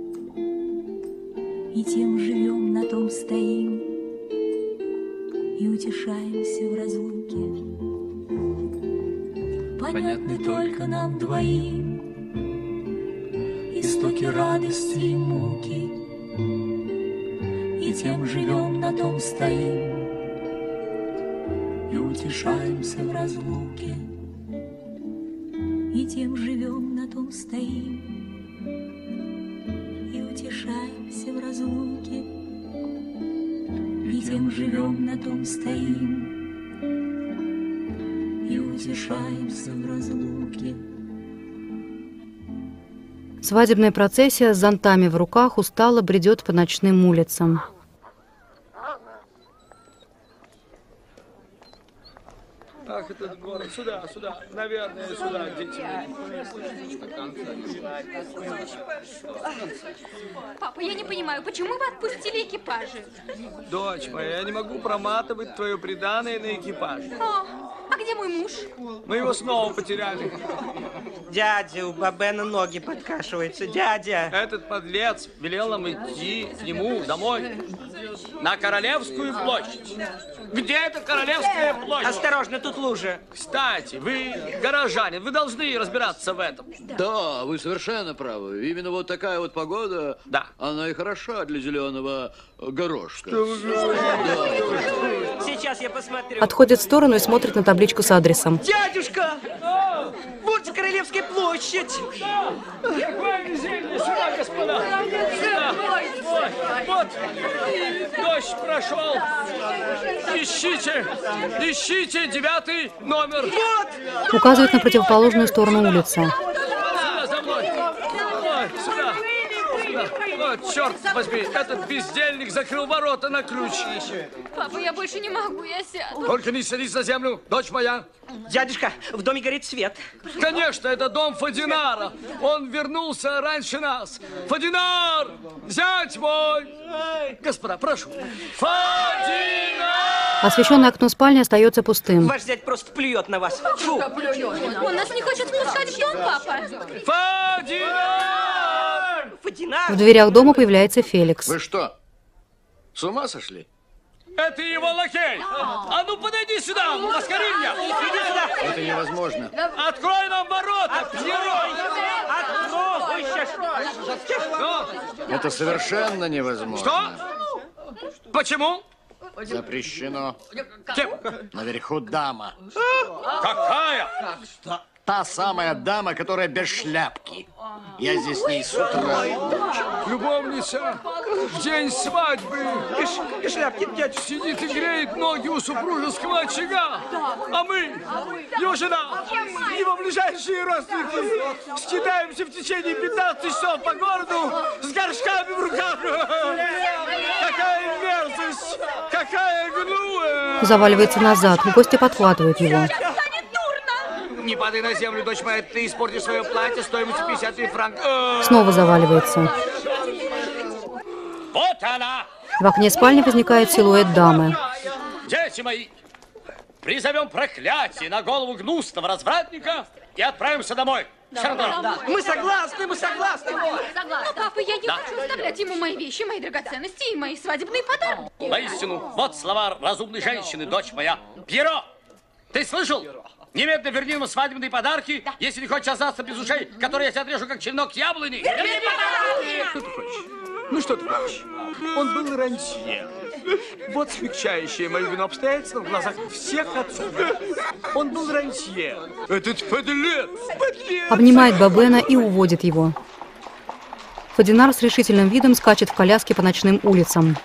и тем живем, на том стоим, и утешаемся в разлуке. Понятны только нам двоим истоки радости и муки, и тем живем, на том стоим, и утешаемся в разлуке. И тем живем, на том стоим, и утешаемся в разлуке. И тем живем, на том стоим, и утешаемся в разлуке. Свадебная процессия с зонтами в руках устало бредет по ночным улицам. Ах, этот город. Сюда, сюда. Наверное, сюда, дети. Папа, я не понимаю, почему вы отпустили экипажи? Дочь моя, я не могу проматывать твое приданое на экипаж. О, а где мой муж? Мы его снова потеряли. Дядя, у Бабена ноги подкашиваются. Дядя! Этот подлец велел нам идти к нему домой. на Королевскую площадь. Где это Королевская площадь? Осторожно, тут лужа. Кстати, вы горожанин, вы должны разбираться в этом. Да, вы совершенно правы. Именно вот такая вот погода, да. Она и хороша для зеленого горошка. Сейчас я посмотрю. Отходит в сторону и смотрит на табличку с адресом. Дядюшка! Вот же Королевская площадь! Какое везение! Сюда, господа! Сюда! Вот, вот! Дождь прошел! Ищите! Ищите девятый номер! Вот! Указывает на противоположную сторону улицы. Сюда, за мной! Вот, сюда! Сюда! Вот, черт возьми! Этот бездельник закрыл ворота на ключ! Папа, я больше не могу, я сяду. Только не садись на землю, дочь моя! Дядюшка, в доме горит свет. Конечно, это дом Фадинара. Он вернулся раньше нас. Фадинар! Зять мой! Господа, прошу. Фадинар! Освещенное окно спальни остается пустым. Ваш зять просто плюет на вас. Фу. Он нас не хочет впускать в дом, папа. Фадинар! Фадинар! В дверях дома появляется Феликс. Вы что, с ума сошли? Это его лакей! А ну подойди сюда, ласкари меня! Иди сюда! Это невозможно. Открой нам ворота, Пьеро! Открой! Это совершенно невозможно. Что? Почему? Запрещено. Кем? Наверху дама. Какая? Та самая дама, которая без шляпки. Я здесь с ней с утра. Любовница, в день свадьбы. И шляпки дядь сидит и греет ноги у супружеского очага. А мы, его жена, его ближайшие родственники, скитаемся в течение пятнадцати часов по городу с горшками в руках. Какая мерзость, какая гнуя. Заваливается назад, гости подхватывают его. Не падай на землю, дочь моя, ты испортишь свое платье стоимостью пятьдесят три франка. Снова заваливается. Вот она! В окне спальни возникает силуэт дамы. Дети мои, призовем проклятие на голову гнусного развратника и отправимся домой. Да. Мы согласны, мы согласны. Но, папа, я не Да. хочу оставлять ему мои вещи, мои драгоценности и мои свадебные подарки. Воистину, вот слова разумной женщины, дочь моя. Пьеро, ты слышал? Немедленно верни ему свадебные подарки, да. Если не хочешь остаться без ушей, которые я тебе отрежу, как черенок яблони. Верни подарки! Что ты хочешь? Ну что ты хочешь? Он был рантье. Вот смягчающее мое вину обстоятельство в глазах всех отцов. Он был рантье. Этот подлец! Подлец! Обнимает Бабена и уводит его. Фадинар с решительным видом скачет в коляске по ночным улицам.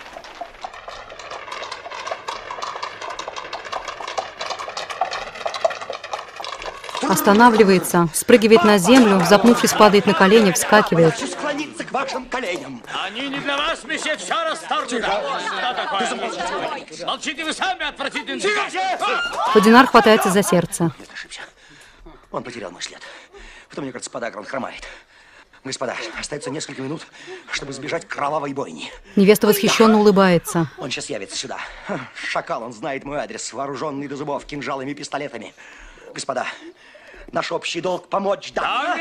Останавливается, спрыгивает на землю, запнувшись, падает на колени, вскакивает. Хочу склониться к вашим коленям. Они не для вас, месье, все расторгнуто. Что такое? Молчите вы сами, отвратительные. Фадинар хватается за сердце. Нет, ошибся. Он потерял мой след. Потом, мне кажется, подагра, он хромает. Господа, остается несколько минут, чтобы избежать кровавой бойни. Невеста восхищенно улыбается. Он сейчас явится сюда. Шакал, он знает мой адрес, вооруженный до зубов кинжалами и пистолетами. Господа, наш общий долг помочь даме.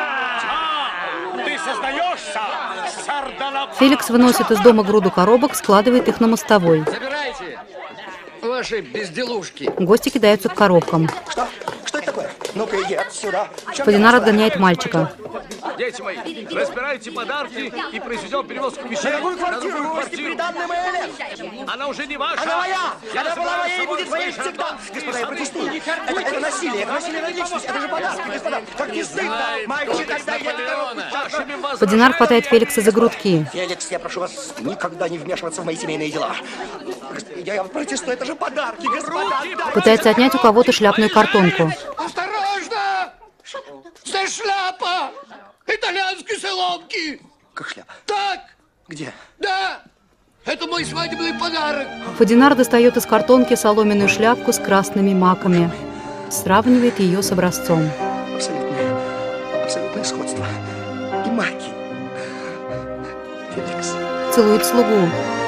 Ты сознаешься, сардонап... Феликс выносит из дома груду коробок, складывает их на мостовой. Забирайте ваши безделушки. Гости кидаются к коробкам. Что? Что это такое? Ну-ка, иди отсюда. Фадинар отгоняет мальчика. Дети мои, разбирайте подарки и произведем перевозку вещей. На какую квартиру? На Гости приданная моя лет. Она уже не ваша. Она моя. Я Она была моей и будет моей свои всегда. шандонские Господа, я сады. протестую. Это, это насилие, это насилие на личность. Это же подарки, господа. Как не стыдно. Мальчик, когда я не Фадинар хватает Феликса за грудки. Феликс, я прошу вас никогда не вмешиваться в мои семейные дела. Я, я протестую, это же подарки, господа. Пытается отнять у кого-то шляпную картонку. Осторожно! Это шляпа! Итальянской соломки! Как шляпа? Так! Где? Да! Это мой свадебный подарок! Фадинар достает из картонки соломенную шляпку с красными маками. Сравнивает ее с образцом. Абсолютное, абсолютное сходство. И марки. Феликс. Целует слугу.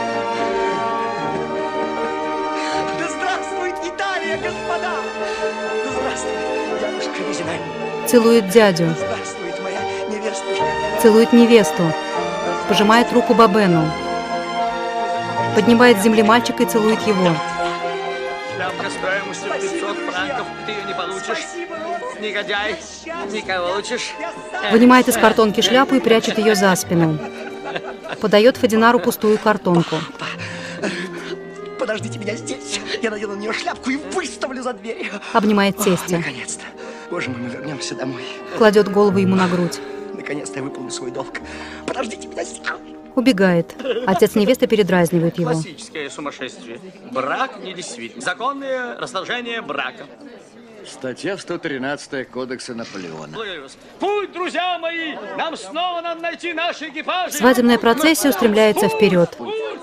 Да здравствует Италия, господа! Да здравствует, дядюшка Визинай. Целует дядю. Здравствует моя невеста. Целует невесту. Пожимает руку Бабену. Поднимает с земли мальчика и целует его. Шляпка стоимостью пятьсот франков. Ты ее не получишь. Негодяй. Не получишь. Вынимает из картонки шляпу и прячет ее за спину. Подает Фадинару пустую картонку. Подождите меня здесь. Я надену на нее шляпку и выставлю за дверь. Обнимает тестя. Наконец-то. Боже мой, мы вернемся домой. Кладет голову ему на грудь. Наконец-то я выполню свой долг. Подождите меня здесь. Убегает. Отец невесты передразнивает его. Классическое сумасшествие. Брак недействителен. Законное расторжение брака. Статья сто тринадцать Кодекса Наполеона. Путь, друзья мои! Нам снова надо найти наши экипажи! Свадебная процессия устремляется вперед.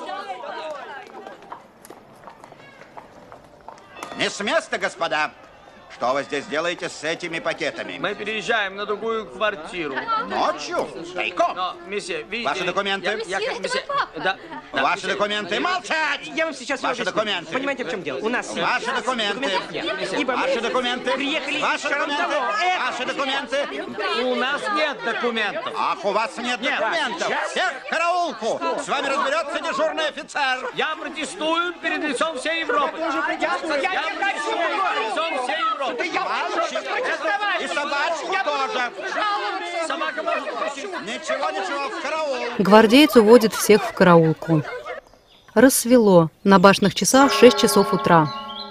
Не с места, господа! Что вы здесь делаете с этими пакетами? Мы переезжаем на другую квартиру. Ночью? Тайком? Но, месье, видите... Ваши документы? Я, я, месье, да, да, Ваши месье, документы? месье. Молчать! Я вам сейчас Ваши объясню. документы. Понимаете, в чем дело? У нас... Ваши документы. Ибо Ваши мы документы. приехали Ваши с документы. того. Ваши документы. У нас нет документов. Ах, у вас нет Нет. документов. Всех в караулку. С вами разберется дежурный офицер. Я протестую перед лицом всей Европы. Я протестую перед лицом всей Европы. И собачку тоже. Собака может просить. Ничего, ничего, в караул. Гвардеец уводит всех в караулку. Рассвело. На башенных часах шесть часов утра.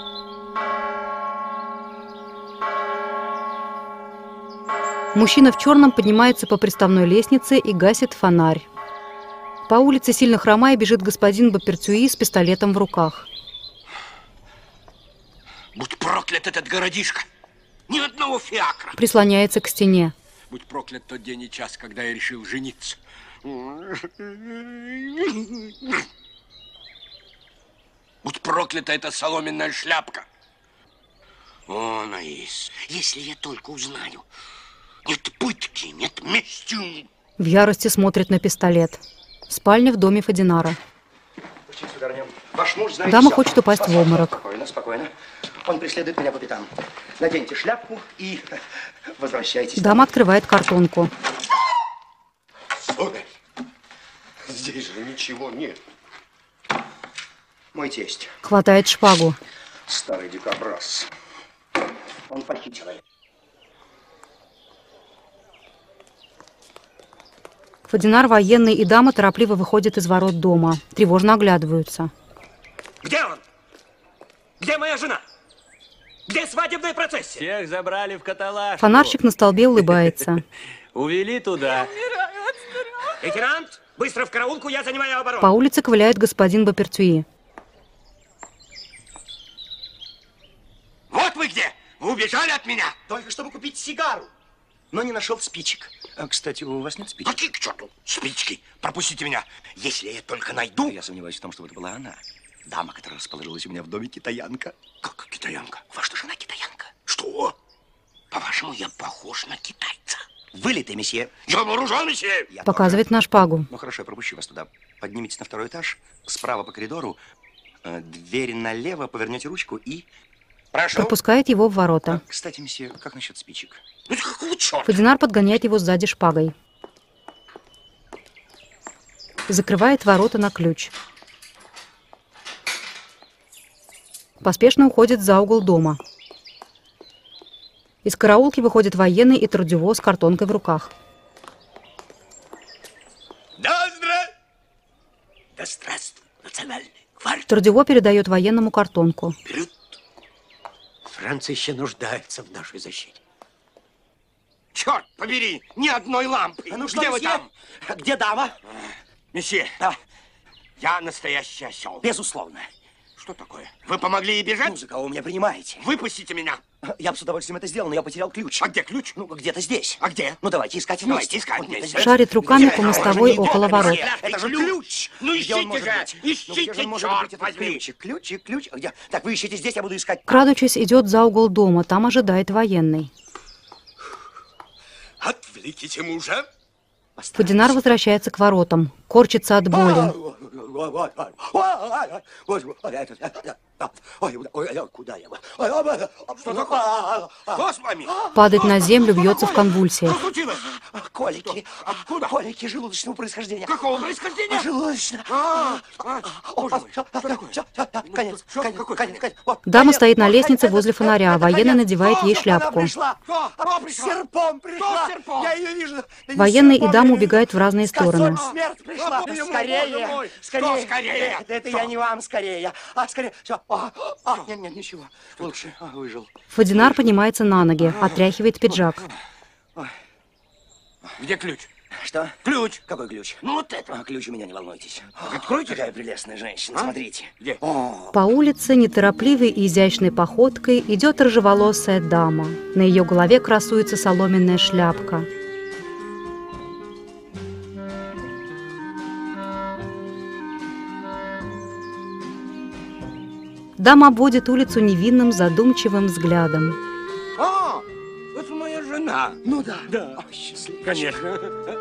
Мужчина в черном поднимается по приставной лестнице и гасит фонарь. По улице, сильно хромая, бежит господин Бопертюи с пистолетом в руках. Будь проклят этот городишко! Ни одного фиакра! Прислоняется к стене. Будь проклят тот день и час, когда я решил жениться. Будь проклята эта соломенная шляпка. О, Наис, если я только узнаю. Нет пытки, нет мести. В ярости смотрит на пистолет. Спальня в доме Фадинара. Ваш муж знает Дама все. хочет упасть в обморок. Спокойно, спокойно. Он преследует меня по пятам. Наденьте шляпку и возвращайтесь. Дама открывает картонку. Сударь, здесь же ничего нет. Мой тесть. Хватает шпагу. Старый дикобраз. Он похитил ее. Фадинар, военный и дама торопливо выходят из ворот дома. Тревожно оглядываются. Где он? Где моя жена? Где свадебная процессия? Всех забрали в каталажку. Фонарщик на столбе улыбается. Увели туда. Лейтенант, быстро в караулку, я занимаю оборону. По улице ковыляет господин Бопертюи. Вот вы где! Вы убежали от меня! Только чтобы купить сигару, но не нашел спичек. А, кстати, у вас нет спичек? Какие к черту спички? Пропустите меня. Если я только найду... Я сомневаюсь в том, что это была она. Дама, которая расположилась у меня в доме, китаянка. Как китаянка? Ваша жена китаянка? Что? По-вашему, я похож на китайца? Вылитый, месье. Я вооружен, месье. Я Показывает на шпагу. Ну хорошо, я пропущу вас туда. Поднимитесь на второй этаж, справа по коридору, э, дверь налево, повернете ручку и... Прошу. Пропускает его в ворота. А, кстати, месье, как насчет спичек? Ну какого черта? Фадинар подгоняет его сзади шпагой. Закрывает ворота на ключ. Поспешно уходит за угол дома. Из караулки выходит военный и Трудюво с картонкой в руках. Да, здра... да здравствуй, национальный гвардия. Трудюво передает военному картонку. Вперед. Франция еще нуждается в нашей защите. Черт побери, ни одной лампы. А ну что, где вы месье? там? Где дама? Месье, Да, я настоящий осел. безусловно. Что такое? Вы помогли ей бежать? Ну, за кого вы меня принимаете? Выпустите меня. Я бы с удовольствием это сделал, но я потерял ключ. А где ключ? Ну, где-то здесь. А где? Ну, давайте искать вместе. Давайте искать Он где-то вместе. здесь. Шарит руками Где? по мостовой Это же около не ворот. ключ. Это же ключ! Ну, Где он ищите может же, быть? Ну, где ищите, же он может черт быть, этот возьми. ключик? Ключик, ключ. А где? Так, вы ищите здесь, я буду искать. Крадучись, идет за угол дома. Там ожидает военный. Отвлеките мужа. Фадинар возвращается к воротам. Корчится от боли. Ой, ой, ой, куда я? Ой, ой, что такое? Что с вами? Падает на землю, бьется в конвульсиях. Что случилось? Колики. Откуда? Колики желудочного происхождения. Какого происхождения? Желудочного. А, а, боже мой, что такое? Конец, конец, конец, конец. Дама стоит на лестнице возле фонаря. Военный надевает ей шляпку. Кто пришла? Серпом пришла. Я ее вижу. Военный и дама убегают в разные стороны. Смерть пришла. Скорее, скорее. Скорее. Это я не вам, скорее. А, скорее. Все. А, а, нет, нет, ничего. Лучше. А, выжил. Фадинар поднимается на ноги, отряхивает пиджак. Где ключ? Что? Ключ. Какой ключ? Ну вот это. А, ключ у меня, не волнуйтесь. Откройте. Какая прелестная женщина, А? смотрите. Где? О. По улице неторопливой и изящной походкой идет рыжеволосая дама. На ее голове красуется соломенная шляпка. Дама обводит улицу невинным, задумчивым взглядом. А, это моя жена. Ну да. Да. О, счастливчик. Конечно.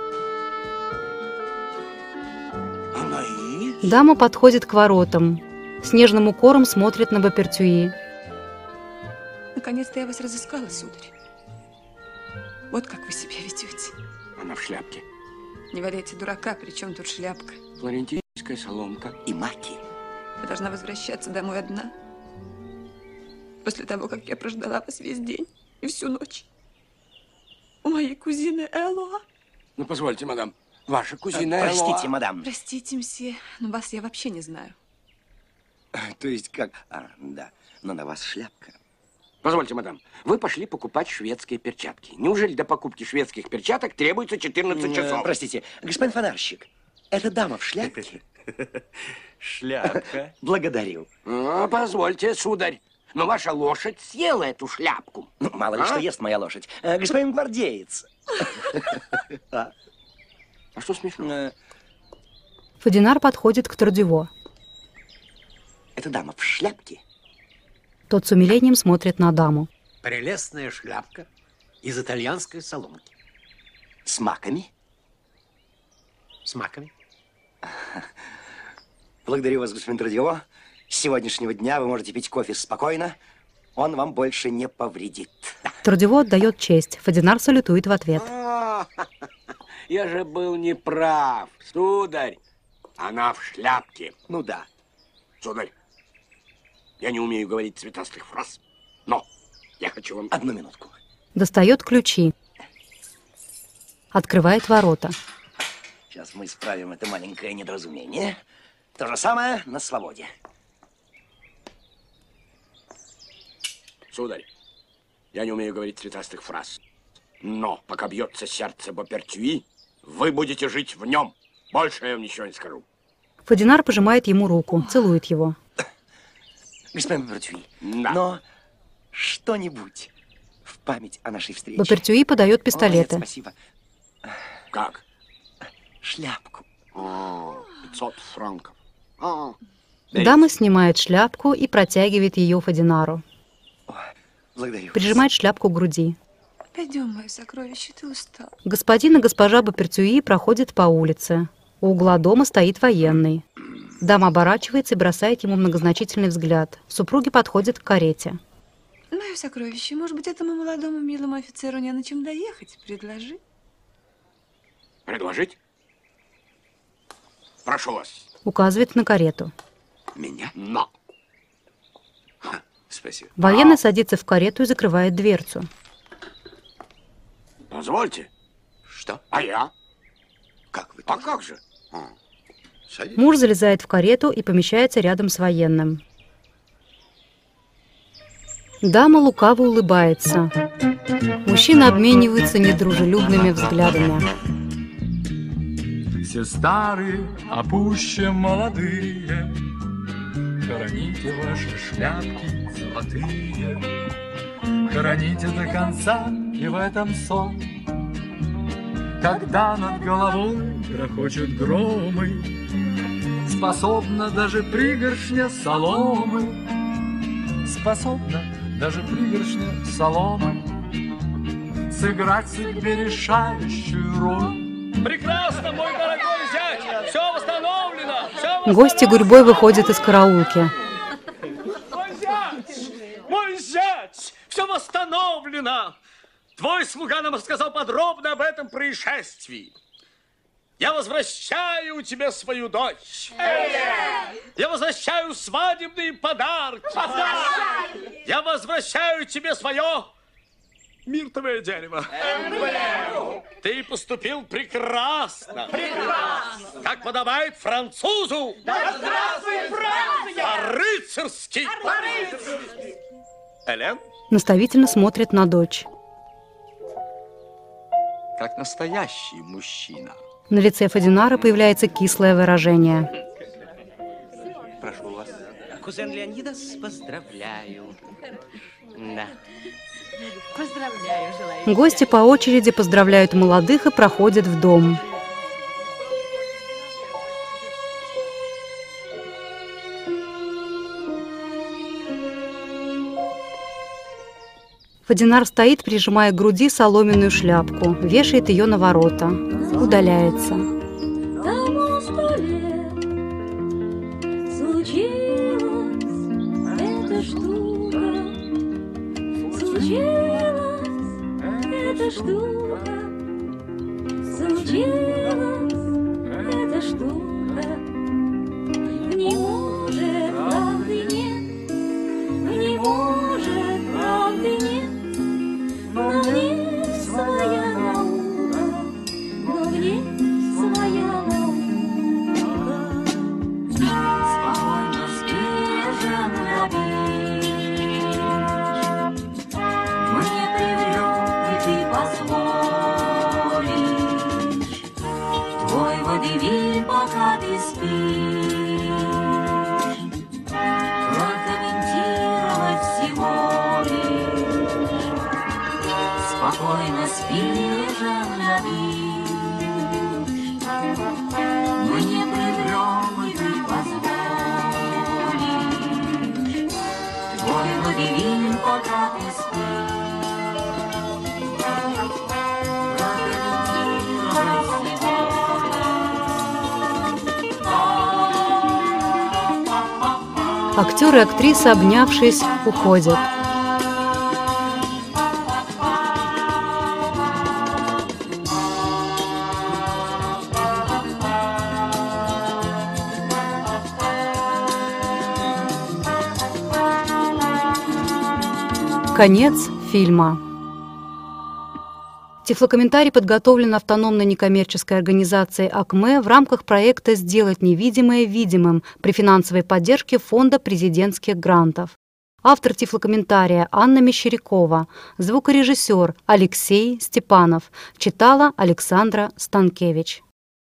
Она и есть. Дама подходит к воротам. С нежным укором смотрит на Бопертюи. Наконец-то я вас разыскала, сударь. Вот как вы себя ведете. Она в шляпке. Не валяйте дурака, при чем тут шляпка? Флорентийская соломка и маки. Я должна возвращаться домой одна. После того, как я прождала вас весь день и всю ночь. У моей кузины Элоа. Ну, позвольте, мадам. Ваша кузина А, простите, Элоа. мадам. Простите, мсье, но вас я вообще не знаю. То есть как? А, да. Но на вас шляпка. Позвольте, мадам. Вы пошли покупать шведские перчатки. Неужели до покупки шведских перчаток требуется четырнадцать часов? Э, простите, господин фонарщик, эта дама в шляпке? Шляпка. Благодарю. А, позвольте, сударь. Но ваша лошадь съела эту шляпку. Ну, мало ли А? что ест моя лошадь. Э, господин гвардеец. А что смешно? Фадинар подходит к Трудево. Эта дама в шляпке? Тот с умилением смотрит на даму. Прелестная шляпка из итальянской соломки. С маками? С маками. Благодарю вас, господин Трудево. С сегодняшнего дня вы можете пить кофе спокойно. Он вам больше не повредит. Трудево отдает честь. Фадинар салютует в ответ. А, я же был неправ, сударь. Она в шляпке. Ну да. Сударь, я не умею говорить цветастых фраз, но я хочу вам... Одну минутку. Достает ключи. Открывает ворота. Сейчас мы исправим это маленькое недоразумение. То же самое на свободе. Сударь, я не умею говорить цветастых фраз, но пока бьется сердце Бопертюи, вы будете жить в нем. Больше я вам ничего не скажу. Фадинар пожимает ему руку, целует его. Господин Бопертюи, да. Но что-нибудь в память о нашей встрече. Бопертюи подает пистолеты. О, нет, спасибо. Как? Шляпку. О, пятьсот франков. А, Дама снимает шляпку и протягивает ее Фадинару. Благодарю. Прижимает шляпку к груди. Пойдем, мое сокровище, ты устал. Господин и госпожа Бопертюи проходят по улице. У угла дома стоит военный. Дама оборачивается и бросает ему многозначительный взгляд. Супруги подходят к карете. Мое сокровище, может быть, этому молодому милому офицеру не на чем доехать? Предложи. Предложить? Прошу вас. Указывает на карету. Меня? Но. Ха, спасибо. Военный а. садится в карету и закрывает дверцу. Позвольте. Что? А я? Как вы? А как же? А. Муж залезает в карету и помещается рядом с военным. Дама лукаво улыбается. Мужчины обмениваются недружелюбными взглядами. Все старые, а пуще молодые, хороните ваши шляпки золотые, хороните до конца и в этом сон. Когда над головой грохочут громы, способна даже пригоршня соломы, способна даже пригоршня соломы сыграть себе решающую роль. Прекрасно, мой дорогой зять! Все восстановлено! Все восстановлено! Гости гурьбой выходят из караулки. Ивановна, твой слуга нам рассказал подробно об этом происшествии. Я возвращаю тебе свою дочь. Я возвращаю свадебные подарки. Я возвращаю тебе свое миртовое дерево. Ты поступил прекрасно. Прекрасно. Как подобает французу. Да здравствует Франция! По-рыцарски. По-рыцарски. Элен? Наставительно смотрит на дочь. Как настоящий мужчина. На лице Фадинара появляется кислое выражение. Прошу вас. Кузен Леонидас, поздравляю. Да. Поздравляю, желаю. Гости по очереди поздравляют молодых и проходят в дом. Фадинар стоит, прижимая к груди соломенную шляпку, вешает ее на ворота, удаляется. Тому сто лет случилась эта штука, случилась эта штука, случилась эта штука. Не может правды нет, не может правды нет. Но мне своя наука, но мне своя наука. Спокойно спешен набишь, мне приврет, и ты позволишь. Твой водевиль, пока ты спишь, прокомментировать всего лишь. Спокойно спижем на бич. Мы не приврем, и ты позволишь. Твой водевиль, пока ты спишь. Прокомментировать всего. Актер и актриса, обнявшись, уходят. Конец фильма. Тифлокомментарий подготовлен автономной некоммерческой организацией АКМЭ в рамках проекта «Сделать невидимое видимым» при финансовой поддержке Фонда президентских грантов. Автор тифлокомментария Анна Мещерякова, звукорежиссер Алексей Степанов, читала Александра Станкевич.